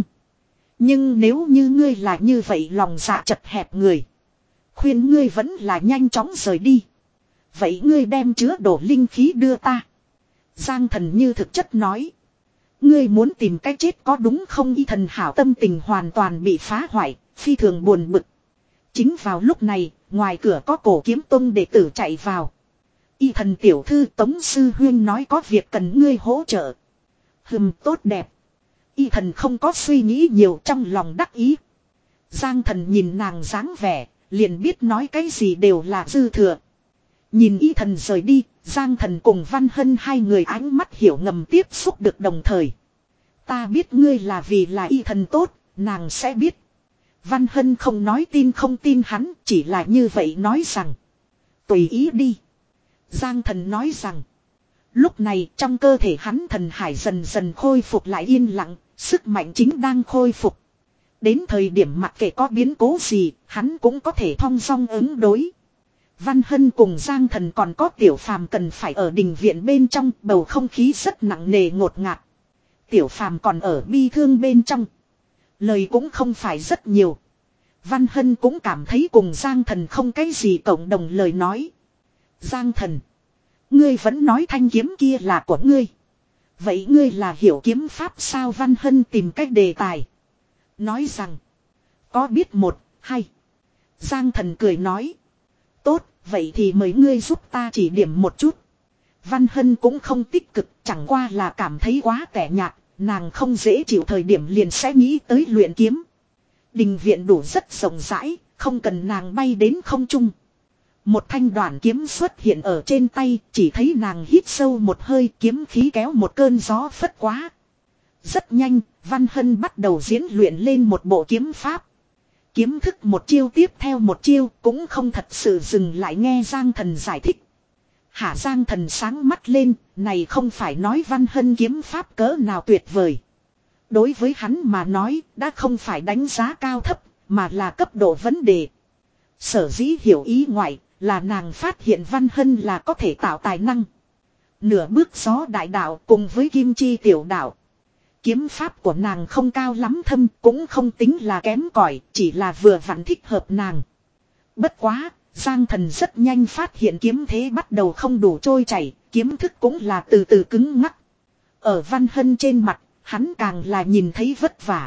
Nhưng nếu như ngươi là như vậy lòng dạ chật hẹp người. Khuyên ngươi vẫn là nhanh chóng rời đi. Vậy ngươi đem chứa đổ linh khí đưa ta. Giang thần như thực chất nói. Ngươi muốn tìm cách chết có đúng không? Y thần hảo tâm tình hoàn toàn bị phá hoại. Phi thường buồn bực. Chính vào lúc này. Ngoài cửa có cổ kiếm tông đệ tử chạy vào. Y thần tiểu thư Tống Sư Huynh nói có việc cần ngươi hỗ trợ. Hừm tốt đẹp. Y thần không có suy nghĩ nhiều trong lòng đắc ý. Giang thần nhìn nàng dáng vẻ. Liền biết nói cái gì đều là dư thừa. Nhìn y thần rời đi. Giang thần cùng Văn Hân hai người ánh mắt hiểu ngầm tiếp xúc được đồng thời. Ta biết ngươi là vì là y thần tốt. Nàng sẽ biết. Văn Hân không nói tin không tin hắn. Chỉ là như vậy nói rằng. Tùy ý đi. Giang thần nói rằng. Lúc này trong cơ thể hắn thần hải dần dần khôi phục lại yên lặng. Sức mạnh chính đang khôi phục. Đến thời điểm mặc kệ có biến cố gì, hắn cũng có thể thong dong ứng đối. Văn Hân cùng Giang thần còn có Tiểu Phàm cần phải ở đình viện bên trong, bầu không khí rất nặng nề ngột ngạt. Tiểu Phàm còn ở bi thương bên trong. Lời cũng không phải rất nhiều. Văn Hân cũng cảm thấy cùng Giang thần không cái gì cộng đồng lời nói. Giang thần. Ngươi vẫn nói thanh kiếm kia là của ngươi. Vậy ngươi là hiểu kiếm pháp sao? Văn Hân tìm cách đề tài. Nói rằng. Có biết một, hay. Giang thần cười nói. Tốt, vậy thì mời ngươi giúp ta chỉ điểm một chút. Văn Hân cũng không tích cực, chẳng qua là cảm thấy quá tẻ nhạt. Nàng không dễ chịu thời điểm liền sẽ nghĩ tới luyện kiếm. Đình viện đủ rất rộng rãi, không cần nàng bay đến không trung. Một thanh đoạn kiếm xuất hiện ở trên tay, chỉ thấy nàng hít sâu một hơi, kiếm khí kéo một cơn gió phất quá. Rất nhanh, Văn Hân bắt đầu diễn luyện lên một bộ kiếm pháp. Kiếm thức một chiêu tiếp theo một chiêu, cũng không thật sự dừng lại nghe Giang thần giải thích. Hả Giang thần sáng mắt lên, này không phải nói Văn Hân kiếm pháp cỡ nào tuyệt vời. Đối với hắn mà nói, đã không phải đánh giá cao thấp, mà là cấp độ vấn đề. Sở dĩ hiểu ý ngoại, là nàng phát hiện Văn Hân là có thể tạo tài năng. Nửa bước gió đại đạo cùng với kim chi tiểu đạo. Kiếm pháp của nàng không cao lắm thâm, cũng không tính là kém cỏi, chỉ là vừa vặn thích hợp nàng. Bất quá, Giang thần rất nhanh phát hiện kiếm thế bắt đầu không đủ trôi chảy, kiếm thức cũng là từ từ cứng ngắc. Ở Văn Hân trên mặt, hắn càng là nhìn thấy vất vả.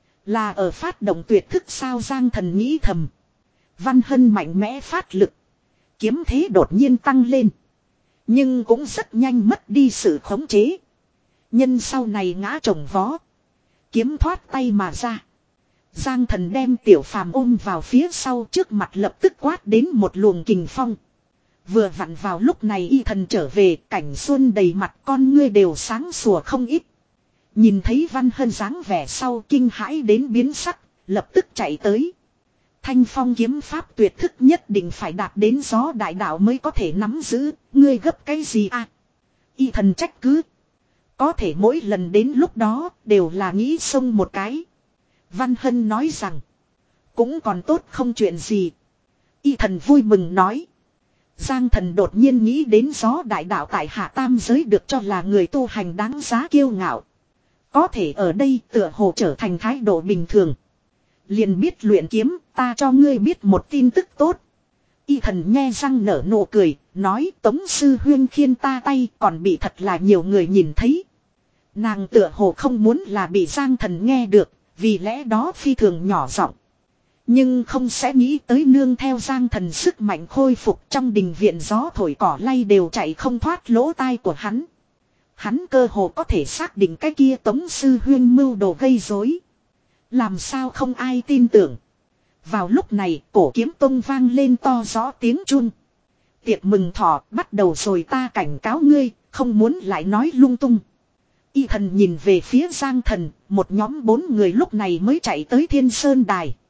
Là ở phát động tuyệt thức sao? Giang thần nghĩ thầm. Văn Hân mạnh mẽ phát lực. Kiếm thế đột nhiên tăng lên. Nhưng cũng rất nhanh mất đi sự khống chế. Nhân sau này ngã chồng vó. Kiếm thoát tay mà ra. Giang thần đem Tiểu Phàm ôm vào phía sau, trước mặt lập tức quát đến một luồng kình phong. Vừa vặn vào lúc này y thần trở về, cảnh xuân đầy mặt, con ngươi đều sáng sủa không ít. Nhìn thấy Văn Hân dáng vẻ sau kinh hãi đến biến sắc, lập tức chạy tới. Thanh phong kiếm pháp tuyệt thức nhất định phải đạt đến gió đại đạo mới có thể nắm giữ, ngươi gấp cái gì à? Y thần trách cứ. Có thể mỗi lần đến lúc đó đều là nghĩ xông một cái. Văn Hân nói rằng. Cũng còn tốt không chuyện gì. Y thần vui mừng nói. Giang thần đột nhiên nghĩ đến gió đại đạo tại hạ tam giới được cho là người tu hành đáng giá kiêu ngạo. Có thể ở đây tựa hồ trở thành thái độ bình thường. Liền biết luyện kiếm, ta cho ngươi biết một tin tức tốt. Y thần nghe răng nở nụ cười, nói Tống Sư Huyên khiên ta tay còn bị thật là nhiều người nhìn thấy. Nàng tựa hồ không muốn là bị Giang Thần nghe được, vì lẽ đó phi thường nhỏ giọng. Nhưng không sẽ nghĩ tới nương theo Giang Thần sức mạnh khôi phục trong đình viện gió thổi cỏ lay đều chạy không thoát lỗ tai của hắn. Hắn cơ hồ có thể xác định cái kia Tống Sư Huyên mưu đồ gây rối. Làm sao không ai tin tưởng. Vào lúc này cổ kiếm tông vang lên to rõ tiếng chun. Tiệc mừng thọ bắt đầu rồi, ta cảnh cáo ngươi, không muốn lại nói lung tung. Y Thần nhìn về phía Giang Thần, một nhóm bốn người lúc này mới chạy tới Thiên Sơn Đài.